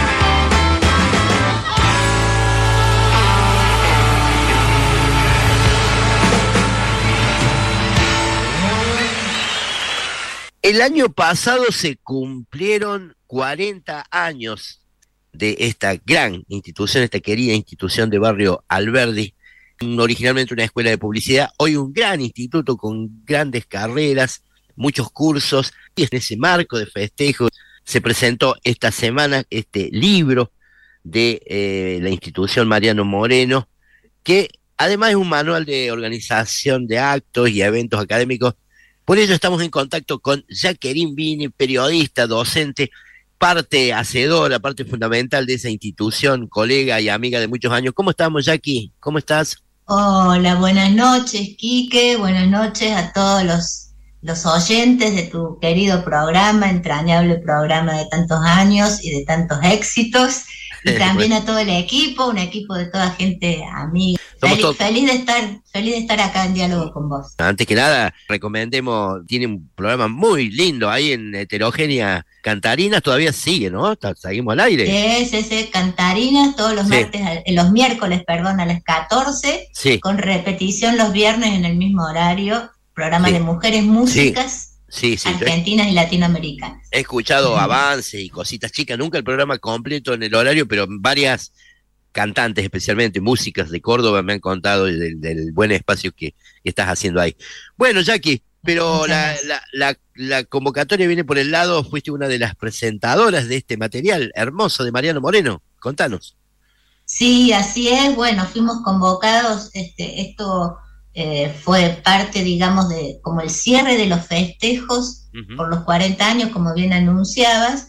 El año pasado se cumplieron 40 años de esta gran institución, esta querida institución de Barrio Alberdi, originalmente una escuela de publicidad, hoy un gran instituto con grandes carreras, muchos cursos, y en ese marco de festejos se presentó esta semana este libro de la institución Mariano Moreno, que Además es un manual de organización de actos y eventos académicos. Por ello estamos en contacto con Jacqueline Vini, periodista, docente, parte hacedora, parte fundamental de esa institución, colega y amiga de muchos años. ¿Cómo estamos, Jackie? ¿Cómo estás? Hola, buenas noches, Quique. Buenas noches a todos los oyentes de tu querido programa, entrañable programa de tantos años y de tantos éxitos. Y también a todo el equipo, un equipo de toda gente amiga. Feliz de estar acá en diálogo con vos. Antes que nada, recomendemos, tiene un programa muy lindo ahí en Heterogénea Cantarinas, todavía sigue, ¿no? Seguimos al aire. Sí, Cantarinas, todos los los miércoles, a las 14, con repetición los viernes en el mismo horario, programa de mujeres músicas. Argentinas y latinoamericanas. He escuchado avances y cositas chicas, nunca el programa completo en el horario, pero varias cantantes, especialmente músicas de Córdoba, me han contado del buen espacio que estás haciendo ahí. Bueno, Jackie, pero la convocatoria viene por el lado, fuiste una de las presentadoras de este material hermoso de Mariano Moreno. Contanos. Sí, así es. Bueno, fuimos convocados, esto fue parte, digamos, de como el cierre de los festejos por los 40 años, como bien anunciabas,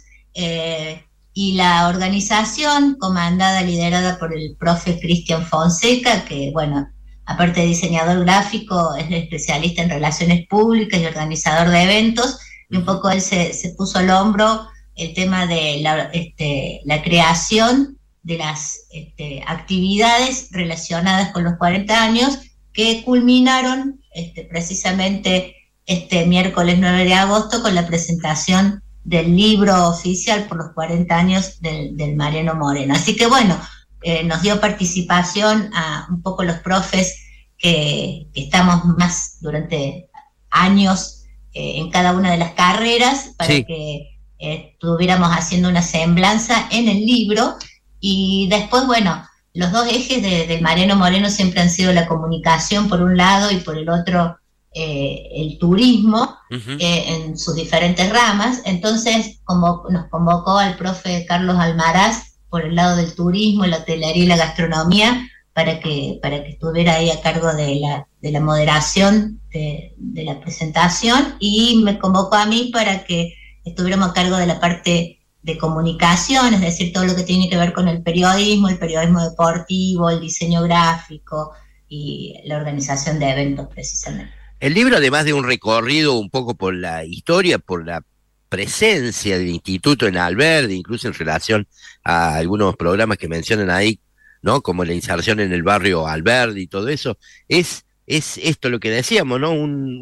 y la organización comandada, liderada por el profe Cristian Fonseca, que, bueno, aparte de diseñador gráfico, es especialista en relaciones públicas y organizador de eventos, y un poco él se puso al hombro el tema de la creación de las actividades relacionadas con los 40 años, que culminaron precisamente este miércoles 9 de agosto con la presentación del libro oficial por los 40 años del Mariano Moreno. Así que bueno, nos dio participación a un poco los profes que estamos más durante años en cada una de las carreras para que estuviéramos haciendo una semblanza en el libro. Y después, bueno, los dos ejes del Mariano Moreno siempre han sido la comunicación por un lado y por el otro el turismo en sus diferentes ramas. Entonces, como nos convocó al profe Carlos Almaraz por el lado del turismo, la hotelería y la gastronomía, para que estuviera ahí a cargo de la moderación de la presentación, y me convocó a mí para que estuviéramos a cargo de la parte de comunicación, es decir, todo lo que tiene que ver con el periodismo deportivo, el diseño gráfico y la organización de eventos, precisamente. El libro, además de un recorrido un poco por la historia, por la presencia del instituto en Alberdi, incluso en relación a algunos programas que mencionan ahí, ¿no? Como la inserción en el barrio Alberdi y todo eso, es esto lo que decíamos, ¿no?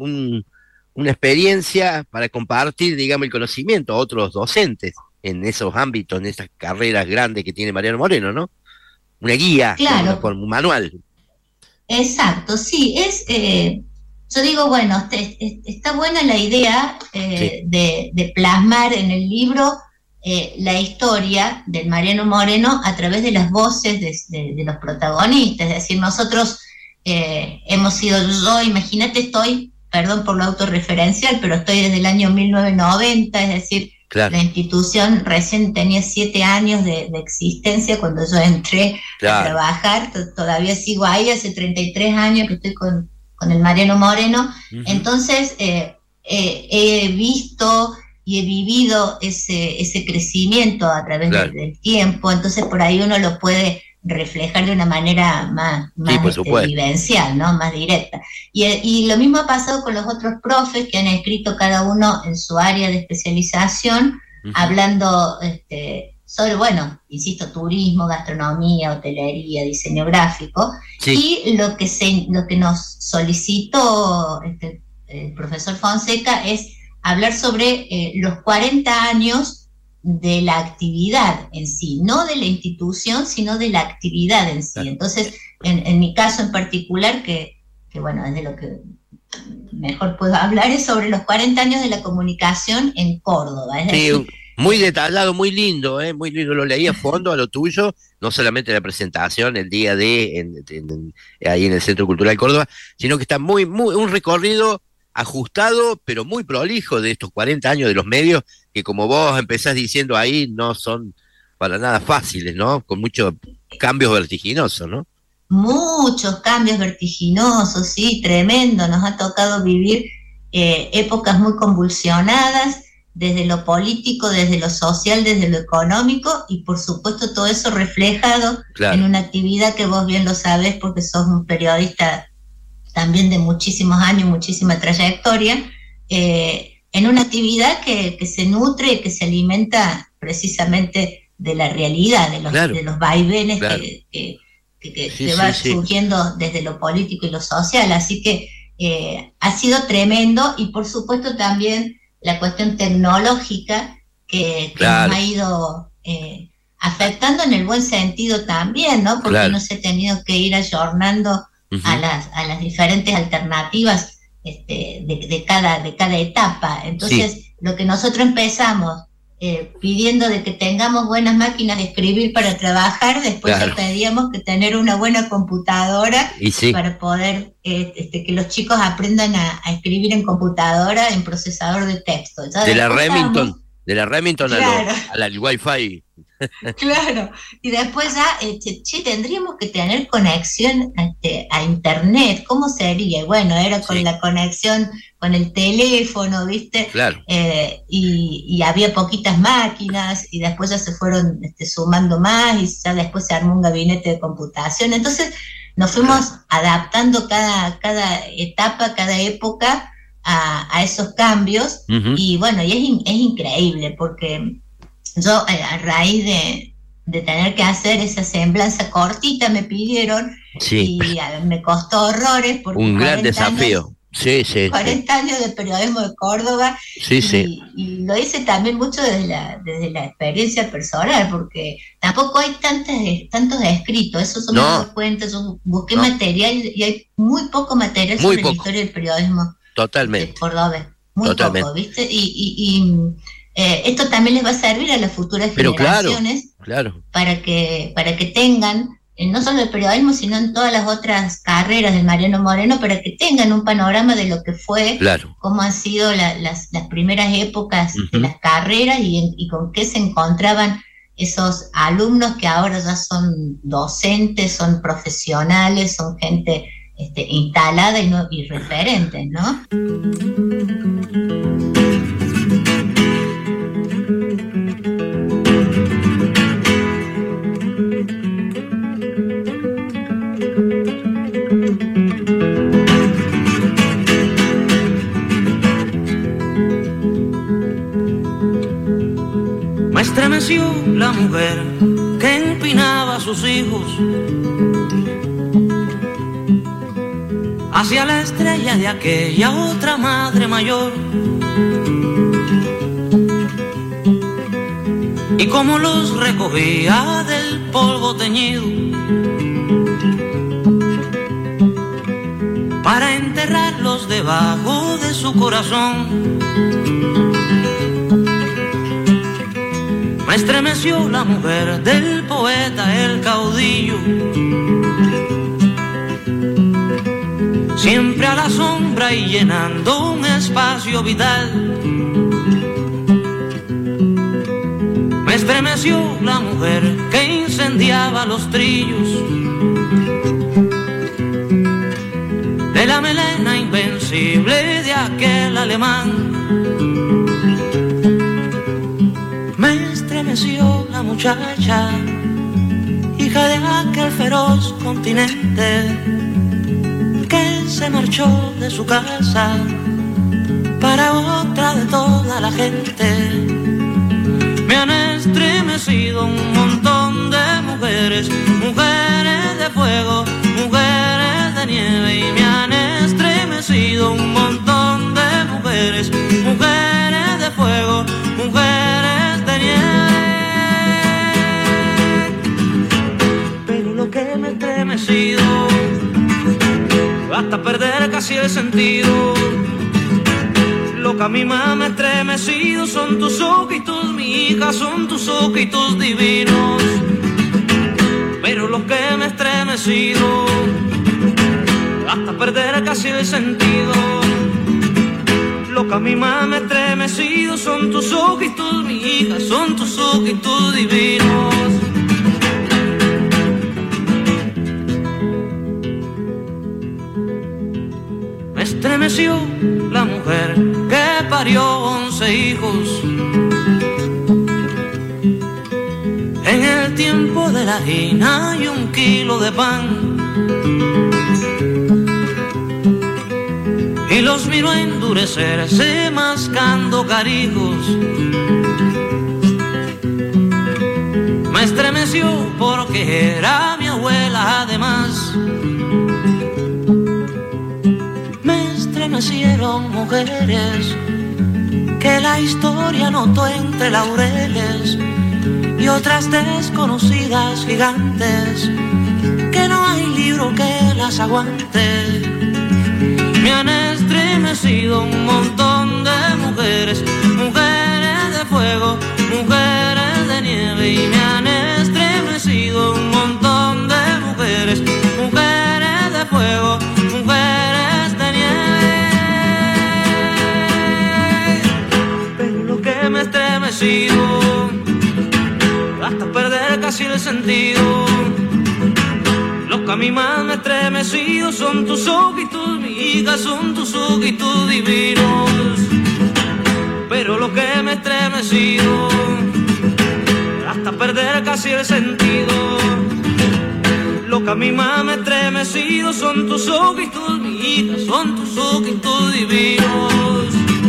Una experiencia para compartir, digamos, el conocimiento a otros docentes en esos ámbitos, en esas carreras grandes que tiene Mariano Moreno, ¿no? Una guía, claro, un manual. Exacto, sí, yo digo, bueno, está buena la idea de plasmar en el libro la historia del Mariano Moreno a través de las voces de los protagonistas. Es decir, nosotros hemos sido, yo, imagínate, perdón por lo autorreferencial, pero estoy desde el año 1990, es decir, claro, la institución recién tenía 7 años de existencia cuando yo entré a trabajar. Todavía sigo ahí, hace 33 años que estoy con el Mariano Moreno. Entonces he visto y he vivido ese crecimiento a través del tiempo, entonces por ahí uno lo puede reflejar de una manera más vivencial, ¿no? Más directa. Y lo mismo ha pasado con los otros profes que han escrito cada uno en su área de especialización, hablando sobre, bueno, insisto, turismo, gastronomía, hotelería, diseño gráfico, y lo que nos solicitó el profesor Fonseca es hablar sobre los 40 años de la actividad en sí, no de la institución, sino de la actividad en sí. Entonces, en mi caso en particular, que bueno, es de lo que mejor puedo hablar, es sobre los 40 años de la comunicación en Córdoba. Es decir, muy detallado, muy lindo, muy lindo, lo leí a fondo a lo tuyo, no solamente la presentación el día ahí en el Centro Cultural Córdoba, sino que está muy un recorrido ajustado, pero muy prolijo de estos 40 años de los medios, que como vos empezás diciendo ahí, no son para nada fáciles, ¿no? Con muchos cambios vertiginosos, ¿no? muchos cambios vertiginosos, sí, tremendo. Nos ha tocado vivir épocas muy convulsionadas, desde lo político, desde lo social, desde lo económico, y por supuesto todo eso reflejado en una actividad que vos bien lo sabés porque sos un periodista también de muchísimos años, muchísima trayectoria, en una actividad que se nutre y que se alimenta precisamente de la realidad, de los vaivenes que va surgiendo desde lo político y lo social. Así que ha sido tremendo, y por supuesto también la cuestión tecnológica que nos ha ido afectando en el buen sentido también, ¿no? Porque uno se ha tenido que ir ayornando a las diferentes alternativas de cada etapa. Entonces, lo que nosotros empezamos pidiendo de que tengamos buenas máquinas de escribir para trabajar, después ya pedíamos que tener una buena computadora para poder que los chicos aprendan a escribir en computadora, en procesador de texto. Ya de la Remington al Wi-Fi. Claro, y después ya, tendríamos que tener conexión a internet. ¿Cómo sería? Bueno, era con la conexión con el teléfono, ¿viste? Claro. Y había poquitas máquinas, y después ya se fueron sumando más, y ya después se armó un gabinete de computación. Entonces nos fuimos adaptando cada etapa, cada época a esos cambios, y bueno, y es increíble, porque yo a raíz de tener que hacer esa semblanza cortita me pidieron, y me costó horrores, porque un gran desafío. 40 años de periodismo de Córdoba, y lo hice también mucho desde la experiencia personal, porque tampoco hay tantos escritos. Eso se me dio cuenta. Yo busqué material, y hay muy poco material sobre la historia del periodismo cordobés, muy poco, ¿viste? Y esto también les va a servir a las futuras generaciones, para que tengan, no solo el periodismo, sino en todas las otras carreras del Mariano Moreno, para que tengan un panorama de lo que fue, cómo han sido las primeras épocas de las carreras, y con qué se encontraban esos alumnos que ahora ya son docentes, son profesionales, son gente instalada y referente, ¿no? Me estremeció la mujer que empinaba a sus hijos hacia la estrella de aquella otra madre mayor, y como los recogía del polvo teñido para enterrarlos debajo de su corazón. Me estremeció la mujer del poeta, el caudillo, siempre a la sombra y llenando un espacio vital. Me estremeció la mujer que incendiaba los trillos de la melena invencible de aquel alemán. Me estremeció la muchacha, hija de aquel feroz continente, que se marchó de su casa para otra de toda la gente. Me han estremecido un montón de mujeres, mujeres de fuego, mujeres de nieve, y me han estremecido un montón de mujeres, mujeres de fuego, mujeres de nieve. Pero lo que me ha estremecido hasta perder casi el sentido, lo que a mí más me ha estremecido son tus ojitos, mi hija, son tus ojitos divinos. Pero lo que me ha estremecido hasta perder casi el sentido, lo que a mí más me ha estremecido son tus ojitos, mi hija, son tus ojitos divinos. 12 hijos. En el tiempo de la harina y 1 kilo de pan. Y los miro endurecerse mascando carijos. Me estremeció porque era mi abuela además. Me estremecieron mujeres que la historia notó entre laureles y otras desconocidas gigantes que no hay libro que las aguante. Me han estremecido un montón de mujeres, mujeres de fuego, mujeres de nieve. Y me han estremecido un montón de mujeres, mujeres de fuego, mujeres de nieve. Pero lo que me ha estremecido hasta perder casi el sentido. Lo que a mí más me ha estremecido son tus ojitos, mi hija, son tus ojitos divinos. Pero lo que me ha estremecido hasta perder casi el sentido. Lo que a mí más me ha estremecido son tus ojitos, mi hija, son tus ojitos divinos.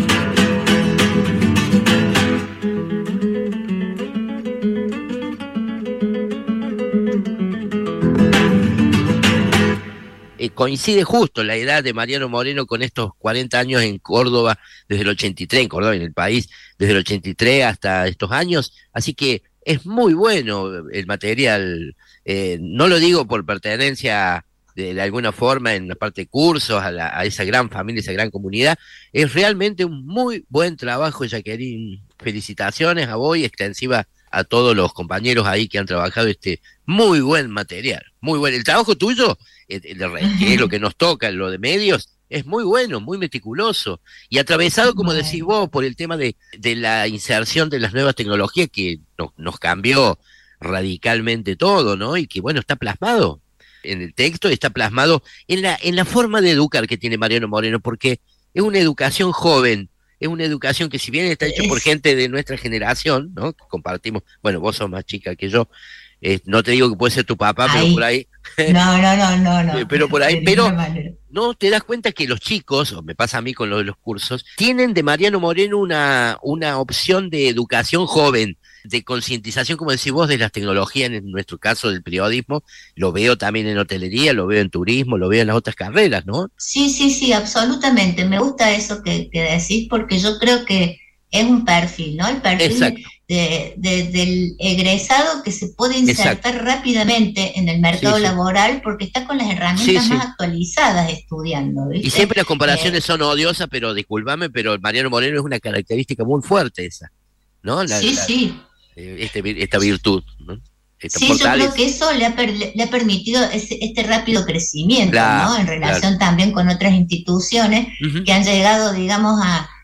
Coincide justo la edad de Mariano Moreno con estos 40 años en Córdoba, desde el 83, en Córdoba, en el país, desde el 83 hasta estos años, así que es muy bueno el material, no lo digo por pertenencia de alguna forma en la parte de cursos, a esa gran familia, esa gran comunidad, es realmente un muy buen trabajo, Jacqueline, felicitaciones a vos y extensiva a todos los compañeros ahí que han trabajado este muy buen material, muy bueno. El trabajo tuyo, que es lo que nos toca, lo de medios, es muy bueno, muy meticuloso y atravesado, como decís vos, por el tema de la inserción de las nuevas tecnologías que nos cambió radicalmente todo, ¿no? Y que, bueno, está plasmado en el texto, está plasmado en la forma de educar que tiene Mariano Moreno, porque es una educación joven, es una educación que si bien está hecha por gente de nuestra generación, ¿no? Compartimos, bueno, vos sos más chica que yo, no te digo que puede ser tu papá, pero por ahí... No. Pero por ahí, pero no te das cuenta que los chicos, o me pasa a mí con lo de los cursos, tienen de Mariano Moreno una opción de educación joven, de concientización, como decís vos, de las tecnologías, en nuestro caso del periodismo, lo veo también en hotelería, lo veo en turismo, lo veo en las otras carreras, ¿no? Sí, absolutamente. Me gusta eso que decís, porque yo creo que es un perfil, ¿no? El perfil del egresado que se puede insertar rápidamente en el mercado laboral porque está con las herramientas más actualizadas estudiando, ¿viste? Y siempre las comparaciones son odiosas, pero discúlpame, pero Mariano Moreno es una característica muy fuerte esa, ¿no? Esta virtud, ¿no? Yo creo que eso le ha permitido este rápido crecimiento, ¿no? En relación también con otras instituciones que han llegado, digamos,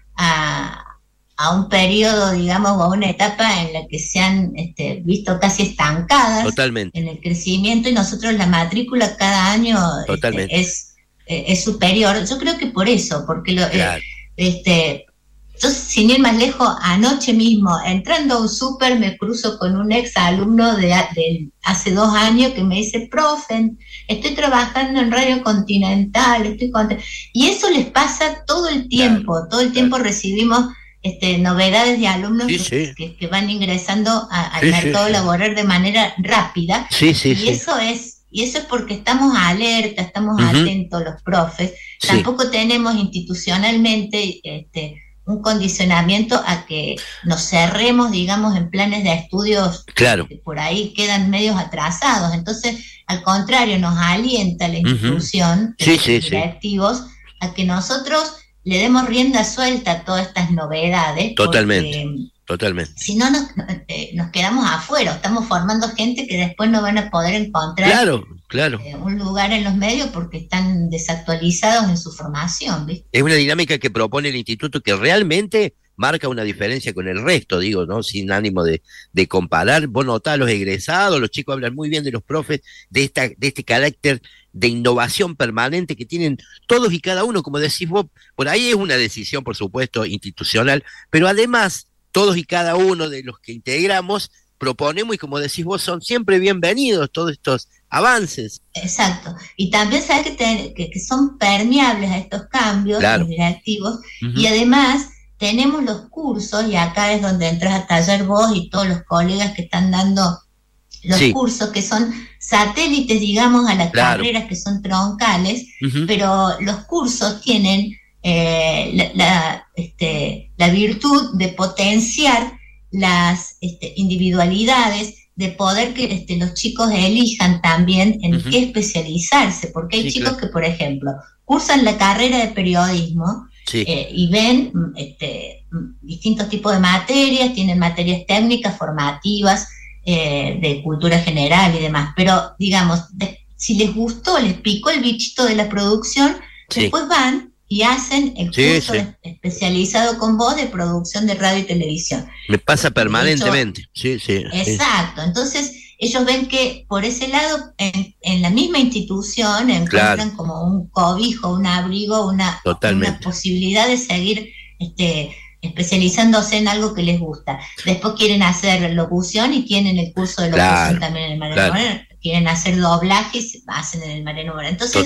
a un periodo, digamos, o a una etapa en la que se han visto casi estancadas en el crecimiento, y nosotros la matrícula cada año es superior. Yo creo que por eso, porque yo, sin ir más lejos, anoche mismo, entrando a un súper, me cruzo con un ex alumno de hace 2 años que me dice: profe, estoy trabajando en Radio Continental, y eso les pasa todo el tiempo, recibimos novedades de alumnos que van ingresando al mercado laboral de manera rápida, eso es porque estamos alerta, estamos atentos los profes, tampoco tenemos institucionalmente un condicionamiento a que nos cerremos, digamos, en planes de estudios que por ahí quedan medios atrasados. Entonces, al contrario, nos alienta la institución, los directivos, a que nosotros le demos rienda suelta a todas estas novedades. Totalmente. Si no, nos quedamos afuera, estamos formando gente que después no van a poder encontrar un lugar en los medios porque están desactualizados en su formación, ¿viste? Es una dinámica que propone el instituto que realmente marca una diferencia con el resto, digo, ¿no? Sin ánimo de comparar. Vos notás a los egresados, los chicos hablan muy bien de los profes, de este carácter de innovación permanente que tienen todos y cada uno, como decís vos, por ahí es una decisión, por supuesto, institucional, pero además, todos y cada uno de los que integramos, proponemos y como decís vos, son siempre bienvenidos todos estos avances. Exacto, y también sabes que son permeables a estos cambios directivos, y además tenemos los cursos, y acá es donde entras a taller vos y todos los colegas que están dando los cursos, que son satélites, digamos, a las carreras que son troncales, pero los cursos tienen la virtud de potenciar las individualidades, de poder que los chicos elijan también en qué especializarse, porque hay chicos que, por ejemplo, cursan la carrera de periodismo y ven distintos tipos de materias, tienen materias técnicas, formativas, de cultura general y demás, pero digamos, si les gustó, les picó el bichito de la producción, después van y hacen el curso especializado con vos de producción de radio y televisión. Me pasa permanentemente. Exacto, entonces ellos ven que por ese lado, en la misma institución, encuentran como un cobijo, un abrigo, una posibilidad de seguir especializándose en algo que les gusta. Después quieren hacer locución y tienen el curso de locución también en el Mariano Moreno. Quieren hacer doblajes, hacen en el Mariano Moreno. Entonces,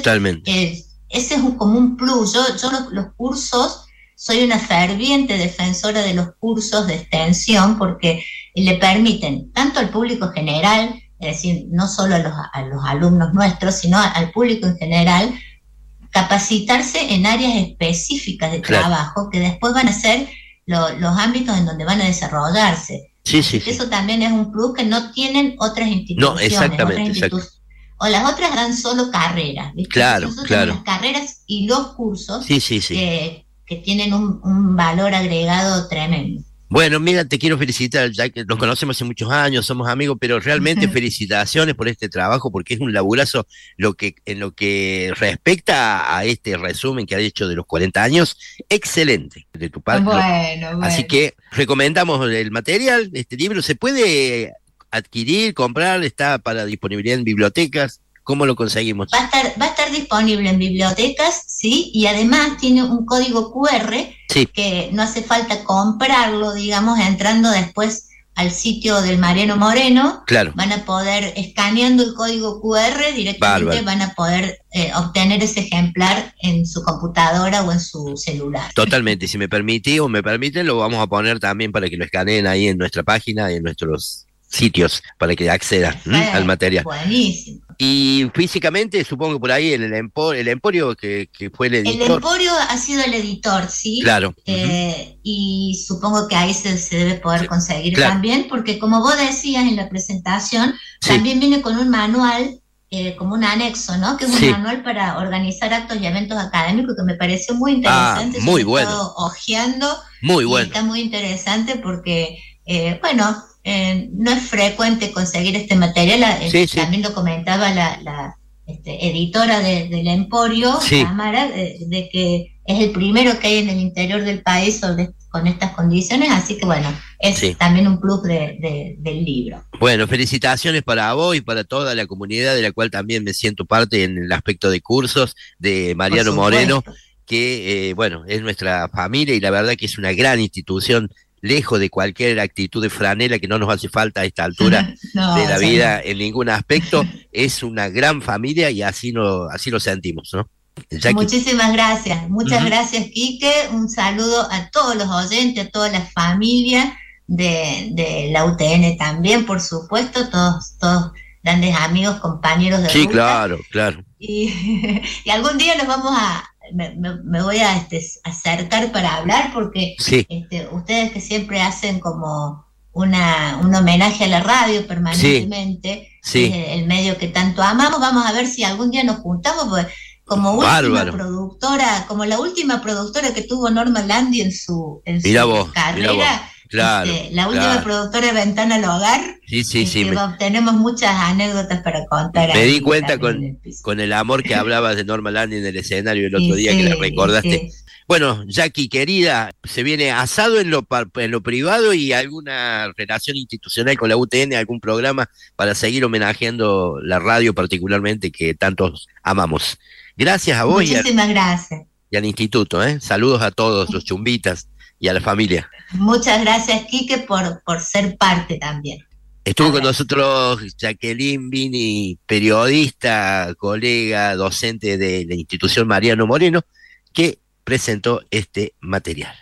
ese es como un plus. Yo los cursos, soy una ferviente defensora de los cursos de extensión porque le permiten tanto al público general, es decir, no solo a los alumnos nuestros, sino al público en general, capacitarse en áreas específicas de trabajo que después van a ser los ámbitos en donde van a desarrollarse. Eso también es un plus que no tienen otras instituciones. No, exactamente. O las otras dan solo carreras, ¿viste? Nosotros tenemos las carreras y los cursos que tienen un valor agregado tremendo. Bueno, mira, te quiero felicitar, ya que nos conocemos hace muchos años, somos amigos, pero realmente felicitaciones por este trabajo, porque es un laburazo en lo que respecta a este resumen que has hecho de los 40 años, excelente de tu parte. Bueno. Así que recomendamos el material, este libro, ¿se puede adquirir, comprar? ¿Está para disponibilidad en bibliotecas? ¿Cómo lo conseguimos? Va a estar disponible en bibliotecas, y además tiene un código QR que no hace falta comprarlo, digamos, entrando después al sitio del Mariano Moreno. Van a poder, escaneando el código QR, directamente van a poder obtener ese ejemplar en su computadora o en su celular. Totalmente, si me permiten, lo vamos a poner también para que lo escaneen ahí en nuestra página y en nuestros sitios para que accedan al material. Buenísimo. Y físicamente, supongo que por ahí en el Emporio, que fue el editor. El Emporio ha sido el editor, Claro. Y supongo que ahí se debe poder conseguir también, porque como vos decías en la presentación, también viene con un manual, como un anexo, ¿no? Que es un manual para organizar actos y eventos académicos, que me pareció muy interesante. Muy bueno. He estado hojeando. Muy bueno. Está muy interesante porque, no es frecuente conseguir este material. También lo comentaba la editora del Emporio, Tamara, de que es el primero que hay en el interior del país con estas condiciones, así que bueno, es también un plus del libro. Bueno, felicitaciones para vos y para toda la comunidad de la cual también me siento parte en el aspecto de cursos de Mariano Moreno, que es nuestra familia y la verdad que es una gran institución, lejos de cualquier actitud de franela que no nos hace falta a esta altura de la vida en ningún aspecto. Es una gran familia y así lo sentimos, ¿no? Muchísimas gracias, muchas gracias, Quique. Un saludo a todos los oyentes, a toda la familia de la UTN también, por supuesto, todos grandes amigos, compañeros de ruta. Claro. Y algún día nos vamos me voy a acercar para hablar, porque ustedes que siempre hacen como un homenaje a la radio permanentemente, el medio que tanto amamos, vamos a ver si algún día nos juntamos, pues como productora, como la última productora que tuvo Norma Landi en su carrera. La última productora de Ventana al Hogar. Tenemos muchas anécdotas para contar. Me di cuenta con el amor que hablabas de Norma Landi en el escenario el otro día, que le recordaste. Bueno, Jackie, querida, se viene asado en lo privado y alguna relación institucional con la UTN, algún programa para seguir homenajeando la radio particularmente que tantos amamos. Gracias a vos Muchísimas gracias. Y al instituto, ¿eh? Saludos a todos los chumbitas y a la familia. Muchas gracias, Quique, por ser parte también. Estuvo con nosotros Jacqueline Vini, periodista, colega, docente de la institución Mariano Moreno, que presentó este material.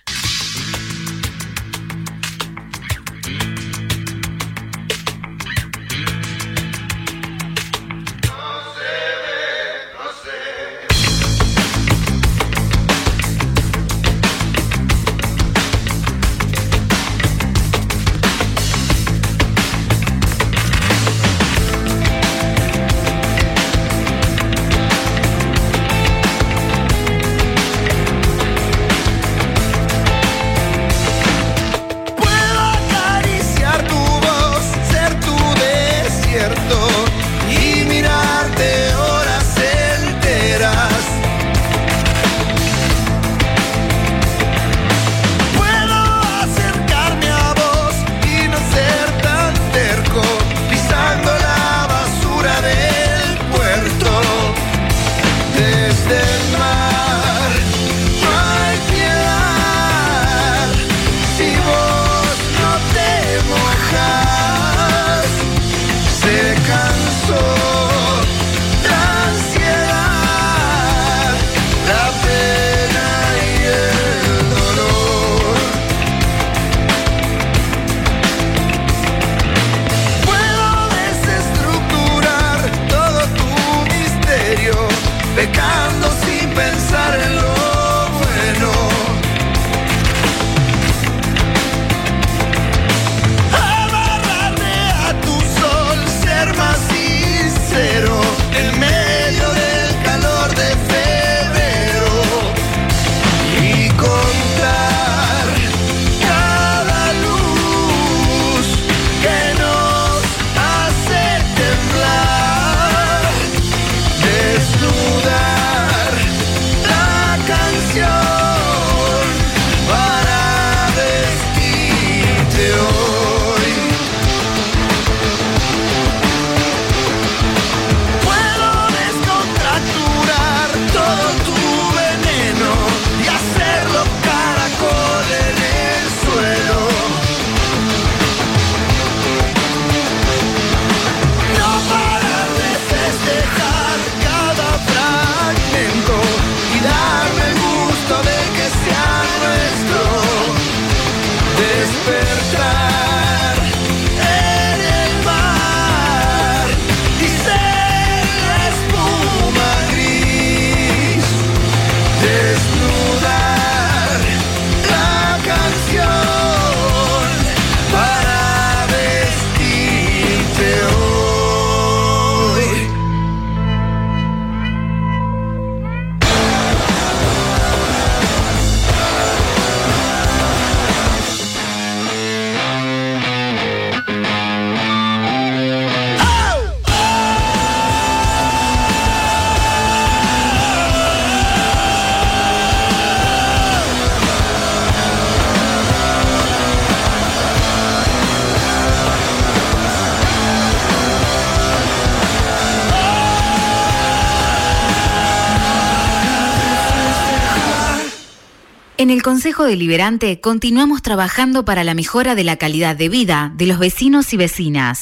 En el Consejo Deliberante continuamos trabajando para la mejora de la calidad de vida de los vecinos y vecinas.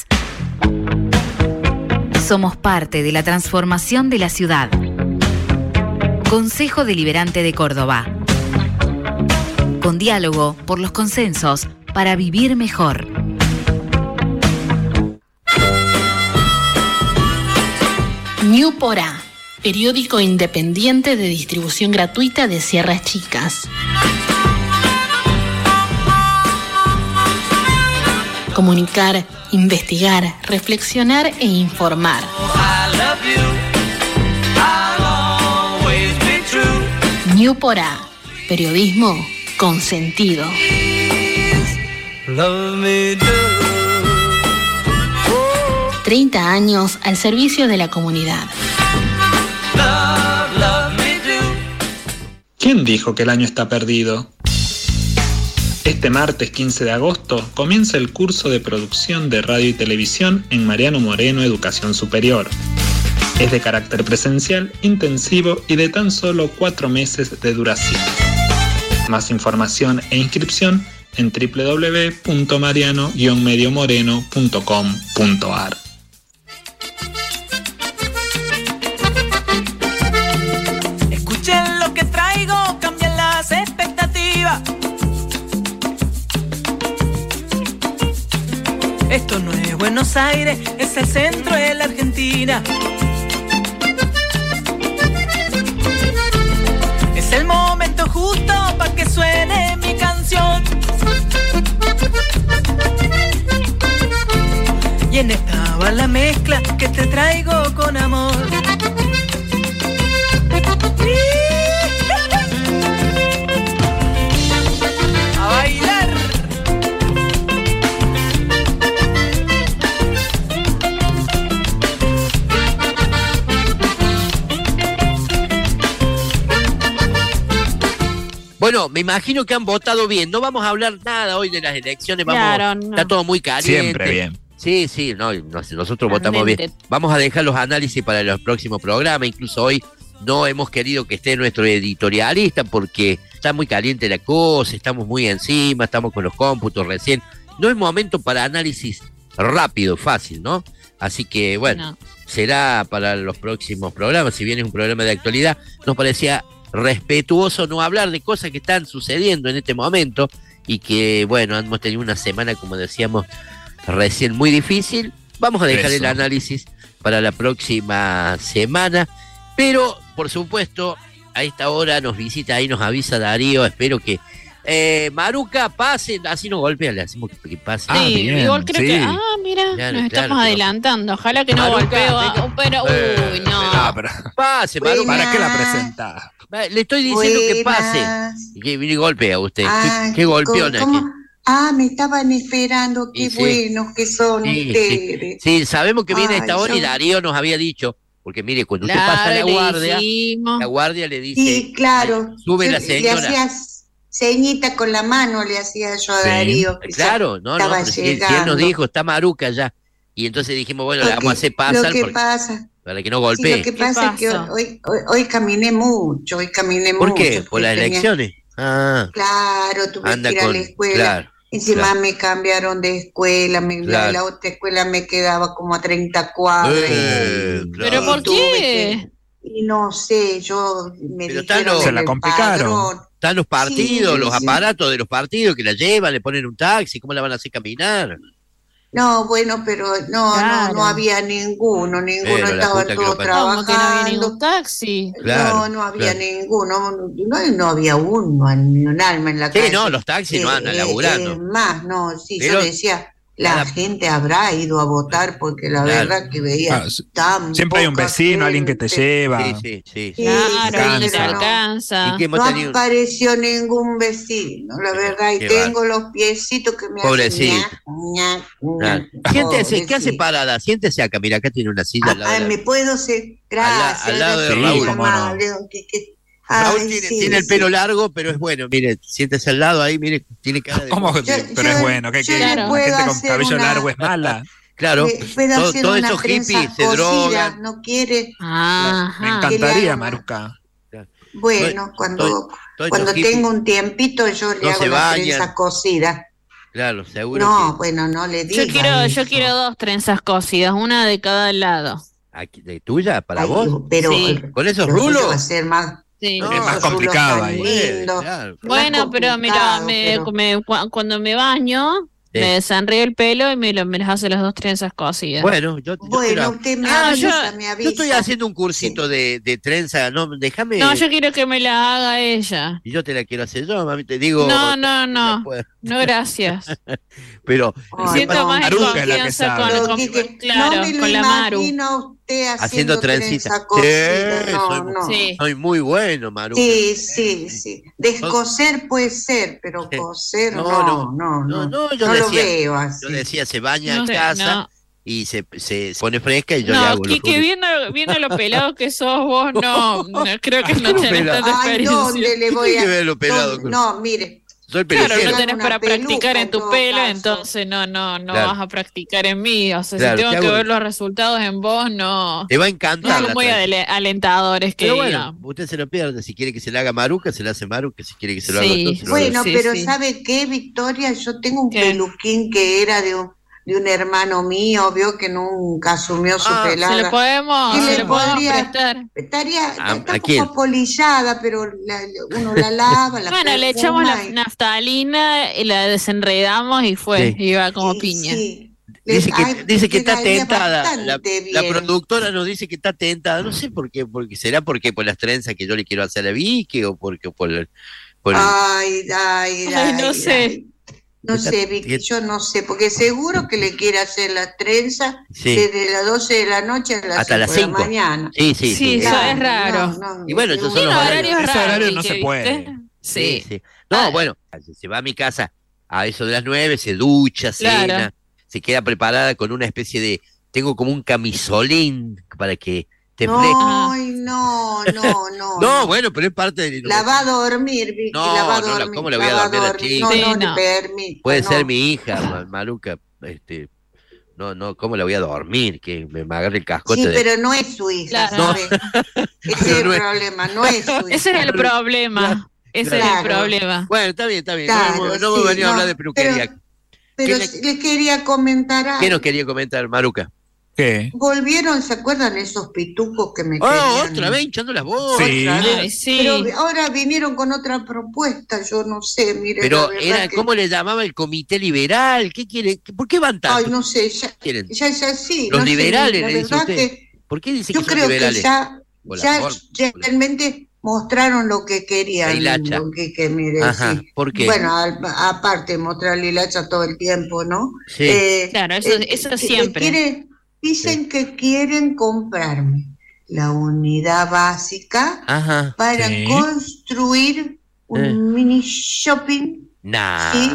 Somos parte de la transformación de la ciudad. Consejo Deliberante de Córdoba. Con diálogo por los consensos para vivir mejor. Ñupora, periódico independiente de distribución gratuita de Sierras Chicas. Comunicar, investigar, reflexionar e informar. Ñupora, periodismo con sentido. 30 años al servicio de la comunidad. ¿Quién dijo que el año está perdido? Este martes 15 de agosto comienza el curso de producción de radio y televisión en Mariano Moreno Educación Superior. Es de carácter presencial, intensivo y de tan solo 4 meses de duración. Más información e inscripción en www.mariano-mediomoreno.com.ar. Escuchen lo que traigo, cambian las expectativas. Esto no es Buenos Aires, es el centro de la Argentina. Es el momento justo para que suene mi canción. Y en esta va la mezcla que te traigo con amor. A bailar. Bueno, me imagino que han votado bien. No vamos a hablar nada hoy de las elecciones. Claro, no. Está todo muy caliente. Siempre bien. Sí, nosotros votamos bien. Vamos a dejar los análisis para los próximos programas. Incluso hoy no hemos querido que esté nuestro editorialista porque está muy caliente la cosa, estamos muy encima, estamos con los cómputos recién. No es momento para análisis rápido, fácil, ¿no? Así que, bueno, será para los próximos programas. Si bien es un programa de actualidad, nos parecía respetuoso no hablar de cosas que están sucediendo en este momento y que, bueno, hemos tenido una semana, como decíamos, recién muy difícil. Vamos a dejar el análisis para la próxima semana, pero, por supuesto, a esta hora nos visita, ahí nos avisa Darío, espero que Maruca pase, así no golpea, le hacemos que pase. Sí, igual creo que, mira, nos estamos adelantando, ojalá que no golpeo, pero, uy, no. Pero pase, Maruca. ¿Para qué la presentás? Le estoy diciendo que pase. Que golpea usted. ¿Qué golpeona? Me estaban esperando, qué buenos que son ustedes. Sí, sabemos que viene a esta hora y Darío nos había dicho, porque mire, cuando usted pasa la guardia le dice, sí, claro, sube la señora. Le hacías ceñita con la mano, le hacía yo a Darío. Claro, pero si él nos dijo, está Maruca ya. Y entonces dijimos, bueno, le vamos a hacer pasar. Lo que pasa... Para que no golpee. Sí, lo que pasa es que hoy caminé mucho, ¿Por qué? ¿Por las elecciones? Claro, tuve que ir a la escuela. Claro, Encima me cambiaron de escuela, la otra escuela me quedaba como a 30 cuadras. ¿Pero por qué? Y no sé, yo me dijeron se la complicaron. Están los partidos, los aparatos de los partidos que la llevan, le ponen un taxi, ¿cómo la van a hacer caminar? No, bueno, pero no había ninguno estaba todo trabajando. ¿Cómo que no había ningún taxi? No había ninguno, no había uno, ni un alma en la calle. Sí, no, los taxis no andan laburando. Yo decía, la gente habrá ido a votar porque la verdad que veía tan siempre hay un vecino, alguien que te lleva. Sí. Claro, alguien que te alcanza. No apareció ningún vecino, la verdad, y tengo los piecitos que me hacen Siéntese, ¿qué hace parada? Siéntese acá, mira, acá tiene una silla al lado. Me puedo ser, gracias. Al lado de Raúl. Raúl tiene el pelo largo, pero es bueno. Mire, siéntese al lado ahí, mire, tiene cara de... ¿Cómo? Pero es bueno. ¿Qué la gente con cabello largo es mala? Claro, todos esos hippies se drogan. ¿No quiere? Me encantaría, Maruca. Bueno, cuando tengo un tiempito yo le hago la trenza cosida. Claro, seguro. No, bueno, no le digo. Yo quiero 2 trenzas cosidas, una de cada lado. ¿De tuya? ¿Para vos? Pero ¿con esos rulos? Va a ser más... Sí. Es más complicado ahí. Bueno, pero mira, cuando me baño, me desenrío el pelo y me las hace las 2 trenzas cosidas. Bueno, usted me avisa. Yo estoy haciendo un cursito de trenza, déjame. No, yo quiero que me la haga ella. Y yo te la quiero hacer yo, mami, te digo. No, gracias. Pero siento más confianza con la Maru. Haciendo trencita. Soy muy bueno, Maru. Sí. Descoser puede ser, pero coser no. Yo lo veo así. Yo decía, se baña en casa y se pone fresca y yo le No, hago Quique, viendo lo pelado que sos vos, no creo que no tenés tanta experiencia. ¿Dónde le voy a...? Ver lo pelado. No, mire. Soy Claro, peluquero. no tenés para practicar en tu pelo, caso. entonces no Claro. vas a practicar en mí. O sea, Claro, si tengo te que hago- ver los resultados en vos, no. Te va a encantar. No la son muy tradición. alentadores que Pero bueno, digamos. usted se lo pierde. Si quiere que se le haga Maruca, se le hace Maruca. Si quiere que se lo haga Sí. todo, se lo haga. Bueno, Sí, pero sí. ¿sabe qué, Victoria? Yo tengo un ¿Qué? peluquín que era de un hermano mío, vio que nunca asumió su pelada. Se le podemos, ¿Qué se le le podemos podría- prestar. Estaría, ¿A está un quién? poco polillada, pero uno la lava, la Bueno, le echamos la perfuma y- naftalina y la desenredamos y fue, Sí. iba como piña. Sí. Dice que está quedaría tentada. bastante La bien. productora nos dice que está tentada. No sé por qué. ¿Será porque por las trenzas que yo le quiero hacer a Vicky o porque por el... Ay, no sé. No Está- sé, Vicky, yo no sé, porque seguro que le quiere hacer las trenzas Sí. desde las 12 de la noche a las Hasta las 5 de la 5. mañana. Sí, eso es raro. Y bueno, esos son Tiene los horarios horarios. Ese raros, horario no Quique, se puede. ¿viste? Sí. Sí. No, bueno, se va a mi casa a eso de las 9, se ducha, Claro. cena, se queda preparada con una especie de... Tengo como un camisolín para que te fleje. Ay, no. No, bueno, pero es parte de... La va a dormir, Vicky, No, la va a no, dormir. ¿cómo le voy a dormir a la chica? No, Sí, no, no. le permito. Puede no. ser mi hija, Maruca, no, ¿cómo la voy a dormir? Que me agarre el cascote Sí, de... pero no es su hija, Claro. ¿sabes? Ese es el no es- problema, no es su hija. Ese es el problema. Ese es el Claro. problema. Bueno, está bien. Claro, no me sí, venía a no, hablar de peluquería. Pero ¿Qué le quería comentar algo. ¿Qué nos quería comentar, Maruca? ¿Qué? Volvieron, ¿se acuerdan esos pitucos que me Oh, querían? otra vez hinchando las bolas. Sí. Otra vez. Ay, sí. Pero ahora vinieron con otra propuesta, yo no sé, mire. Pero la verdad era, que- ¿cómo le llamaba el comité liberal? ¿Qué quiere? ¿Por qué van tanto? Ay, no sé, ya quieren? es así. Los no sé, liberales, la le dice verdad usted. que ¿Por qué dice yo que son creo que liberales? Por la ya forma, realmente mostraron lo que querían. La hilacha. Don Quique, mire, Ajá, sí. ¿por qué? Bueno, aparte de mostrar la hilacha todo el tiempo, ¿no? Sí. Claro, eso siempre. Dicen que quieren comprarme la unidad básica Ajá. para Sí. construir un mini shopping. Nah. ¿sí?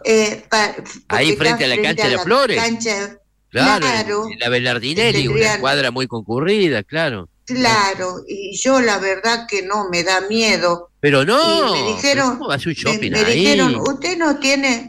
Ahí porque frente está a la cancha de la Flores. cancha- Claro, la Belardinelli, una tendrían- cuadra muy concurrida, claro. Claro, y yo la verdad que no, me da miedo. Pero no, Y me pero dijeron, ¿cómo va a hacer un shopping me ahí? dijeron, usted no tiene,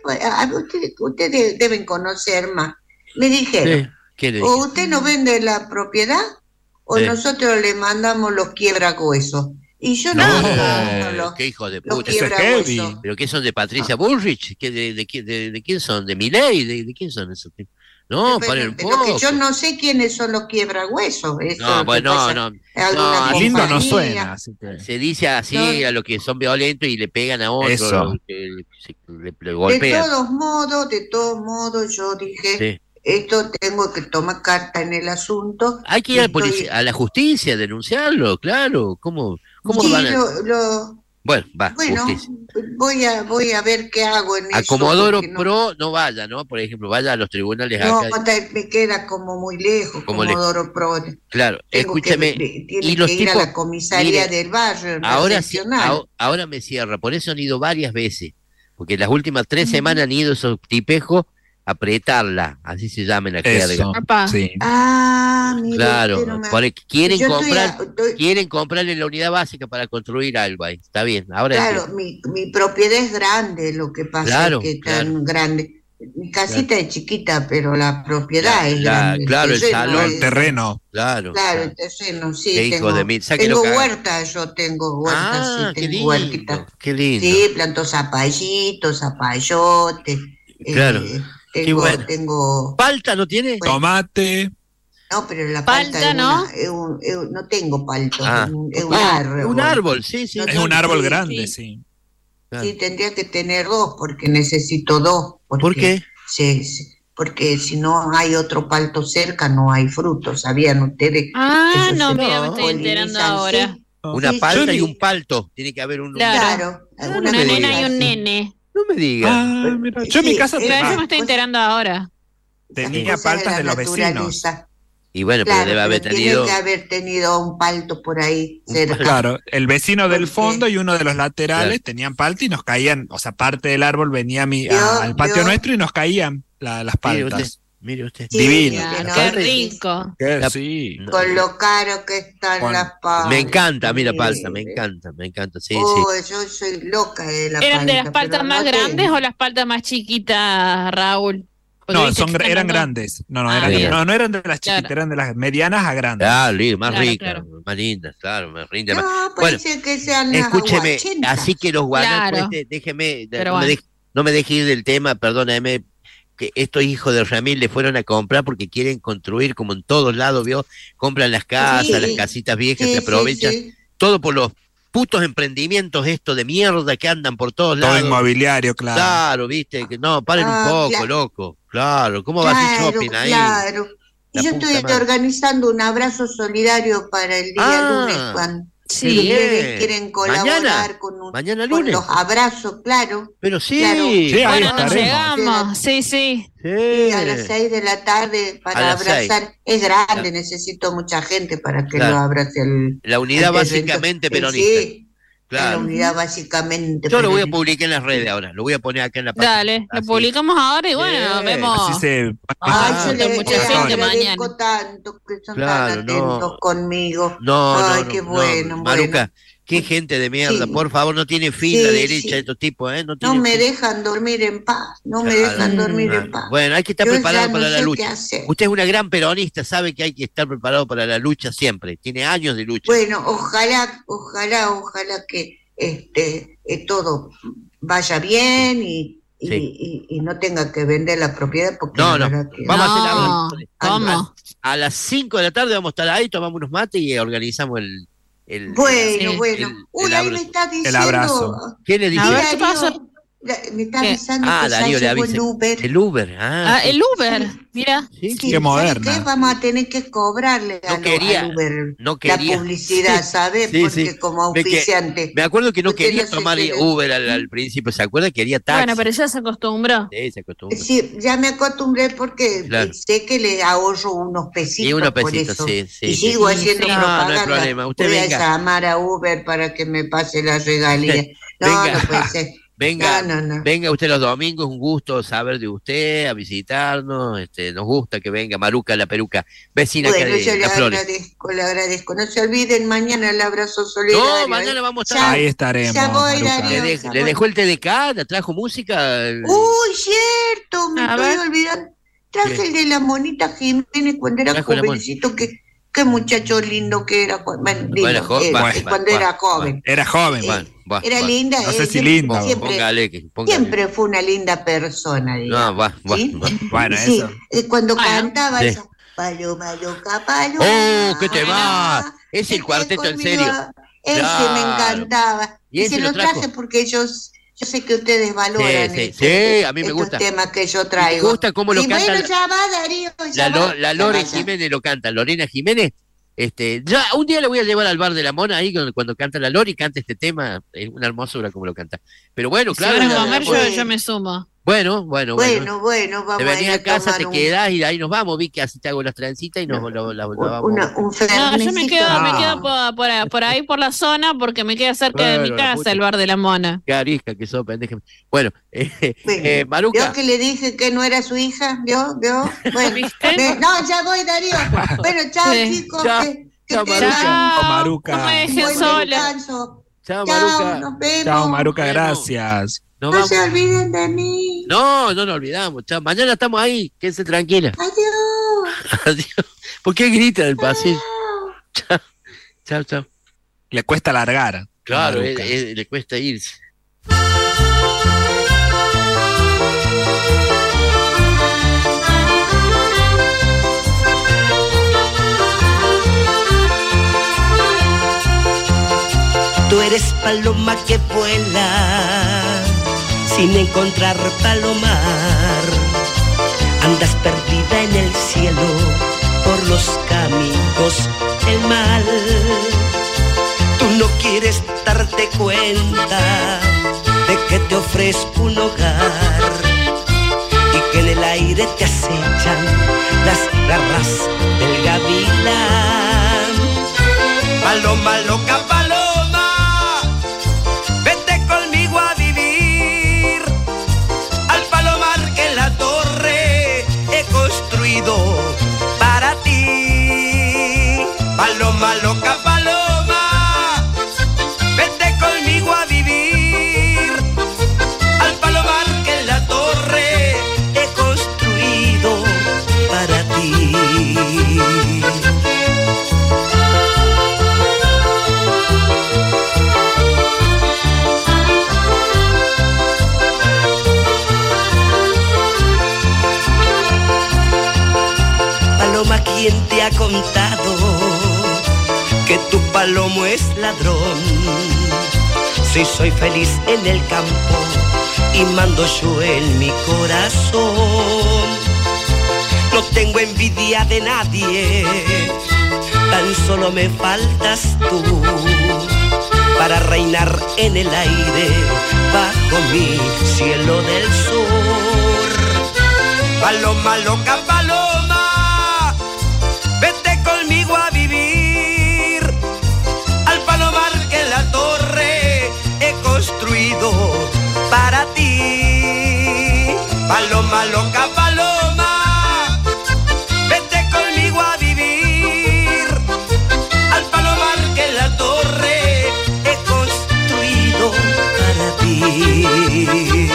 ustedes deben conocer más. Me dijeron, Sí, ¿qué le o dije? usted no vende la propiedad, o Sí. nosotros le mandamos los quiebrahuesos. Y yo no, Qué hijo de los puta. quiebrahuesos. ¿Pero qué son de Patricia Bullrich? ¿De quién son? ¿De Milei? ¿De quién son esos tipos? No, paren un Pero poco. que yo no sé quiénes son los quiebrahuesos. Eso es No, lo que bueno, pasa. no. Alguna No, Lindo no compañía. suena. Así que... Se dice así No. a los que son violentos y le pegan a otros, Eso. que le De golpean. todos modos, yo dije, Sí. esto tengo que tomar carta en el asunto. Hay que ir a, Estoy- a la justicia, denunciarlo, claro. ¿Cómo Sí, van a...? bueno, justicia. voy a ver qué hago en A eso. Comodoro porque Pro no vaya, ¿no? Por ejemplo, vaya a los tribunales no, acá. me queda como muy lejos, Como lejos. Comodoro Pro. Claro, Tengo escúchame. tiene y los que ir tipos, a la comisaría mire, del barrio, en la ahora sí, seccional. ahora me cierra, por eso han ido varias veces, porque las últimas 3 semanas han ido esos tipejos a apretarla, así se llama en la jerga. Eso, sí. Ah, mire, Claro, pero porque quieren yo estoy quieren comprarle la unidad básica para construir algo ahí. Está bien, ahora Claro, entiendo. mi propiedad es grande, lo que pasa Claro, es que es tan grande. Mi casita es chiquita, pero la propiedad es grande. claro, el terreno salón, es- terreno. Claro. Claro, el terreno, sí. Qué hijo tengo, de mil, sáquelo tengo cagado. huerta, yo tengo huerta, Ah, sí, qué tengo huertita. lindo, qué lindo. Sí, planto zapallitos, zapallotes. Claro, Tengo, bueno. tengo. ¿Palta no tiene? Tomate. No, pero la Palta, palta es ¿no? no tengo palto, Ah. es un Ah, árbol. un árbol, sí, sí. No Es un árbol sí, grande, sí. Sí, tendría que tener 2 porque necesito 2. ¿Por qué? Porque si no hay otro palto cerca, no hay frutos. ¿Sabían ustedes? Ah, Eso no, se mira, me estoy enterando polinizan, ahora. sí. Una Sí, palta sí. y un palto. Tiene que haber un... Claro. Claro, Una me nena digas. y un nene. No me digas. Ah, mira, yo en mi Sí, casa Pero eso me tenía, estoy enterando ahora. tenía Las cosas paltas de la los vecinos. naturaleza. Y bueno, pero Claro, debe haber pero tenido... tiene que haber tenido un palto por ahí cerca. Claro, el vecino del Porque- fondo y uno de los laterales Claro. tenían palta y nos caían, o sea, parte del árbol venía Yo- al patio yo- nuestro y nos caían las Mire usted, paltas. Mire usted. Sí, Divino. Qué rico. Sí. Con lo caro que están las paltas. Me encanta a mí la palta, me encanta, sí, Yo soy loca de la ¿Eran palta. de las paltas más grandes o las paltas más chiquitas, Raúl? Porque No, viste que eran están grandes. No bien. eran de las chiquitas, eran de las medianas a grandes. Más ricas, más lindas, claro, me rinde más. No, puede ser que sean las Escúcheme, aguachetas. así que los guanacos, Claro. déjeme, Pero no me deje ir del tema, perdóname, que estos hijos de Ramil le fueron a comprar porque quieren construir como en todos lados, ¿vio? Compran las casas, Sí. las casitas viejas, Sí, se aprovechan, sí. todo por los putos emprendimientos estos de mierda que andan por todos Todo lados. inmobiliario, claro. Claro, viste, que no, paren un poco, claro. loco. Claro, ¿cómo va a hacer shopping ahí? Claro. La Y yo puta estoy madre. organizando un abrazo solidario para el día lunes cuando Sí. ustedes quieren colaborar Mañana. con Mañana con lunes. los abrazos, claro. Pero sí, Claro. Sí, ahí Bueno, nos estaremos. llegamos. Sí, sí. Sí, a las 6 de la tarde para A las abrazar. Es grande, necesito mucha gente para que Claro. lo abrace el. La unidad al básicamente evento. peronista. Sí, Claro. la unidad básicamente. Yo lo voy a peronista. publicar en las redes ahora, lo voy a poner acá en la página. Dale, lo Así. publicamos ahora y bueno, Bien. vemos. Así se. Ay, yo Hay le mucha gente agradezco mañana. tanto que son Claro, tan atentos no. conmigo. No, Ay, no, qué no, bueno, Maruca, qué gente de mierda, Sí. por favor, no tiene fin Sí, la derecha sí. de estos tipos, ¿eh? No, No tiene me fin. dejan dormir en paz, no me Claro. dejan dormir en paz. Bueno, hay que estar Yo preparado ya para no la sé lucha. qué hacer. Usted es una gran peronista, sabe que hay que estar preparado para la lucha siempre. Tiene años de lucha. Bueno, ojalá que todo vaya bien y no tenga que vender la propiedad porque No, la no. verdad que- Vamos a hacer No, ¿cómo? a las 5 de la tarde vamos a estar ahí, tomamos unos mates y organizamos el Bueno, Sí. bueno. Uy, ahí me abrazo. está diciendo. abrazo. ¿Qué le dije? A ver, Darío, ¿qué pasó? Me está ¿Qué? avisando que Darío ya le llegó avisa. el Uber. El Uber, Ah, sí. el Uber, mira. Sí, Sí, sí. Qué ¿sabe moderna. qué? Vamos a tener que cobrarle No quería, al Uber no la quería. publicidad, ¿sabes? Sí, Porque sí. como Ve que- auspiciante. Me acuerdo que no Usted quería no se tomar quiere- Uber al principio, ¿se acuerda? Quería taxi. Bueno, pero ya se acostumbró. Sí, se acostumbró. Sí, ya me acostumbré porque Claro. sé que le ahorro unos pesitos Y unos por pesitos, eso. sí, sí, y sí. sigo Sí, haciendo sí. No, no hay propaganda. problema. Usted Voy venga. a llamar a Uber para que me pase la regalía. No, Venga. no puede ser. Venga, No. venga usted los domingos, un gusto saber de usted, a visitarnos, nos gusta que venga Maruca la Peruca, vecina acá Bueno, yo de le Las Flores. agradezco. No se olviden mañana el abrazo solidario. No, mañana vamos a estar. Ya- Ahí estaremos. ya voy, Maruca. Darío. Le dejó el TDK, le trajo música. Uy, cierto, me A estoy ver. olvidando. Traje ¿Qué? el de la Monita Jiménez cuando era Trajo la mona. jovencito, qué muchacho lindo que era. Bueno, lindo, Bueno, cuando era joven. Era joven. Era linda. No sé si siempre- linda. Siempre, Póngale. siempre fue una linda persona, digamos. No, va. ¿sí? Bueno, Sí, eso. cuando Bueno. cantaba Sí. esa Paloma loca, paloma. ¡Oh, qué te va! Es el Vete cuarteto en conmigo. serio. Ese Claro. me encantaba. ¿Y Y ese se lo lo traje trajo? porque yo sé que ustedes valoran Sí, este- a mí me estos gusta. temas que yo Me traigo. gusta cómo lo Y canta bueno, ya va, Darío. la Lore Jiménez lo canta, Lorena Jiménez. Ya un día le voy a llevar al bar de la Mona ahí cuando canta la Lore y canta este tema, es una hermosura como lo canta. Pero bueno, Si claro. van a ya- comer, bueno. yo me sumo. Bueno. Bueno, vamos Te a venís ir a casa, tomar te quedás y de ahí nos vamos, vi que así te hago las trencitas y nos vamos. un No, yo me fernecito. quedo por ahí por la zona porque me queda cerca de mi Bueno, la casa puta. el bar de la Mona. Qué arisca que sos, pendeja. Bueno, Bueno, Maruca. ¿vio que le dije que no era su hija? ¿Vio? Bueno, ¿Viste? no, ya voy, Darío. Bueno, chao, Sí. chicos. Chao. Que Chao, tengan Chao, un Maruca. No me dejen buen sola. descanso. Chao, Chao, Maruca. nos vemos. Chao, Maruca, Bueno. gracias. Nos No vamos. se olviden de mí. No nos olvidamos. Chao. Mañana estamos ahí. Quédense tranquila. Adiós. Adiós. ¿Por qué grita del pasillo? Chao. Le cuesta largar. Claro, Maruca. le cuesta irse. Tú eres paloma que vuela sin encontrar palomar. Andas perdida en el cielo por los caminos del mal. Tú no quieres darte cuenta de que te ofrezco un hogar y que en el aire te acechan las garras del gavilán. Paloma loca, paloma, vete conmigo a vivir al palomar que en la torre he construido Paloma loca, paloma, vete conmigo a vivir al palomar que en la torre he construido para ti. Paloma, ¿quién te ha contado que tu palomo es ladrón? Si soy feliz en el campo y mando yo en mi corazón. No tengo envidia de nadie, tan solo me faltas tú para reinar en el aire bajo mi cielo del sur. Paloma loca, paloma, vete conmigo a vivir al palomar que en la torre he construido para ti. Paloma loca, paloma, vete conmigo a vivir al palomar que en la torre he construido para ti.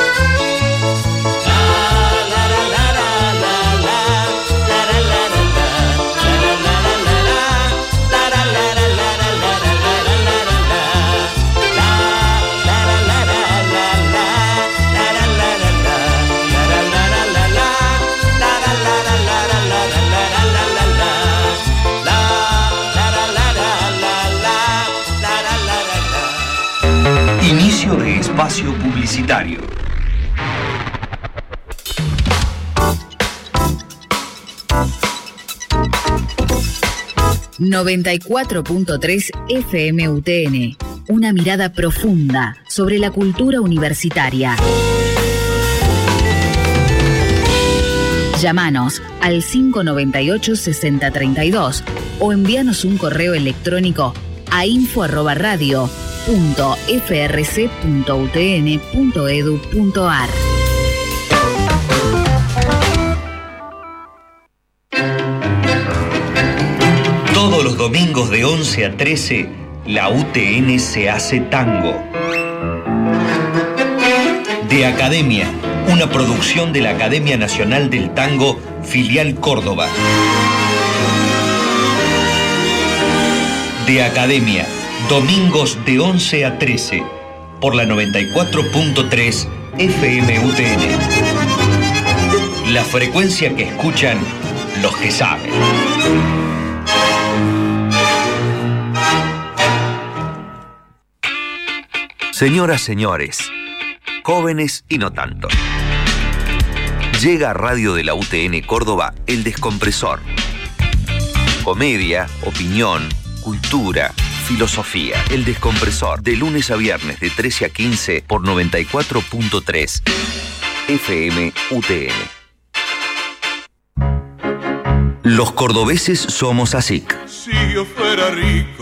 Inicio de espacio publicitario. ...94.3 FM UTN... una mirada profunda sobre la cultura universitaria. Llámanos al 598-6032 o envíanos un correo electrónico a info@radio.frc.utn.edu.ar. Todos los domingos de 11 a 13, la UTN se hace tango. De Academia, una producción de la Academia Nacional del Tango, filial Córdoba. De Academia, domingos de 11 a 13, por la 94.3 FM UTN. La frecuencia que escuchan los que saben. Señoras, señores, jóvenes y no tanto. Llega a Radio de la UTN Córdoba El Descompresor. Comedia, opinión, cultura, filosofía. El Descompresor, de lunes a viernes de 13 a 15 por 94.3 FM UTN. Los cordobeses somos así. Si yo fuera rico,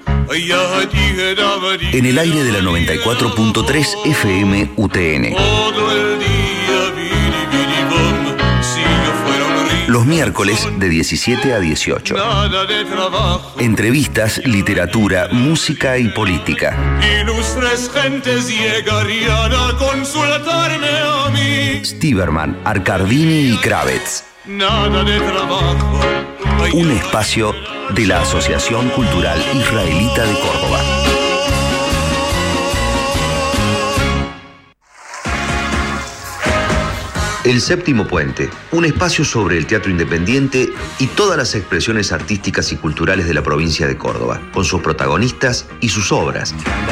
en el aire de la 94.3 FM UTN. todo el día vini, bom. Si yo fuera un rico, Los miércoles de 17 a 18. nada de trabajo. Entrevistas, literatura, música y política. Ilustres gentes llegarían a consultarme a mí. Stiberman, Arcardini y Kravets. Nada de trabajo. Un espacio de la Asociación Cultural Israelita de Córdoba. El Séptimo Puente, un espacio sobre el teatro independiente y todas las expresiones artísticas y culturales de la provincia de Córdoba, con sus protagonistas y sus obras.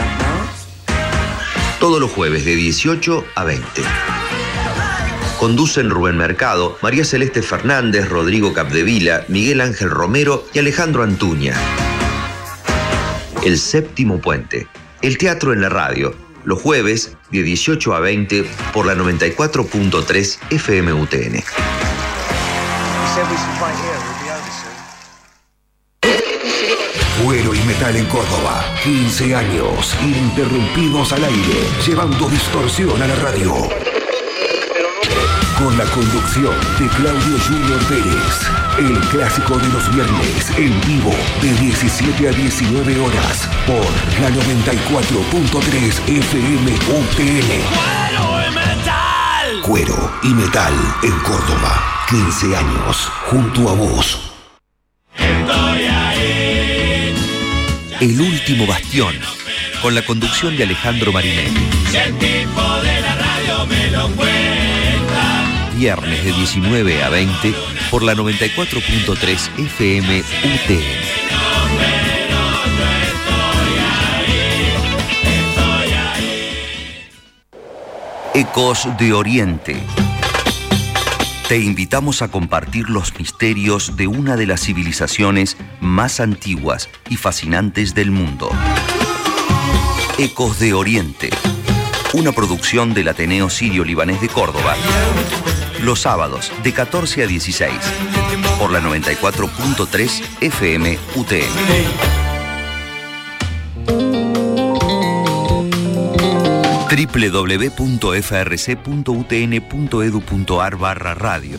Todos los jueves de 18 a 20. Conducen Rubén Mercado, María Celeste Fernández, Rodrigo Capdevila, Miguel Ángel Romero y Alejandro Antuña. El Séptimo Puente, el teatro en la radio, los jueves de 18 a 20 por la 94.3 FM UTN. Vuelo y Metal en Córdoba. 15 años ininterrumpidos al aire, llevando distorsión a la radio. con la conducción de Claudio Junior Pérez. El clásico de los viernes, en vivo, de 17 a 19 horas, por la 94.3 FM UTN. Cuero y metal en Córdoba. 15 años, junto a vos. Estoy ahí. El último bastión, con la conducción de Alejandro Marinelli. Si el tipo de la radio me lo cuenta. Viernes de 19 a 20 por la 94.3 FM UTN. Ecos de Oriente. Te invitamos a compartir los misterios de una de las civilizaciones más antiguas y fascinantes del mundo. Ecos de Oriente, una producción del Ateneo Sirio-Libanés de Córdoba, los sábados de 14 a 16, por la 94.3 FM UTN. www.frc.utn.edu.ar/radio.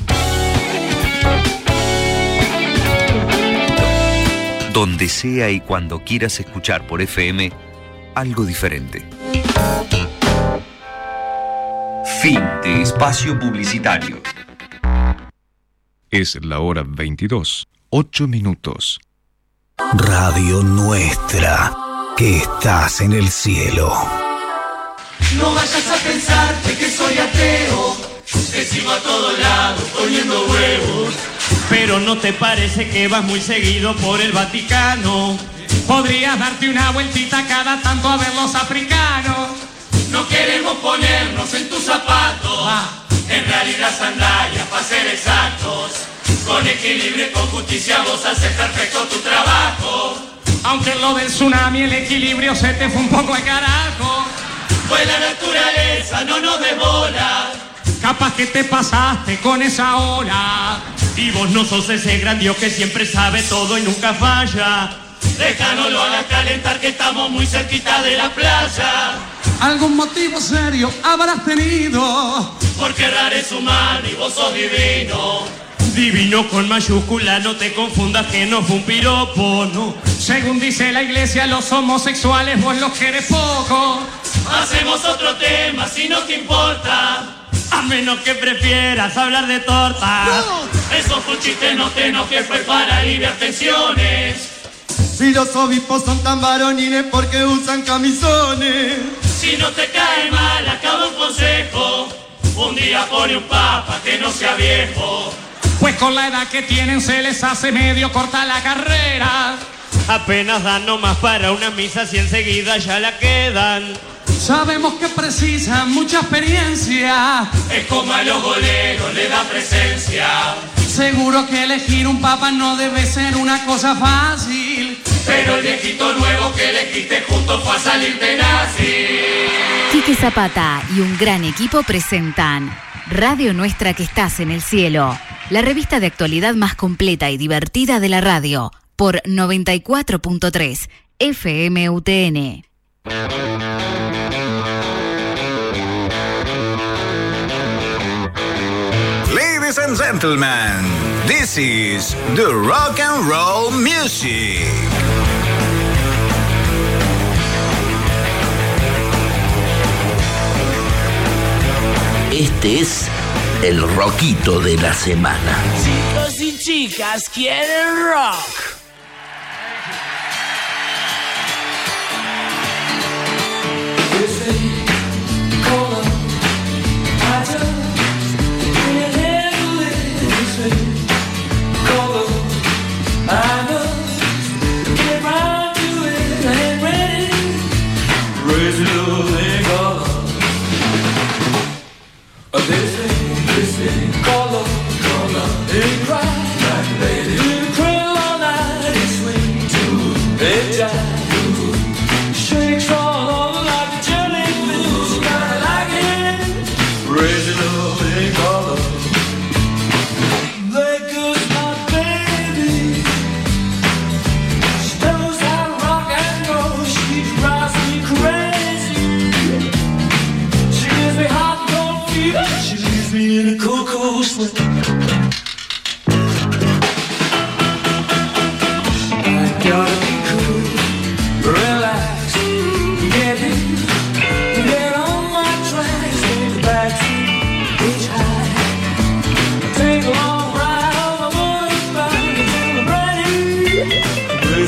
Donde sea y cuando quieras escuchar por FM algo diferente. Fin de espacio publicitario. Es la hora 22, 8 minutos. Radio Nuestra, que estás en el cielo. No vayas a pensarte que soy ateo, que sigo a todos lados poniendo huevos. Pero ¿no te parece que vas muy seguido por el Vaticano? Podrías darte una vueltita cada tanto a ver los africanos. No queremos ponernos en tus zapatos, en realidad sandalias para ser exactos. Con equilibrio y con justicia vos haces perfecto tu trabajo. Aunque en lo del tsunami el equilibrio se te fue un poco al carajo. Pues la naturaleza no nos dé bola. Capaz que te pasaste con esa ola. Y vos no sos ese gran Dios que siempre sabe todo y nunca falla. Déjanos lo hagas calentar que estamos muy cerquita de la playa. Algún motivo serio habrás tenido. Porque raro es humano y vos sos divino. Divino con mayúscula, no te confundas que no fue un piropo, no. Según dice la iglesia, los homosexuales vos los querés poco. Hacemos otro tema si no te importa. A menos que prefieras hablar de torta. No. Eso fue un chiste, no te enojes, fue para aliviar tensiones. Si los obispos son tan varoniles, ¿por qué usan camisones? Si no te cae mal, acaba un consejo. Un día pone un papa que no sea viejo. Pues con la edad que tienen se les hace medio corta la carrera. Apenas dan nomás para una misa si enseguida ya la quedan. Sabemos que precisan mucha experiencia. Es como a los boleros le da presencia. Seguro que elegir un papa no debe ser una cosa fácil. Pero el viejito nuevo que elegiste junto fue a salir de nazi. Quique Zapata y un gran equipo presentan Radio Nuestra, que estás en el cielo, la revista de actualidad más completa y divertida de la radio, por 94.3 FM UTN. Ladies and gentlemen, this is the rock and roll music. Este es el rockito de la semana. Chicos y chicas quieren rock.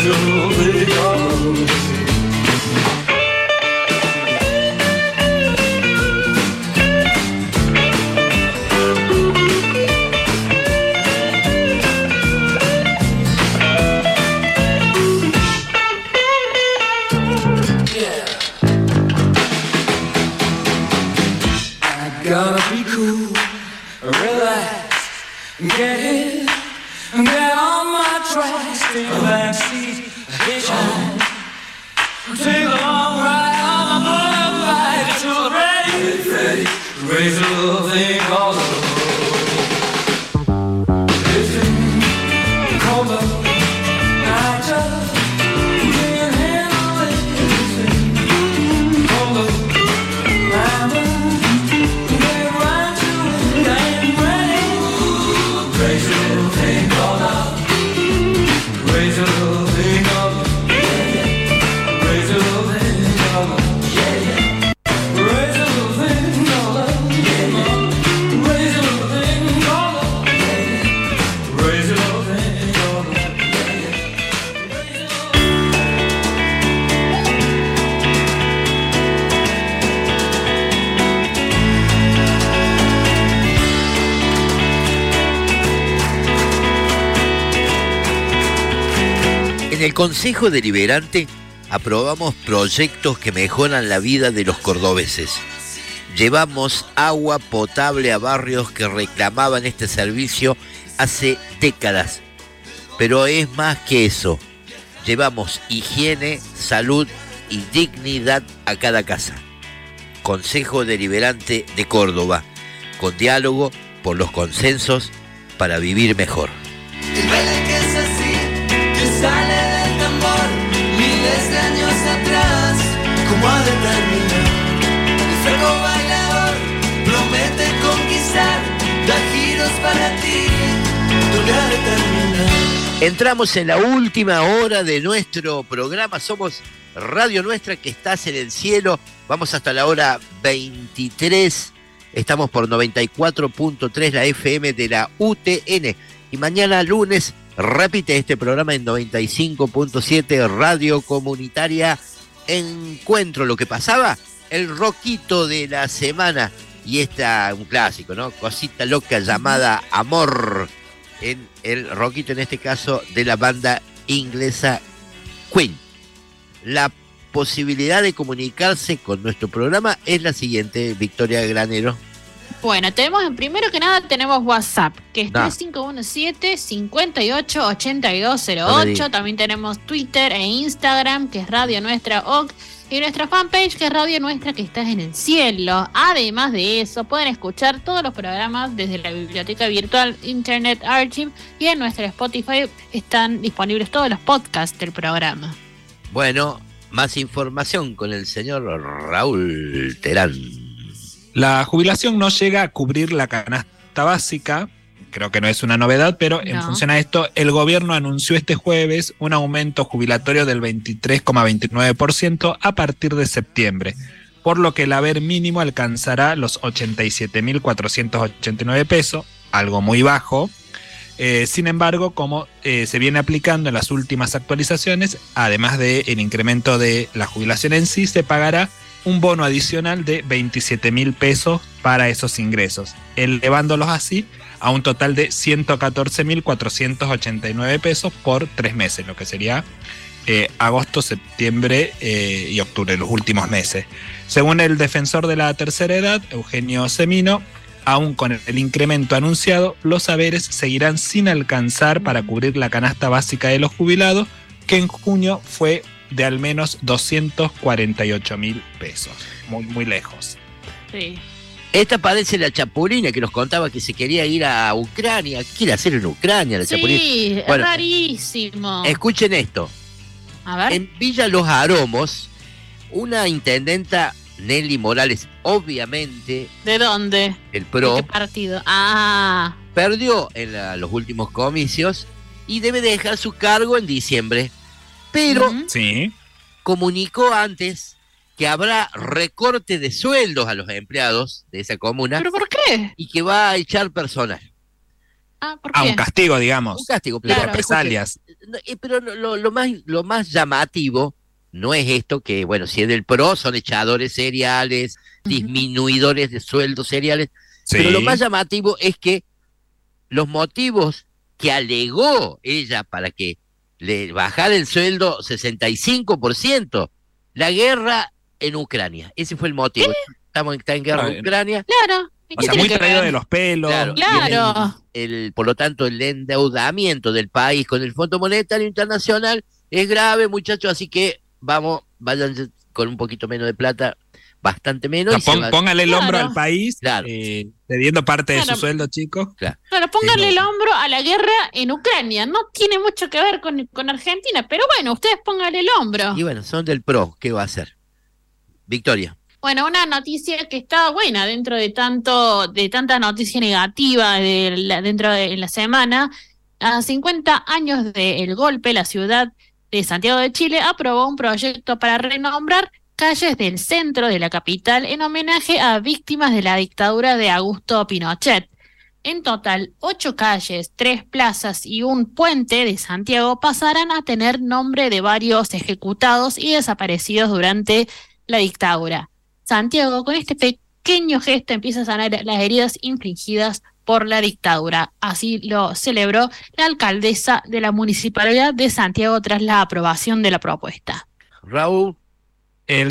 little thing called love. Gotta be cool, relax, get in, get on my tracks, take the back seat, hitchhike, take a long ride on my motorbike till I'm ready, raise a little thing called love. This thing called love, I just can't handle it. This thing called love, I just En el Consejo Deliberante aprobamos proyectos que mejoran la vida de los cordobeses. Llevamos agua potable a barrios que reclamaban este servicio hace décadas. Pero es más que eso. Llevamos higiene, salud y dignidad a cada casa. Consejo Deliberante de Córdoba, con diálogo por los consensos para vivir mejor. El baile que es así, que sale del tambor, miles de años atrás, ¿cómo ha de terminar? El flaco bailador promete conquistar, da giros para ti, ¿dónde ha de terminar? Entramos en la última hora de nuestro programa. Somos Radio Nuestra, que estás en el cielo. Vamos hasta la hora 23. Estamos por 94.3, la FM de la UTN. Y mañana lunes repite este programa en 95.7, Radio Comunitaria Encuentro. Lo que pasaba, el rockito de la semana. Y un clásico, ¿no? Cosita loca llamada Amor. En el rockito, en este caso, de la banda inglesa Queen. La posibilidad de comunicarse con nuestro programa es la siguiente, Victoria Granero. Bueno, primero que nada tenemos WhatsApp, que es 3517-588208. También tenemos Twitter e Instagram, que es Radio Nuestra OC. Y nuestra fanpage, que es Radio Nuestra, que está en el cielo. Además de eso, pueden escuchar todos los programas desde la biblioteca virtual Internet Archive, y en nuestra Spotify están disponibles todos los podcasts del programa. Bueno, más información con el señor Raúl Terán. La jubilación no llega a cubrir la canasta básica. Creo que no es una novedad, pero en función a esto, el gobierno anunció este jueves un aumento jubilatorio del 23,29% a partir de septiembre, por lo que el haber mínimo alcanzará los 87.489 pesos, algo muy bajo. Sin embargo, como se viene aplicando en las últimas actualizaciones, además del incremento de la jubilación en sí, se pagará un bono adicional de 27.000 pesos para esos ingresos, elevándolos así a un total de 114.489 pesos por 3 meses, lo que sería agosto, septiembre y octubre, los últimos meses. Según el defensor de la tercera edad, Eugenio Semino, aún con el incremento anunciado, los saberes seguirán sin alcanzar para cubrir la canasta básica de los jubilados, que en junio fue de al menos 248.000 pesos. Muy, muy lejos. Sí. Esta parece la Chapulina, que nos contaba que se quería ir a Ucrania. ¿Qué quiere hacer en Ucrania la Chapulina? Sí, bueno, es rarísimo. Escuchen esto. A ver. En Villa Los Aromos, una intendenta, Nelly Morales, obviamente. ¿De dónde? El PRO. ¿De qué partido? Perdió en los últimos comicios y debe dejar su cargo en diciembre. Pero comunicó antes que habrá recorte de sueldos a los empleados de esa comuna. ¿Pero por qué? Y que va a echar personal. ¿por qué? Un castigo, digamos. Un castigo, de represalias. Pero lo más llamativo no es esto que, bueno, si es del PRO, son echadores seriales, disminuidores de sueldos seriales, Sí. pero lo más llamativo es que los motivos que alegó ella para que le bajara el sueldo 65%, la guerra en Ucrania. Ese fue el motivo. Está en guerra en Ucrania. Claro. O sea, muy traído de los pelos. Claro. Por lo tanto, el endeudamiento del país con el Fondo Monetario Internacional es grave, muchachos, así que vayan con un poquito menos de plata, bastante menos. O sea, póngale el hombro al país, claro. cediendo parte de su sueldo, chicos. Claro, pónganle el hombro a la guerra en Ucrania. No tiene mucho que ver con Argentina, pero bueno, ustedes pónganle el hombro. Y bueno, son del PRO, ¿qué va a hacer? Victoria. Bueno, una noticia que está buena dentro de tanta noticia negativa dentro de la semana. A 50 años del golpe, la ciudad de Santiago de Chile aprobó un proyecto para renombrar calles del centro de la capital en homenaje a víctimas de la dictadura de Augusto Pinochet. En total, 8 calles, 3 plazas y un puente de Santiago pasarán a tener nombre de varios ejecutados y desaparecidos durante la dictadura. Santiago, con este pequeño gesto, empieza a sanar las heridas infligidas por la dictadura. Así lo celebró la alcaldesa de la Municipalidad de Santiago tras la aprobación de la propuesta. Raúl. El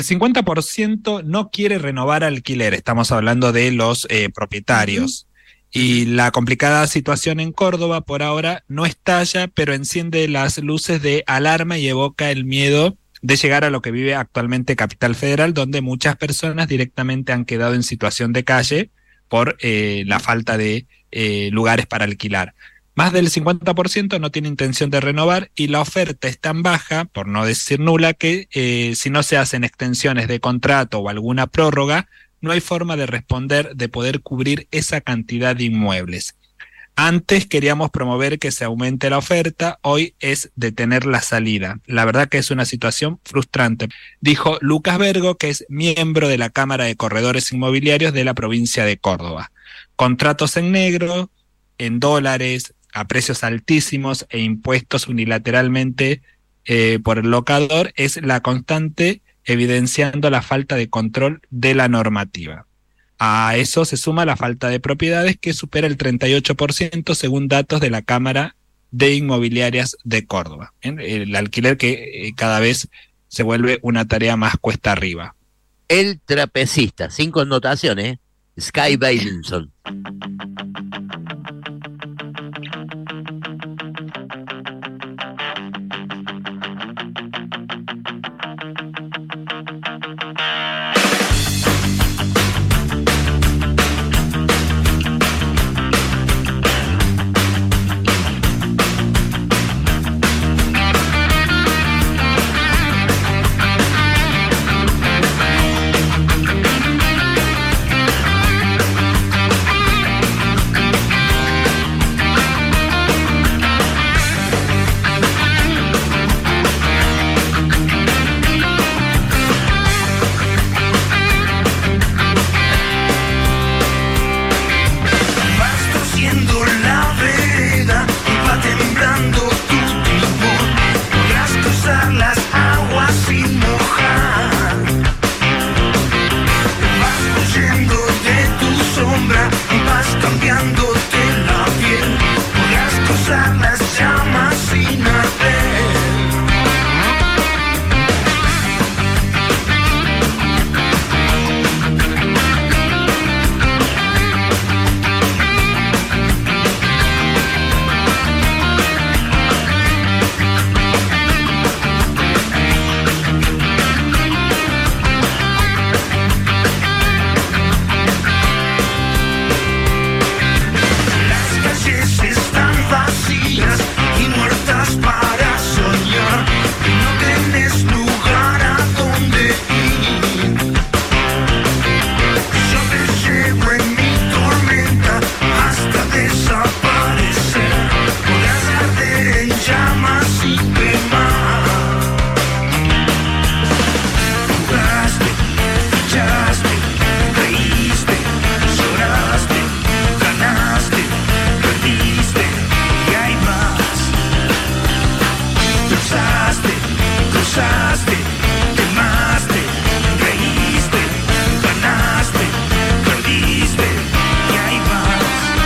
50% no quiere renovar alquiler, estamos hablando de los propietarios. Y la complicada situación en Córdoba por ahora no estalla, pero enciende las luces de alarma y evoca el miedo de llegar a lo que vive actualmente Capital Federal, donde muchas personas directamente han quedado en situación de calle por la falta de lugares para alquilar. Más del 50% no tiene intención de renovar y la oferta es tan baja, por no decir nula, que si no se hacen extensiones de contrato o alguna prórroga, no hay forma de responder, de poder cubrir esa cantidad de inmuebles. Antes queríamos promover que se aumente la oferta, hoy es detener la salida. La verdad que es una situación frustrante, dijo Lucas Vergo, que es miembro de la Cámara de Corredores Inmobiliarios de la provincia de Córdoba. Contratos en negro, en dólares, a precios altísimos e impuestos unilateralmente por el locador es la constante, evidenciando la falta de control de la normativa. A eso se suma la falta de propiedades que supera el 38% según datos de la Cámara de Inmobiliarias de Córdoba. El alquiler que cada vez se vuelve una tarea más cuesta arriba. El trapecista, sin connotaciones, Sky Bailinson. cruzaste, quemaste, reíste, ganaste, perdiste y ahí vas.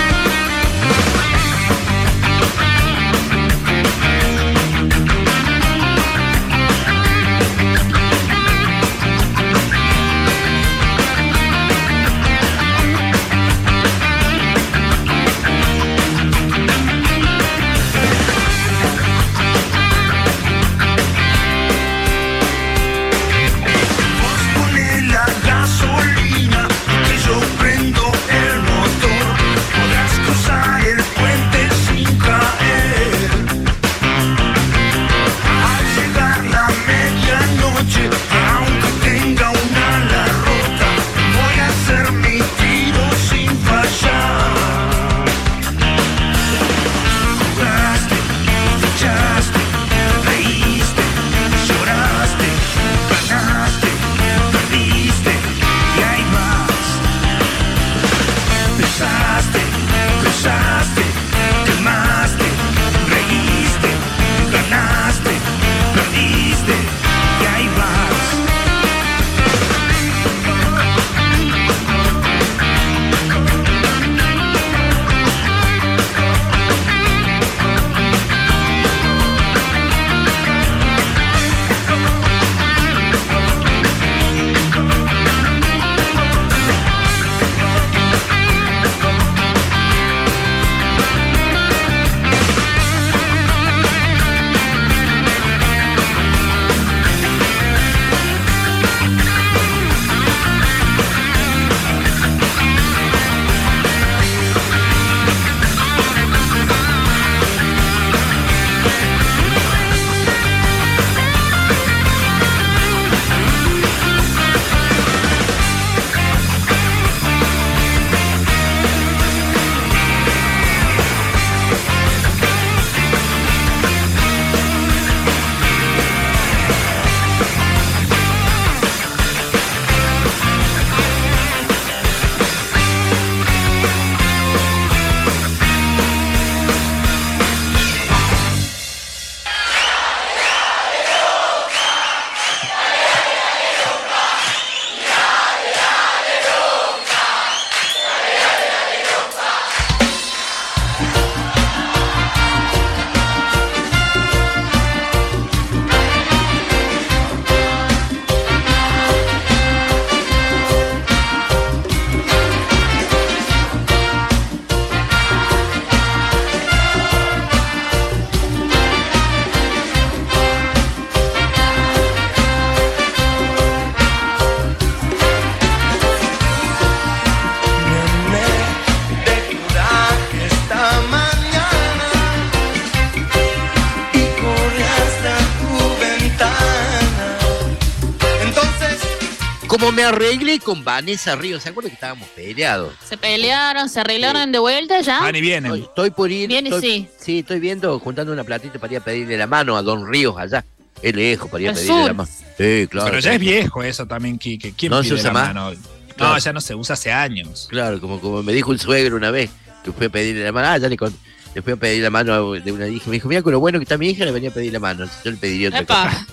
Como me arreglé con Vanessa Ríos, ¿se acuerdan que estábamos peleados? Se pelearon, se arreglaron de vuelta ya. Van y vienen. Estoy por ir. Viene, sí. Sí, estoy viendo, juntando una platita para ir a pedirle la mano a Don Ríos allá. Es lejos para ir a pedirle la mano. Sí, claro. Pero ya es viejo eso también, Quique. ¿Quién no pide se usa la más? mano? Claro. No, ya no se usa hace años. Claro, como me dijo el suegro una vez, que fui a pedirle la mano. Ya le fui a pedir la mano de una hija. Me dijo, mira, con lo bueno que está mi hija, le venía a pedir la mano. Yo le pediría otra cosa.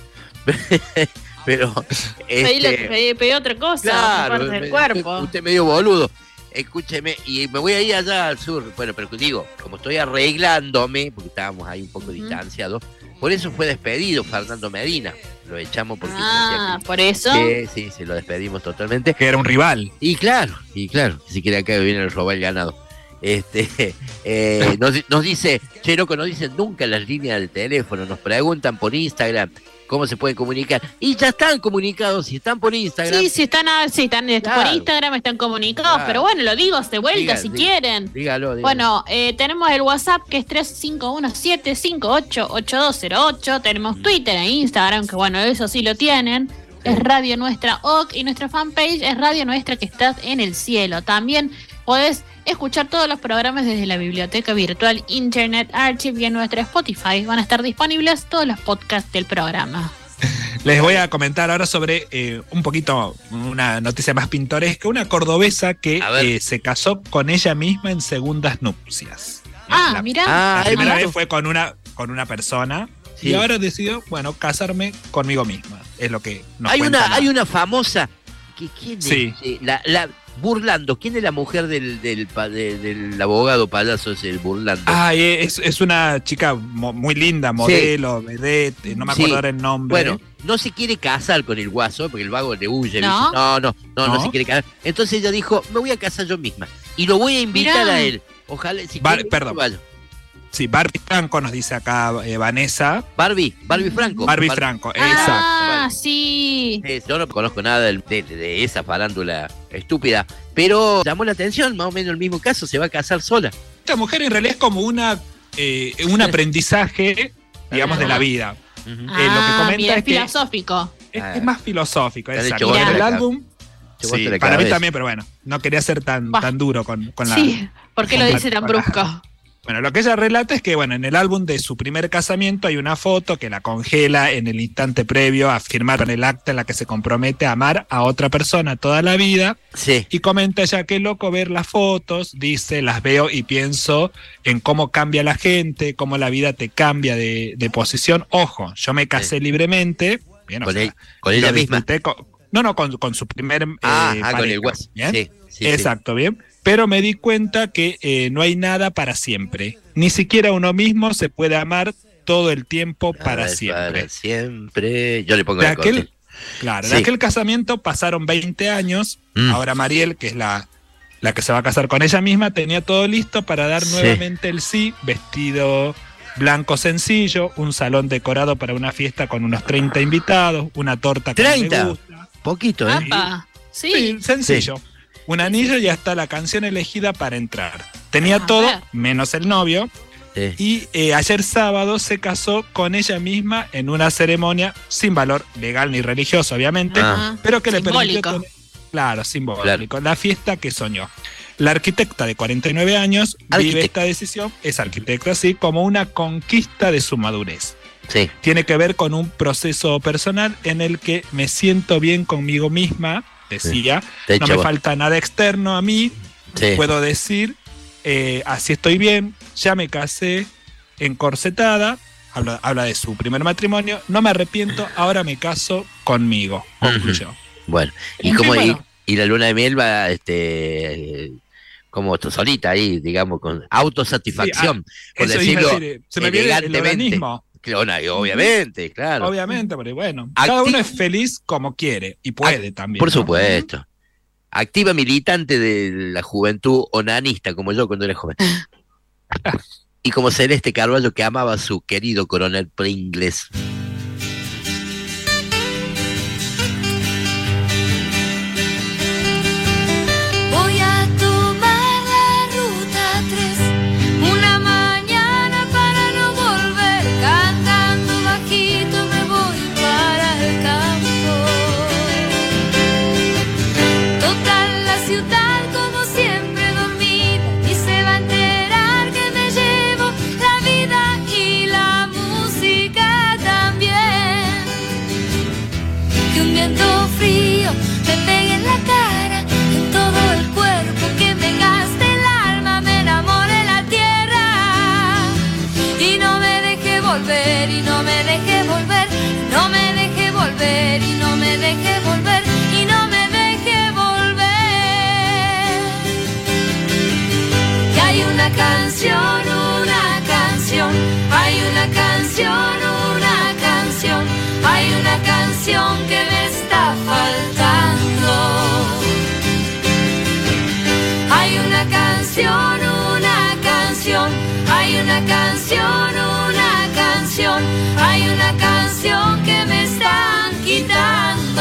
Pero pedí otra cosa, claro, parte del cuerpo. Usted medio boludo. Escúcheme, y me voy a ir allá al sur. Bueno, pero digo, como estoy arreglándome, porque estábamos ahí un poco distanciados, por eso fue despedido Fernando Medina. Lo echamos porque... ¿por eso? Sí, lo despedimos totalmente. Que era un rival. Y claro, si quiere acá viene el robar el ganado. Nos dice, che, loco, nos dicen nunca las líneas del teléfono, nos preguntan por Instagram cómo se pueden comunicar. Y ya están comunicados, si están por Instagram. Sí, están claro. Por Instagram, están comunicados, claro. Pero bueno, lo digo de vuelta si quieren. Dígalo. Bueno, tenemos el WhatsApp que es 3517588208, tenemos Twitter e Instagram, que bueno, eso sí lo tienen. Es Radio Nuestra OC y nuestra fanpage es Radio Nuestra que estás en el cielo. También podés escuchar todos los programas desde la biblioteca virtual Internet Archive y en nuestra Spotify. Van a estar disponibles todos los podcasts del programa. Les voy a comentar ahora sobre un poquito una noticia más pintoresca. Una cordobesa que se casó con ella misma en segundas nupcias. Mirá. La primera vez fue con una persona. y ahora decidió, bueno, casarme conmigo misma. Es lo que nos hay cuenta. hay una famosa ¿quién sí. es? Burlando, ¿quién es la mujer del abogado payaso ese, el Burlando? Es una chica muy linda, modelo, vedette, no me acuerdo ahora el nombre. Bueno, no se quiere casar con el guaso, porque el vago le huye. ¿No? No se quiere casar. Entonces ella dijo, me voy a casar yo misma. Y lo voy a invitar a él. Ojalá, si perdón. Sí, Barbie Franco nos dice acá Vanessa. Barbie Franco. Barbie Franco, exacto. Ah, sí. Yo no conozco nada de esa farándula estúpida, pero llamó la atención, más o menos el mismo caso, se va a casar sola. Esta mujer en realidad es como un aprendizaje, digamos, de la vida. Lo que comenta es filosófico. Es más filosófico, exacto. En el álbum, sí, para mí también, pero bueno, no quería ser tan duro con la... Sí, ¿por qué lo dice tan brusco? Bueno, lo que ella relata es que, bueno, en el álbum de su primer casamiento hay una foto que la congela en el instante previo a firmar con el acta en la que se compromete a amar a otra persona toda la vida. Sí. Y comenta ella, qué loco ver las fotos, dice, las veo y pienso en cómo cambia la gente, cómo la vida te cambia de posición. Ojo, yo me casé libremente. Bien, con ella misma. Con su primer con el guas. ¿Bien? Sí, exacto, bien. Pero me di cuenta que no hay nada para siempre. Ni siquiera uno mismo se puede amar todo el tiempo para siempre. Para siempre. Yo le pongo la corte. Claro, de aquel casamiento pasaron 20 años. Ahora Mariel, que es la que se va a casar con ella misma, tenía todo listo para dar nuevamente el sí. Vestido blanco sencillo, un salón decorado para una fiesta con unos 30 invitados, una torta que me gusta. Poquito, ¿eh? Sí, sencillo. Sí. Un anillo y hasta la canción elegida para entrar. Tenía todo, menos el novio. Sí. Y ayer sábado se casó con ella misma en una ceremonia sin valor legal ni religioso, obviamente, pero que le permitió tener, simbólico, la fiesta que soñó. La arquitecta de 49 años vive esta decisión, es arquitecta, sí, como una conquista de su madurez. Sí. Tiene que ver con un proceso personal en el que me siento bien conmigo misma, decía, no me falta nada externo a mí, puedo decir, así estoy bien, ya me casé, encorsetada, habla de su primer matrimonio, no me arrepiento, ahora me caso conmigo, concluyó. Bueno, y la luna de miel va como solita ahí, digamos, con autosatisfacción, por decirlo se me viene el organismo. Obviamente, claro. Obviamente, pero bueno, cada uno es feliz como quiere y puede también. Por supuesto. Activa militante de la juventud onanista, como yo cuando era joven. Y como Celeste Carballo, que amaba a su querido coronel Pringles. Frío me pegue en la cara, en todo el cuerpo, que me gaste el alma, me enamore la tierra y no me deje volver, y no me deje volver, no me deje volver, y no me deje volver, y no me deje volver. Que hay una canción, hay una canción, hay una canción que me está faltando. Hay una canción, hay una canción, hay una canción que me están quitando.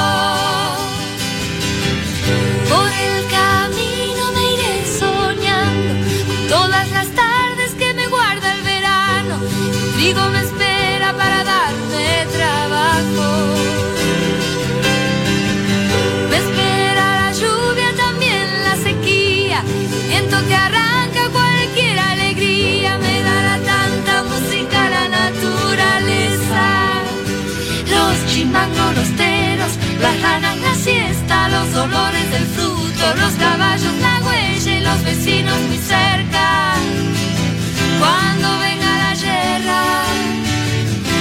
Por el camino me iré soñando, todas las tardes que me guarda el verano, el trigo me espera para darme trabajo. Me espera la lluvia, también la sequía, el viento que arranca cualquier alegría, me dará tanta música la naturaleza. Los chimangos, los teros, las ranas, la siesta, los dolores del fruto, los caballos, la huella y los vecinos muy cerca. Cuando venga la guerra,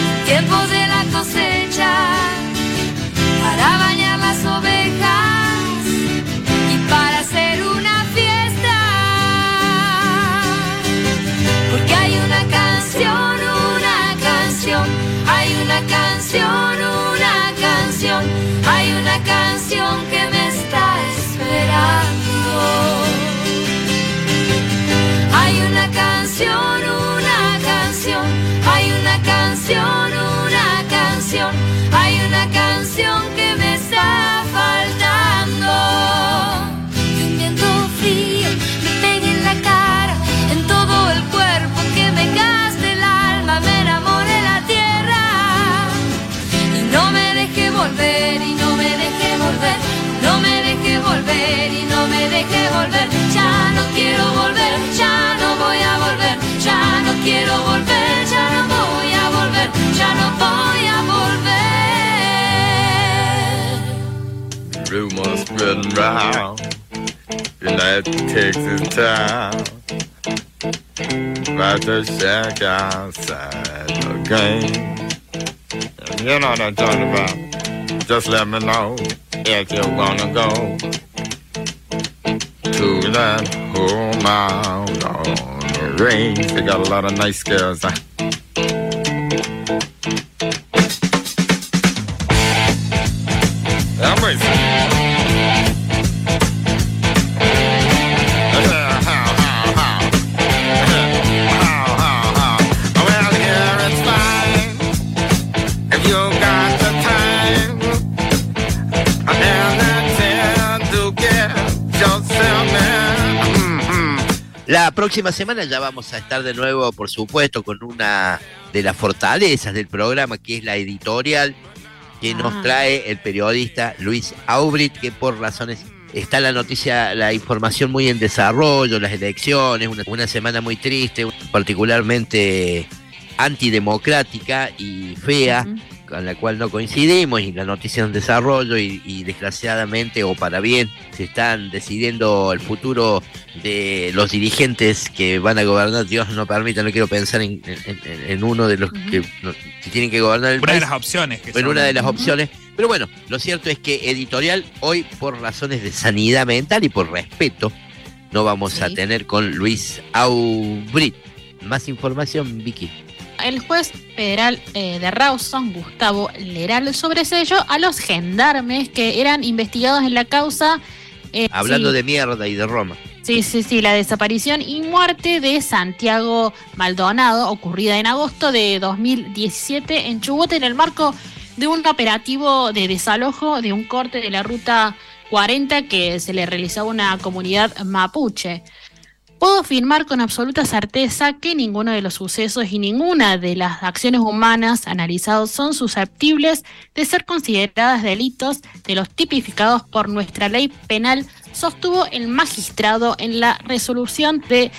fiddling round. You know it takes its time. About to shack outside the game. You know what I'm talking about. Just let me know if you wanna go to that home out on the range. They got a lot of nice girls. La próxima semana ya vamos a estar de nuevo, por supuesto, con una de las fortalezas del programa, que es la editorial que nos trae el periodista Luis Aubrit, que por razones está la noticia, la información muy en desarrollo, las elecciones, una semana muy triste, particularmente antidemocrática y fea, con la cual no coincidimos, y la noticia en desarrollo y desgraciadamente, o para bien, se están decidiendo el futuro de los dirigentes que van a gobernar. Dios no permita, no quiero pensar en uno de los que tienen que gobernar el país. Una de las opciones. Una de las opciones. Pero bueno, lo cierto es que editorial hoy, por razones de sanidad mental y por respeto, no vamos a tener con Luis Aubrit. Más información, Vicky. El juez federal de Rawson, Gustavo Leral, sobreseyó a los gendarmes que eran investigados en la causa. Hablando de mierda y de Roma. Sí, la desaparición y muerte de Santiago Maldonado, ocurrida en agosto de 2017 en Chubut, en el marco de un operativo de desalojo de un corte de la ruta 40 que se le realizó a una comunidad mapuche. Puedo afirmar con absoluta certeza que ninguno de los sucesos y ninguna de las acciones humanas analizados son susceptibles de ser consideradas delitos de los tipificados por nuestra ley penal, sostuvo el magistrado en la resolución de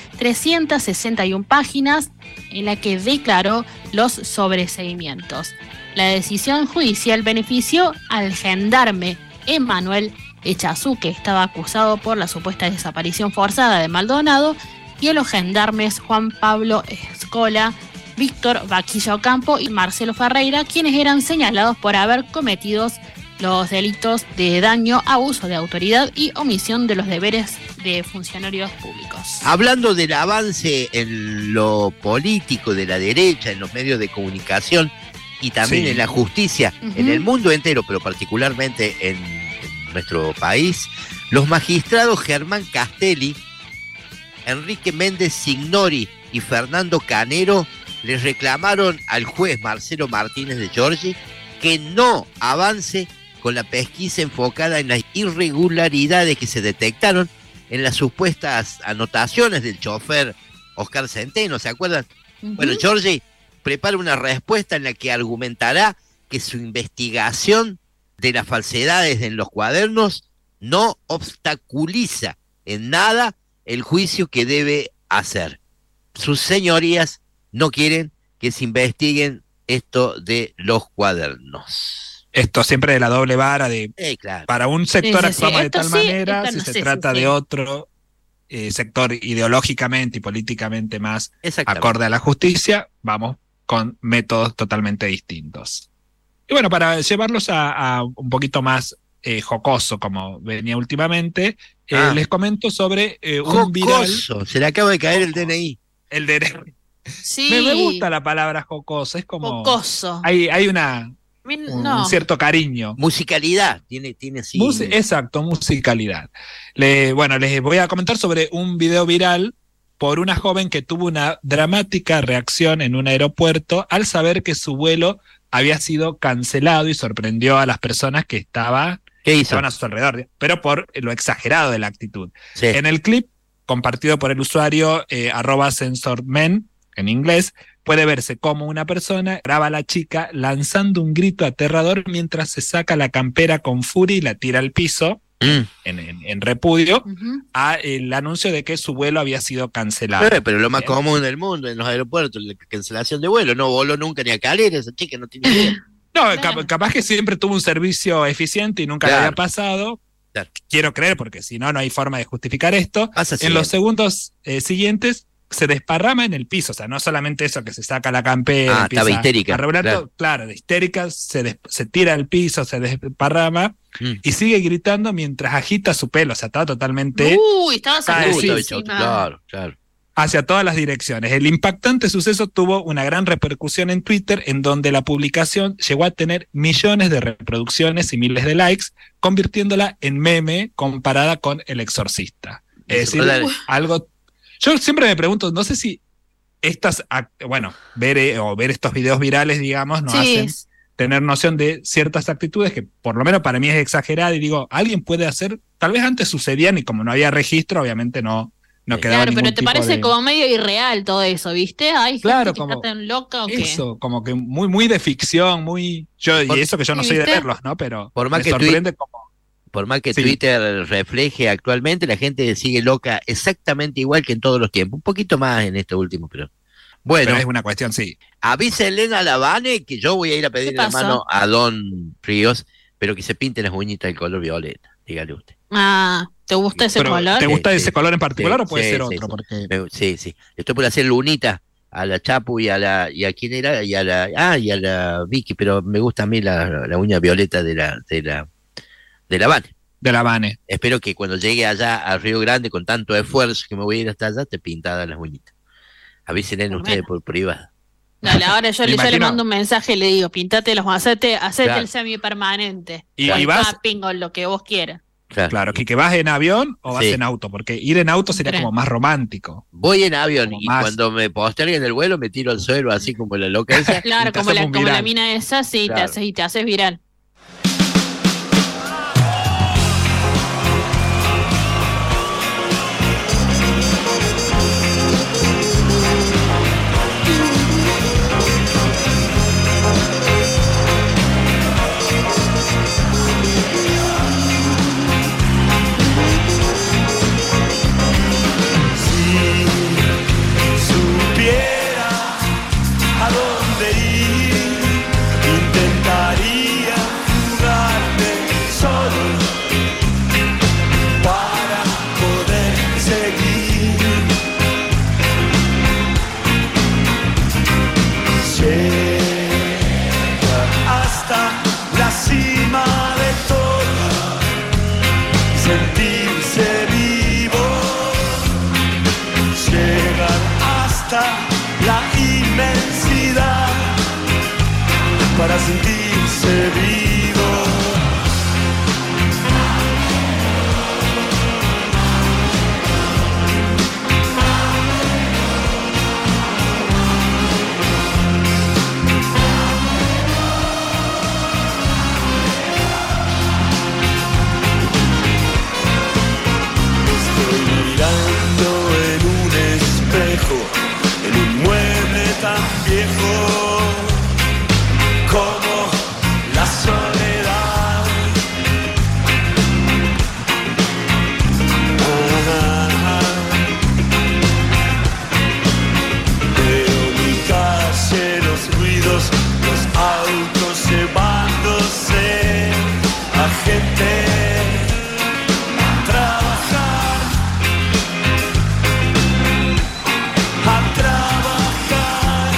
361 páginas en la que declaró los sobreseimientos. La decisión judicial benefició al gendarme Emanuel Echazú, que estaba acusado por la supuesta desaparición forzada de Maldonado, y a los gendarmes Juan Pablo Escola, Víctor Vaquillo Campo y Marcelo Ferreira, quienes eran señalados por haber cometido los delitos de daño, abuso de autoridad y omisión de los deberes de funcionarios públicos. Hablando del avance en lo político de la derecha, en los medios de comunicación y también en la justicia, en el mundo entero, pero particularmente en nuestro país, los magistrados Germán Castelli, Enrique Méndez Signori y Fernando Canero le reclamaron al juez Marcelo Martínez de Giorgi que no avance con la pesquisa enfocada en las irregularidades que se detectaron en las supuestas anotaciones del chofer Oscar Centeno, ¿se acuerdan? Bueno, Giorgi prepara una respuesta en la que argumentará que su investigación de las falsedades en los cuadernos no obstaculiza en nada el juicio que debe hacer. Sus señorías no quieren que se investiguen esto de los cuadernos. Esto siempre de la doble vara de claro. Para un sector actuamos de tal manera, si se trata de otro sector ideológicamente y políticamente más acorde a la justicia, vamos con métodos totalmente distintos. Y bueno, para llevarlos a un poquito más jocoso, como venía últimamente, les comento sobre un viral. Se le acaba de caer el DNI. El DNI. Sí. Me gusta la palabra jocoso, es como... Jocoso. Hay un cierto cariño. Musicalidad, tiene sí. Exacto, musicalidad. Les voy a comentar sobre un video viral por una joven que tuvo una dramática reacción en un aeropuerto al saber que su vuelo había sido cancelado y sorprendió a las personas que estaban a su alrededor, pero por lo exagerado de la actitud. Sí. En el clip, compartido por el usuario @censormen, en inglés, puede verse cómo una persona graba a la chica lanzando un grito aterrador mientras se saca la campera con furia y la tira al piso, en repudio, a el anuncio de que su vuelo había sido cancelado. Pero lo más común del mundo en los aeropuertos, la cancelación de vuelo, no voló nunca ni a Calera, esa chica no tiene idea. No, capaz que siempre tuvo un servicio eficiente y nunca le había pasado, quiero creer, porque si no, no hay forma de justificar esto, Pasa en siempre. los segundos siguientes se desparrama en el piso, o sea, no solamente eso que se saca la campera, estaba histérica, a revelar claro. todo, claro, de histérica, se tira al piso, se desparrama y sigue gritando mientras agita su pelo, o sea, está totalmente Uy, estaba sacudísima. Claro. hacia todas las direcciones. El impactante suceso tuvo una gran repercusión en Twitter, en donde la publicación llegó a tener millones de reproducciones y miles de likes, convirtiéndola en meme comparada con El Exorcista. Es decir, algo... Yo siempre me pregunto, no sé si ver estos videos virales, digamos, nos hacen tener noción de ciertas actitudes que por lo menos para mí es exagerada, y digo, alguien puede hacer, tal vez antes sucedían y como no había registro, obviamente no quedaba Claro, ningún pero te tipo parece de... como medio irreal todo eso, ¿viste? Hay Claro, gente que como está tan loca o qué. Eso, como que muy de ficción, y eso que yo no soy de verlos, ¿no? Pero Por más me que sorprende como... Por más que Twitter refleje actualmente, la gente sigue loca exactamente igual que en todos los tiempos. Un poquito más en este último, pero... Bueno, Pero es una cuestión, sí. avísenle a la Vane que yo voy a ir a pedirle la mano a Don Ríos, pero que se pinte las uñitas del color violeta, dígale usted. Ah, ¿te gusta ese color? ¿Te gusta ese color en particular o puede ser sí, otro? sí. Porque... Sí. Estoy por hacer lunita a la Chapu y a quién era, y a la Vicky, pero me gusta a mí la uña violeta de la Vane. De la Vane. Espero que cuando llegue allá a Río Grande con tanto esfuerzo que me voy a ir hasta allá, te pintadas las uñitas. Avísenle ustedes por privado. Dale, ahora yo le mando un mensaje y le digo, pintátelos, hacete Claro. el semipermanente. Y O el vas- tapping o lo que vos quieras. Claro, que vas en avión o vas Sí. en auto, porque ir en auto sería como más romántico. Voy en avión Como y más. cuando me posterguen el vuelo me tiro al suelo así como la loca esa. Claro, te como la, hacemos como la viral. mina esa, sí, Claro. te haces viral. Supiera a dónde ir, intentaría jugarme solo para poder seguir. Llega hasta la cima de todo, sentirse vivo. Llegar hasta la inmensidad para sentirse vivo. Estoy mirando en un espejo, en un mueble tan viejo como la soledad. Veo mi calle, los ruidos, los autos llevándose a gente a trabajar. A trabajar.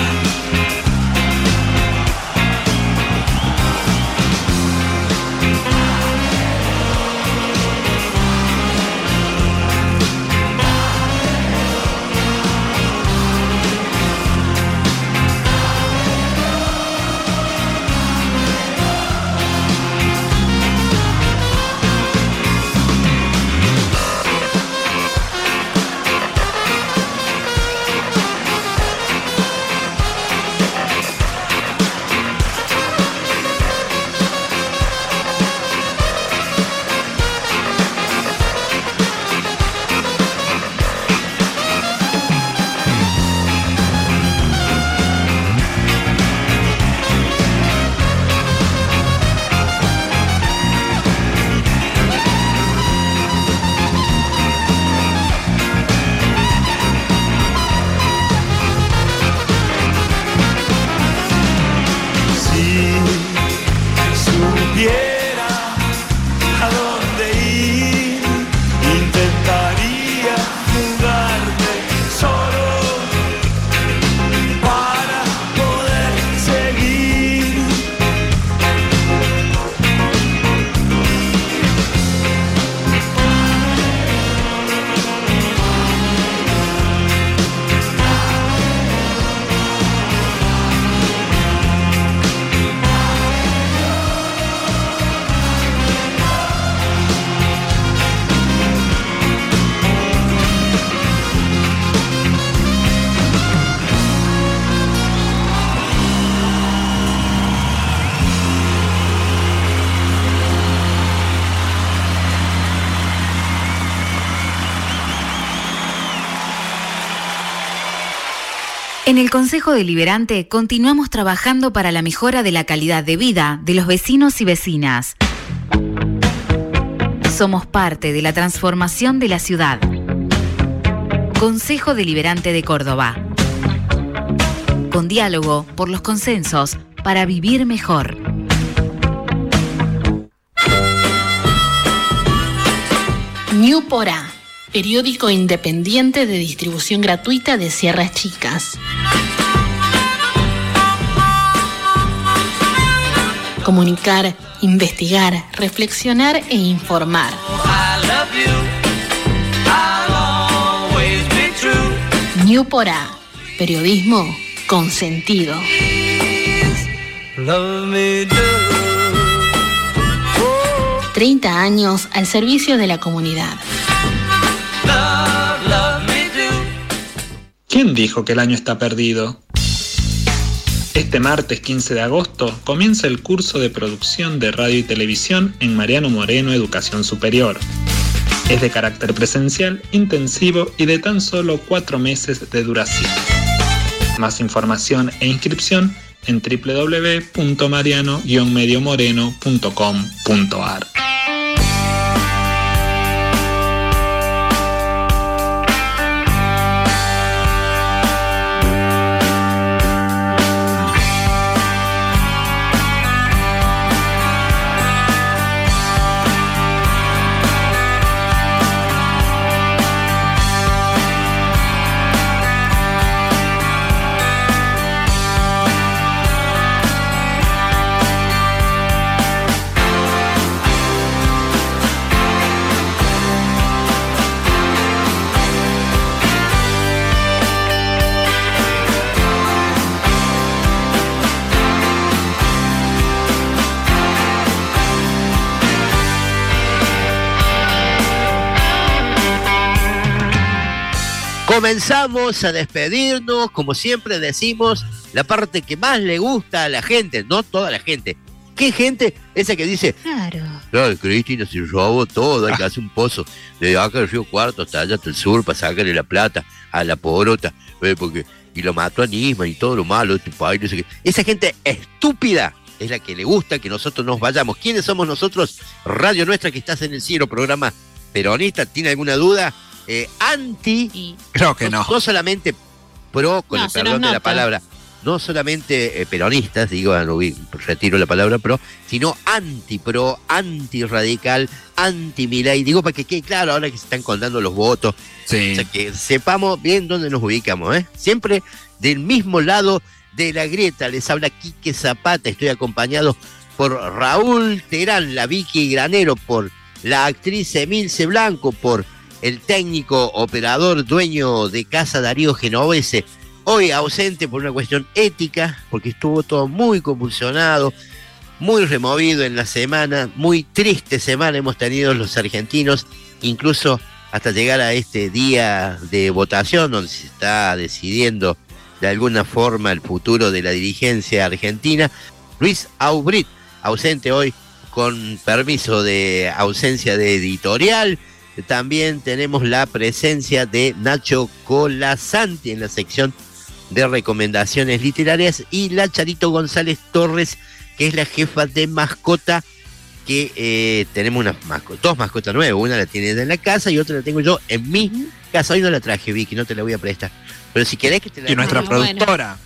Si supiera a dónde ir, En el Consejo Deliberante continuamos trabajando para la mejora de la calidad de vida de los vecinos y vecinas. Somos parte de la transformación de la ciudad. Consejo Deliberante de Córdoba. Con diálogo por los consensos para vivir mejor. Ñu Porá, periódico independiente de distribución gratuita de Sierras Chicas. Comunicar, investigar, reflexionar e informar. Ñu Porá, periodismo con sentido. 30 años al servicio de la comunidad. ¿Quién dijo que el año está perdido? Este martes 15 de agosto comienza el curso de producción de radio y televisión en Mariano Moreno Educación Superior. Es de carácter presencial, intensivo y de tan solo 4 meses de duración. Más información e inscripción en www.mariano-mediomoreno.com.ar. Comenzamos a despedirnos, como siempre decimos, la parte que más le gusta a la gente, no toda la gente. ¿Qué gente? Esa que dice, claro, Cristina se robó todo, hay que hacer un pozo de acá del Río Cuarto hasta allá hasta el sur para sacarle la plata a la porota, porque y lo mató a Nisman y todo lo malo de este país. No sé qué. Esa gente estúpida es la que le gusta que nosotros nos vayamos. ¿Quiénes somos nosotros? Radio Nuestra que estás en el cielo, programa peronista. ¿Tiene alguna duda? Anti, creo que no solamente pro, con el perdón de la palabra, no solamente peronistas, digo, retiro la palabra pro, sino anti-pro, anti-radical, anti-Milei, digo para que quede claro ahora que se están contando los votos, sí. O sea, que sepamos bien dónde nos ubicamos, siempre del mismo lado de la grieta. Les habla Quique Zapata, estoy acompañado por Raúl Terán, la Vicky Granero, por la actriz Emilce Blanco, por el técnico operador dueño de casa Darío Genovese, hoy ausente por una cuestión ética, porque estuvo todo muy convulsionado, muy removido en la semana, muy triste semana hemos tenido los argentinos, incluso hasta llegar a este día de votación donde se está decidiendo de alguna forma el futuro de la dirigencia argentina. Luis Aubrit, ausente hoy con permiso de ausencia de editorial. También tenemos la presencia de Nacho Colasanti en la sección de recomendaciones literarias y la Charito González Torres, que es la jefa de mascota, que tenemos dos mascotas nuevas, una la tiene en la casa y otra la tengo yo en mi casa. Hoy no la traje, Vicky, no te la voy a prestar, pero si querés que te la... Y nuestra productora.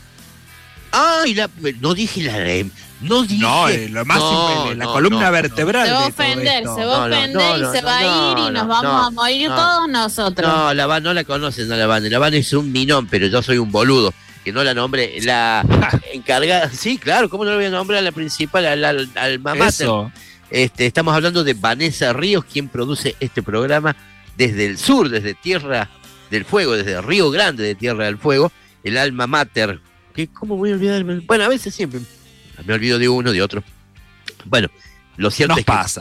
Ay, no dije la... No dije... No, lo más simple, la columna vertebral. Se va a ofender, se va a ofender y se va a ir y nos vamos a morir todos nosotros. No la conocen, no la van. La van es un minón, pero yo soy un boludo. Que no la nombre, la encargada. Sí, claro, ¿cómo no la voy a nombrar a la principal, al mamá? Estamos hablando de Vanessa Ríos, quien produce este programa desde el sur, desde Tierra del Fuego, desde Río Grande de Tierra del Fuego, el alma mater. ¿Cómo voy a olvidarme? Bueno, a veces siempre me olvido de uno, de otro. Bueno, lo cierto es que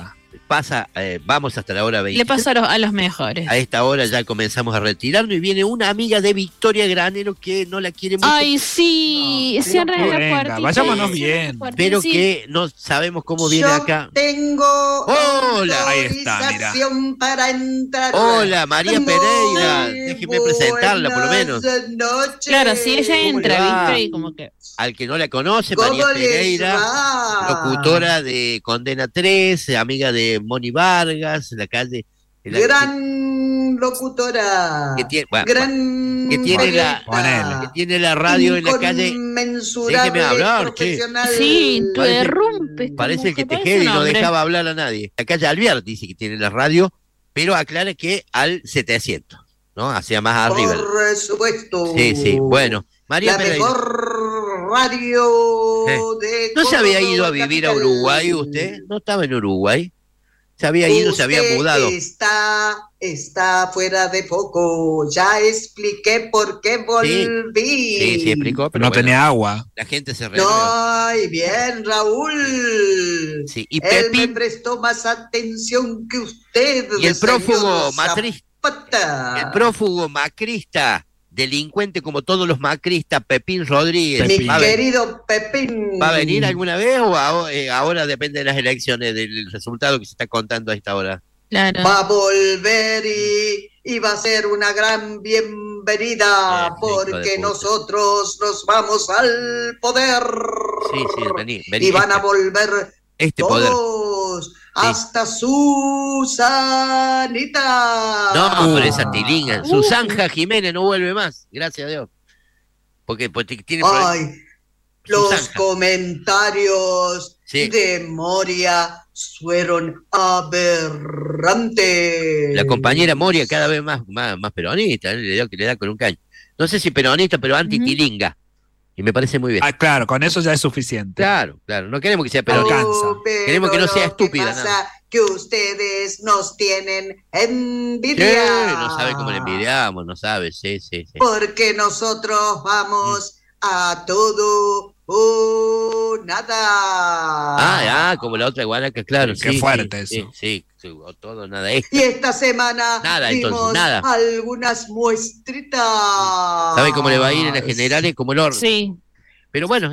pasa, vamos hasta la hora 20. Le paso a los mejores. A esta hora ya comenzamos a retirarnos y viene una amiga de Victoria Granero que no la quiere mucho. Ay, sí, cierren la puertita. Vayámonos bien. Pero que no sabemos cómo viene acá. Tengo Hola, ahí está, mira. para entrar. Hola, María Pereira. Déjeme presentarla, por lo menos. Noches. Claro, si ella entra, va? ¿viste? Y como que... Al que no la conoce, María Pereira, locutora de Condena 3, amiga de Moni Vargas, la calle. Gran locutora. Que tiene, gran que tiene la radio en la calle. Déjeme hablar, che. Sí, interrumpes. Parece que Tejeda y no dejaba hablar a nadie. La calle Alvear dice que tiene la radio, pero aclara que al 700, ¿no? Hacia más arriba. Por supuesto. Sí, bueno. María la Pereira. Mejor radio de ¿No se había ido a Córdoba vivir a capital. Uruguay usted? ¿No estaba en Uruguay? Se había ido, se había mudado. Está fuera de foco. Ya expliqué por qué volví. Sí, explicó, pero no bueno, tenía agua. La gente se reunió. Ay, bien, Raúl. Sí, y Él Pepi, me prestó más atención que usted. y el prófugo macrista. el prófugo macrista, delincuente como todos los macristas, Pepín Rodríguez. Mi querido Pepín. ¿Va a venir alguna vez o ahora depende de las elecciones, del resultado que se está contando a esta hora? Claro. Va a volver y va a ser una gran bienvenida porque nosotros nos vamos al poder. Sí, vení. Y van a volver poder. todos hasta Susanita. No, pero esa tilinga. Susanja Jiménez no vuelve más, gracias a Dios. Porque tiene Ay, los comentarios de Moria fueron aberrantes. La compañera Moria cada vez más peronista, le da con un caño. No sé si peronista, pero anti-tilinga. Y me parece muy bien. Ah, claro, con eso ya es suficiente. Claro, no queremos que sea peronista. Queremos que no sea estúpida. Lo que pasa que ustedes nos tienen envidia. Sí, no sabe cómo le envidiamos, no sabe, sí. Porque nosotros vamos a todo o nada. Como la otra Guanaca, claro. Qué fuerte eso. Sí, o todo o nada. Y esta semana vimos algunas muestritas. ¿Sabe cómo le va a ir en las generales? Como el horno. Sí. Pero bueno,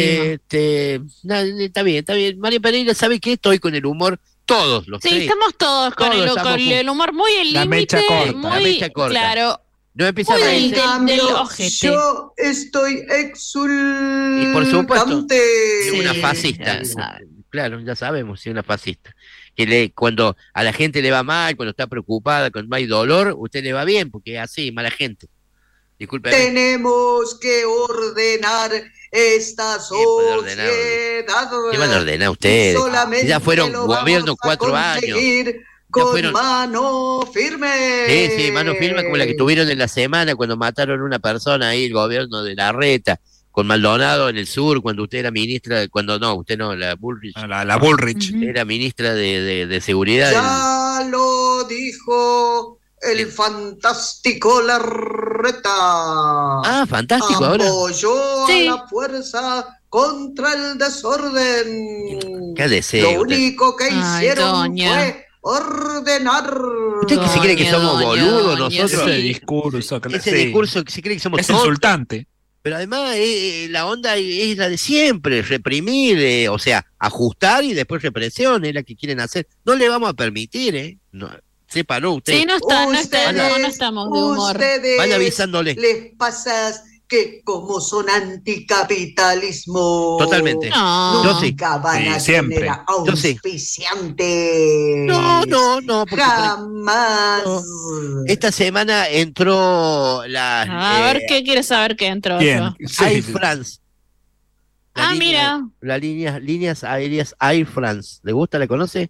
está bien. María Pereira, ¿sabe qué? Estoy con el humor todos los tres. Sí, estamos todos con el humor muy al límite. La mecha corta. Claro. No empieza a En cambio, del ojete. yo estoy exultante. Y por supuesto, es una Sí, fascista. ya sabe. Claro, ya sabemos, es una fascista. Cuando a la gente le va mal, cuando está preocupada, cuando hay dolor, usted le va bien, porque es así, mala gente. Disculpe. Tenemos que ordenar esta sociedad. ¿Qué van a ordenar ustedes? Solamente Ya fueron lo gobierno vamos a 4 años. conseguir Con mano firme. Sí, mano firme como la que tuvieron en la semana cuando mataron a una persona ahí, el gobierno de Larreta, con Maldonado en el sur, cuando usted era ministra, la Bullrich. La Bullrich. Era ministra de Seguridad. Ya lo dijo el fantástico Larreta. Ah, fantástico ahora. Apoyó a la fuerza contra el desorden. Cállese. Lo único que hicieron doña. fue ordenar. ¿Usted que se cree que somos boludos nosotros? Ese discurso. Ese discurso que se cree que somos es tontos. insultante. Pero además la onda es la de siempre, reprimir, o sea, ajustar y después represión, es la que quieren hacer. No le vamos a permitir, no, sépalo usted. Sí, no estamos de humor. Vaya avisándole. Les pasa que como son anticapitalismo, Totalmente. No. Yo sí. nunca van a siempre. tener Yo sí. auspiciantes. No, porque jamás. esta semana entró la A ver, ¿qué quieres saber que entró? ¿Quién? Air France. Mira. Las líneas aéreas Air France. ¿Le gusta? ¿La conoce?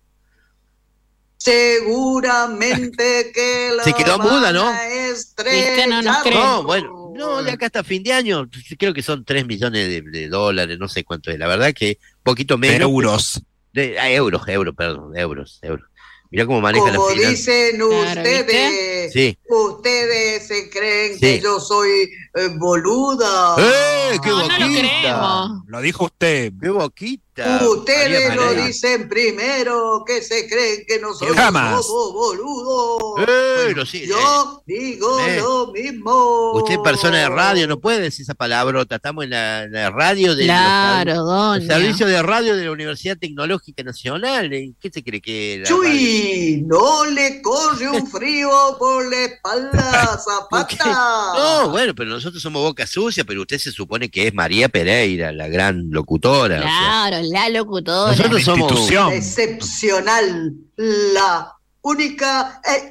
Seguramente que la Se quedó muda, ¿no? ¿Viste? No nos creen. No, bueno, no, de acá hasta fin de año, creo que son 3 millones de dólares, no sé cuánto es. La verdad que poquito menos. Euros. Euros. Mirá cómo maneja la Como finanza. dicen ustedes, Sí. ustedes se creen Sí. que yo soy boluda. ¡Qué No, boquita! no lo creemos. Lo dijo usted. ¡Qué boquita! Ustedes María lo Pereira. dicen primero, que se creen que nosotros Jamás. somos boludos. Pero sí, Yo digo lo mismo. usted es persona de radio, no puede decir esa palabrota. Estamos en la radio de Claro, los doña. servicios de radio de la Universidad Tecnológica Nacional. ¿Qué se cree que la radio? Chuy, no le corre un frío por la espalda, Zapata. No, bueno, pero nosotros somos Boca Sucia, pero usted se supone que es María Pereira, la gran locutora. o sea. Claro, la locutora. Nosotros somos Excepcional, la única e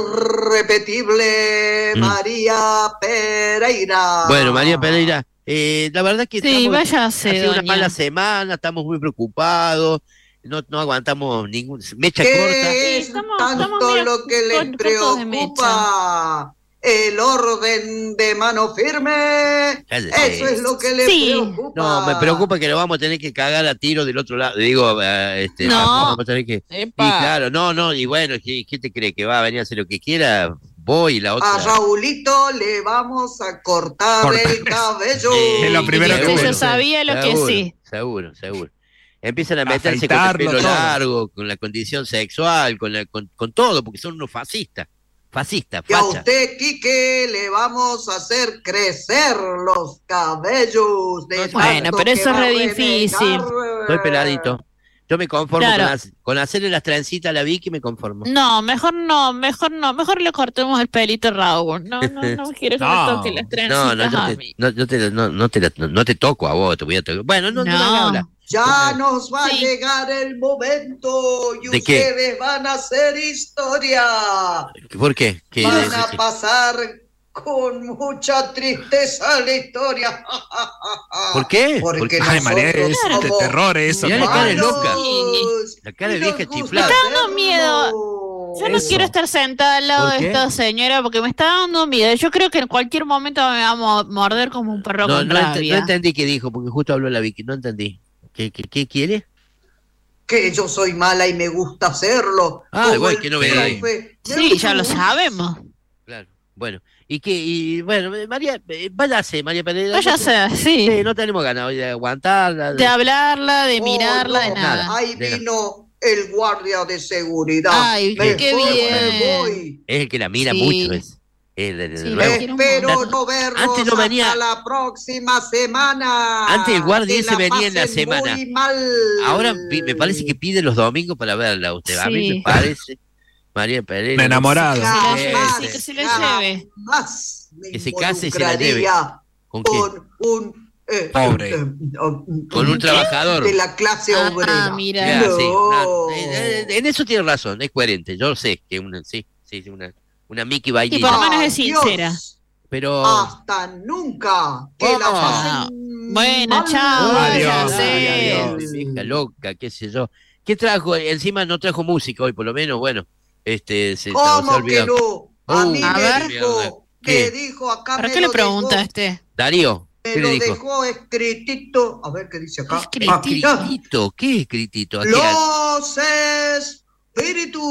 irrepetible María Pereira. Bueno, María Pereira, la verdad que Sí, váyase, ha sido una doña. mala semana, estamos muy preocupados, no aguantamos ningún mecha ¿Qué corta. es tanto medio lo que les cortos de preocupa? El orden de mano firme. Cállese. Eso es lo que les preocupa. No, me preocupa que lo vamos a tener que cagar a tiro del otro lado. Digo, No. vamos a tener que. Epa. Y claro, no, y bueno, ¿qué te cree? ¿Que va a venir a hacer lo que quiera? Voy y la otra. A Raulito le vamos a cortar el cabello. Es lo primero que Yo pensé. sabía lo que Seguro, sí. Seguro. Empiezan a meterse con el Afeitarlo pelo todo. largo, con la condición sexual, con todo, porque son unos fascistas. Fascistas, Y a facha. usted, Quique, le vamos a hacer crecer los cabellos. De Bueno, tanto pero que eso es va a re renegar. difícil. Estoy peladito. Yo me conformo Claro. con hacerle las trencitas a la Vicky, me conformo. No, mejor mejor le cortemos el pelito a Raúl. No quiero que me No. toque las trencitas a mí. No te toco a vos, te voy a tocar. Bueno, no me habla. Ya nos va a llegar el momento y ¿De qué? ustedes van a hacer historia. ¿Por qué? ¿Qué- Van a pasar con mucha tristeza la historia. ¿Por qué? Porque Porque- Ay, María, es nosotros de somos terror eso. Mirá la cara de loca. humanos La cara de y vieja nos gusta chiflada. Me está dando miedo. Yo no Eso. quiero estar sentada al lado ¿Por de qué? esta señora porque me está dando miedo. Yo creo que en cualquier momento me va a morder como un perro No, con no rabia. entendí qué dijo, porque justo habló la Vicky, no entendí. ¿Qué quiere? Que yo soy mala y me gusta hacerlo. Ah, Como igual, el qué novedad ahí. profe de Sí, ya lo Uruguay. sabemos. Claro, bueno. Y bueno, María, váyase, María Pereira. Váyase, sí. No tenemos ganas hoy de aguantarla. De hablarla, de Oh, mirarla, de no, nada. Ahí De nada. vino el guardia de seguridad. Ay, Mejor qué me bien. voy. Es el que la mira Sí. mucho. Es el Sí, nuevo. la quiero un Espero montón. no verlos Antes no venía- hasta la próxima semana. Antes el guardia Que ese venía en la pasen semana. muy mal. Ahora me parece que pide los domingos para verla a usted. A mí Sí. me parece, María Pereira. Un enamorado. Jamás, Sí, que se le lleve. jamás me Que se case y se la lleve. involucraría ¿Con quién? con un Pobre. Con un trabajador. de la clase obrera. mira. Claro, sí, No. en eso tiene razón, es coherente. Yo sé que una Mickey Y Vainilla. por lo menos es Adiós. sincera. Pero. Hasta nunca. Que la Ah. pasen Bueno, mal. chao. Adiós, váyase. Adiós, vieja loca, qué sé yo. ¿Qué trajo? Encima no trajo música hoy, por lo menos, bueno. Se ¿Cómo que olvidó. no? A mí a me ver. dijo, ¿Qué? me dijo acá. ¿Para me qué le lo preguntaste? Darío, dejó, ¿qué me le lo dijo? dejó escritito. A ver qué dice acá. Escritito, ¿qué escritito? Aquí Los espíritus.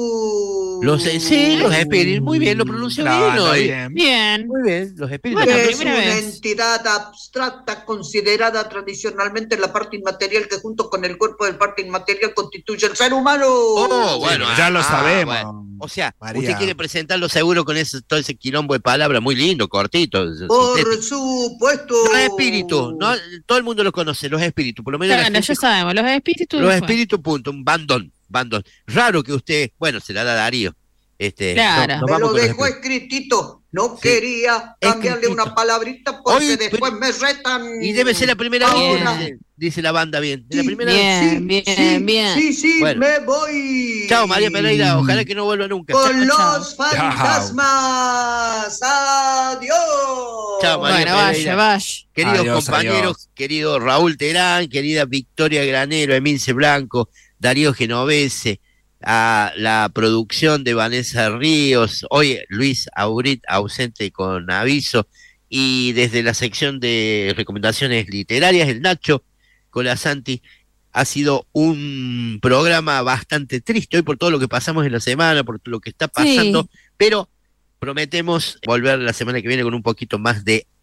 sí, los espíritus, muy bien, lo pronunció No, bien no, hoy. bien. Bien. Muy bien, los espíritus. Bueno, Es primera una vez. entidad abstracta considerada tradicionalmente la parte inmaterial que junto con el cuerpo del parte inmaterial constituye el ser humano. Oh, bueno, ya lo sabemos. bueno. O sea, María. usted quiere presentarlo seguro con todo ese quilombo de palabras muy lindo, cortito. Por sintético. supuesto. Los espíritus, ¿no? Todo el mundo los conoce, los espíritus, por lo menos la Bueno, gente- ya sabemos, los espíritus. los fue. espíritus, punto, un bandón. Raro que usted, bueno, se la da Darío. Claro. nos Me vamos lo con los dejó espíritus. escritito. No Sí. quería cambiarle Escritito. una palabrita porque Oye, después pero- me retan. Y debe ser la primera Ahora. vez, dice la banda bien. La Sí, primera Bien, vez. bien, bien. Sí, Bueno. me voy. Chao, María Pereira, ojalá que no vuelva nunca. Con Chao, los fantasmas. Adiós. Chao, María Bueno, Pereira. vaya. Queridos Adiós, compañeros, adiós. querido Raúl Terán, querida Victoria Granero, Emilce Blanco, Darío Genovese, a la producción de Vanessa Ríos, hoy Luis Aurit ausente con aviso, y desde la sección de recomendaciones literarias, el Nacho Colasanti. Ha sido un programa bastante triste hoy por todo lo que pasamos en la semana, por lo que está pasando, pero prometemos volver la semana que viene con un poquito más de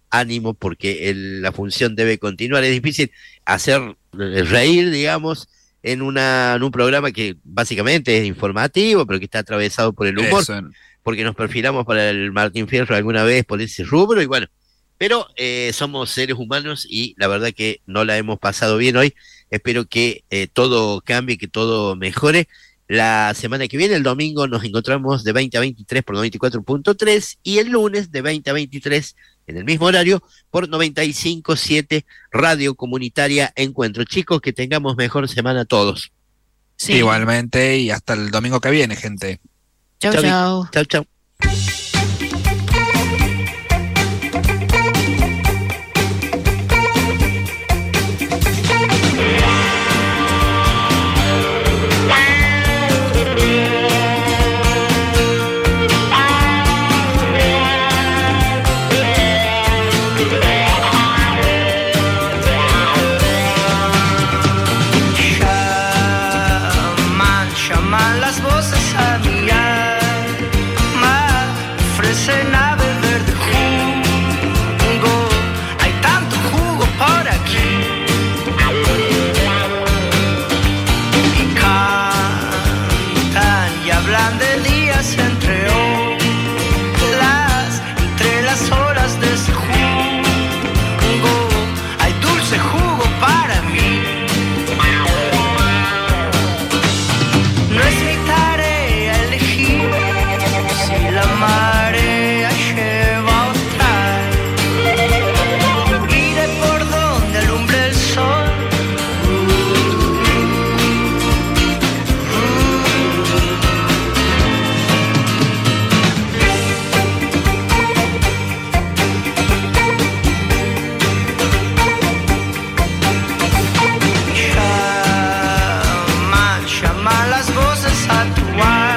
ánimo porque la función debe continuar. Es difícil hacer reír, digamos, en un programa que básicamente es informativo, pero que está atravesado por el humor, porque nos perfilamos para el Martín Fierro alguna vez por ese rubro, y bueno, pero somos seres humanos y la verdad que no la hemos pasado bien hoy. Espero que todo cambie, que todo mejore. La semana que viene, el domingo, nos encontramos de 20 a 23 por 94.3 y el lunes de 20 a 23 en el mismo horario por 95.7 Radio Comunitaria Encuentro. Chicos, que tengamos mejor semana todos. Sí. Igualmente, y hasta el domingo que viene, gente. Chau, chau. Chau, chau. Llaman las voces a mi alma, ofrecen a beber de jugo. Hay tanto jugo por aquí. Y cantan y hablan de días entre las horas de ese jugo. Hay dulce jugo para mí. No es mi tarea elegir si la marea lleva o trae. Iré por donde alumbre el sol. Llaman las voces a tu alma.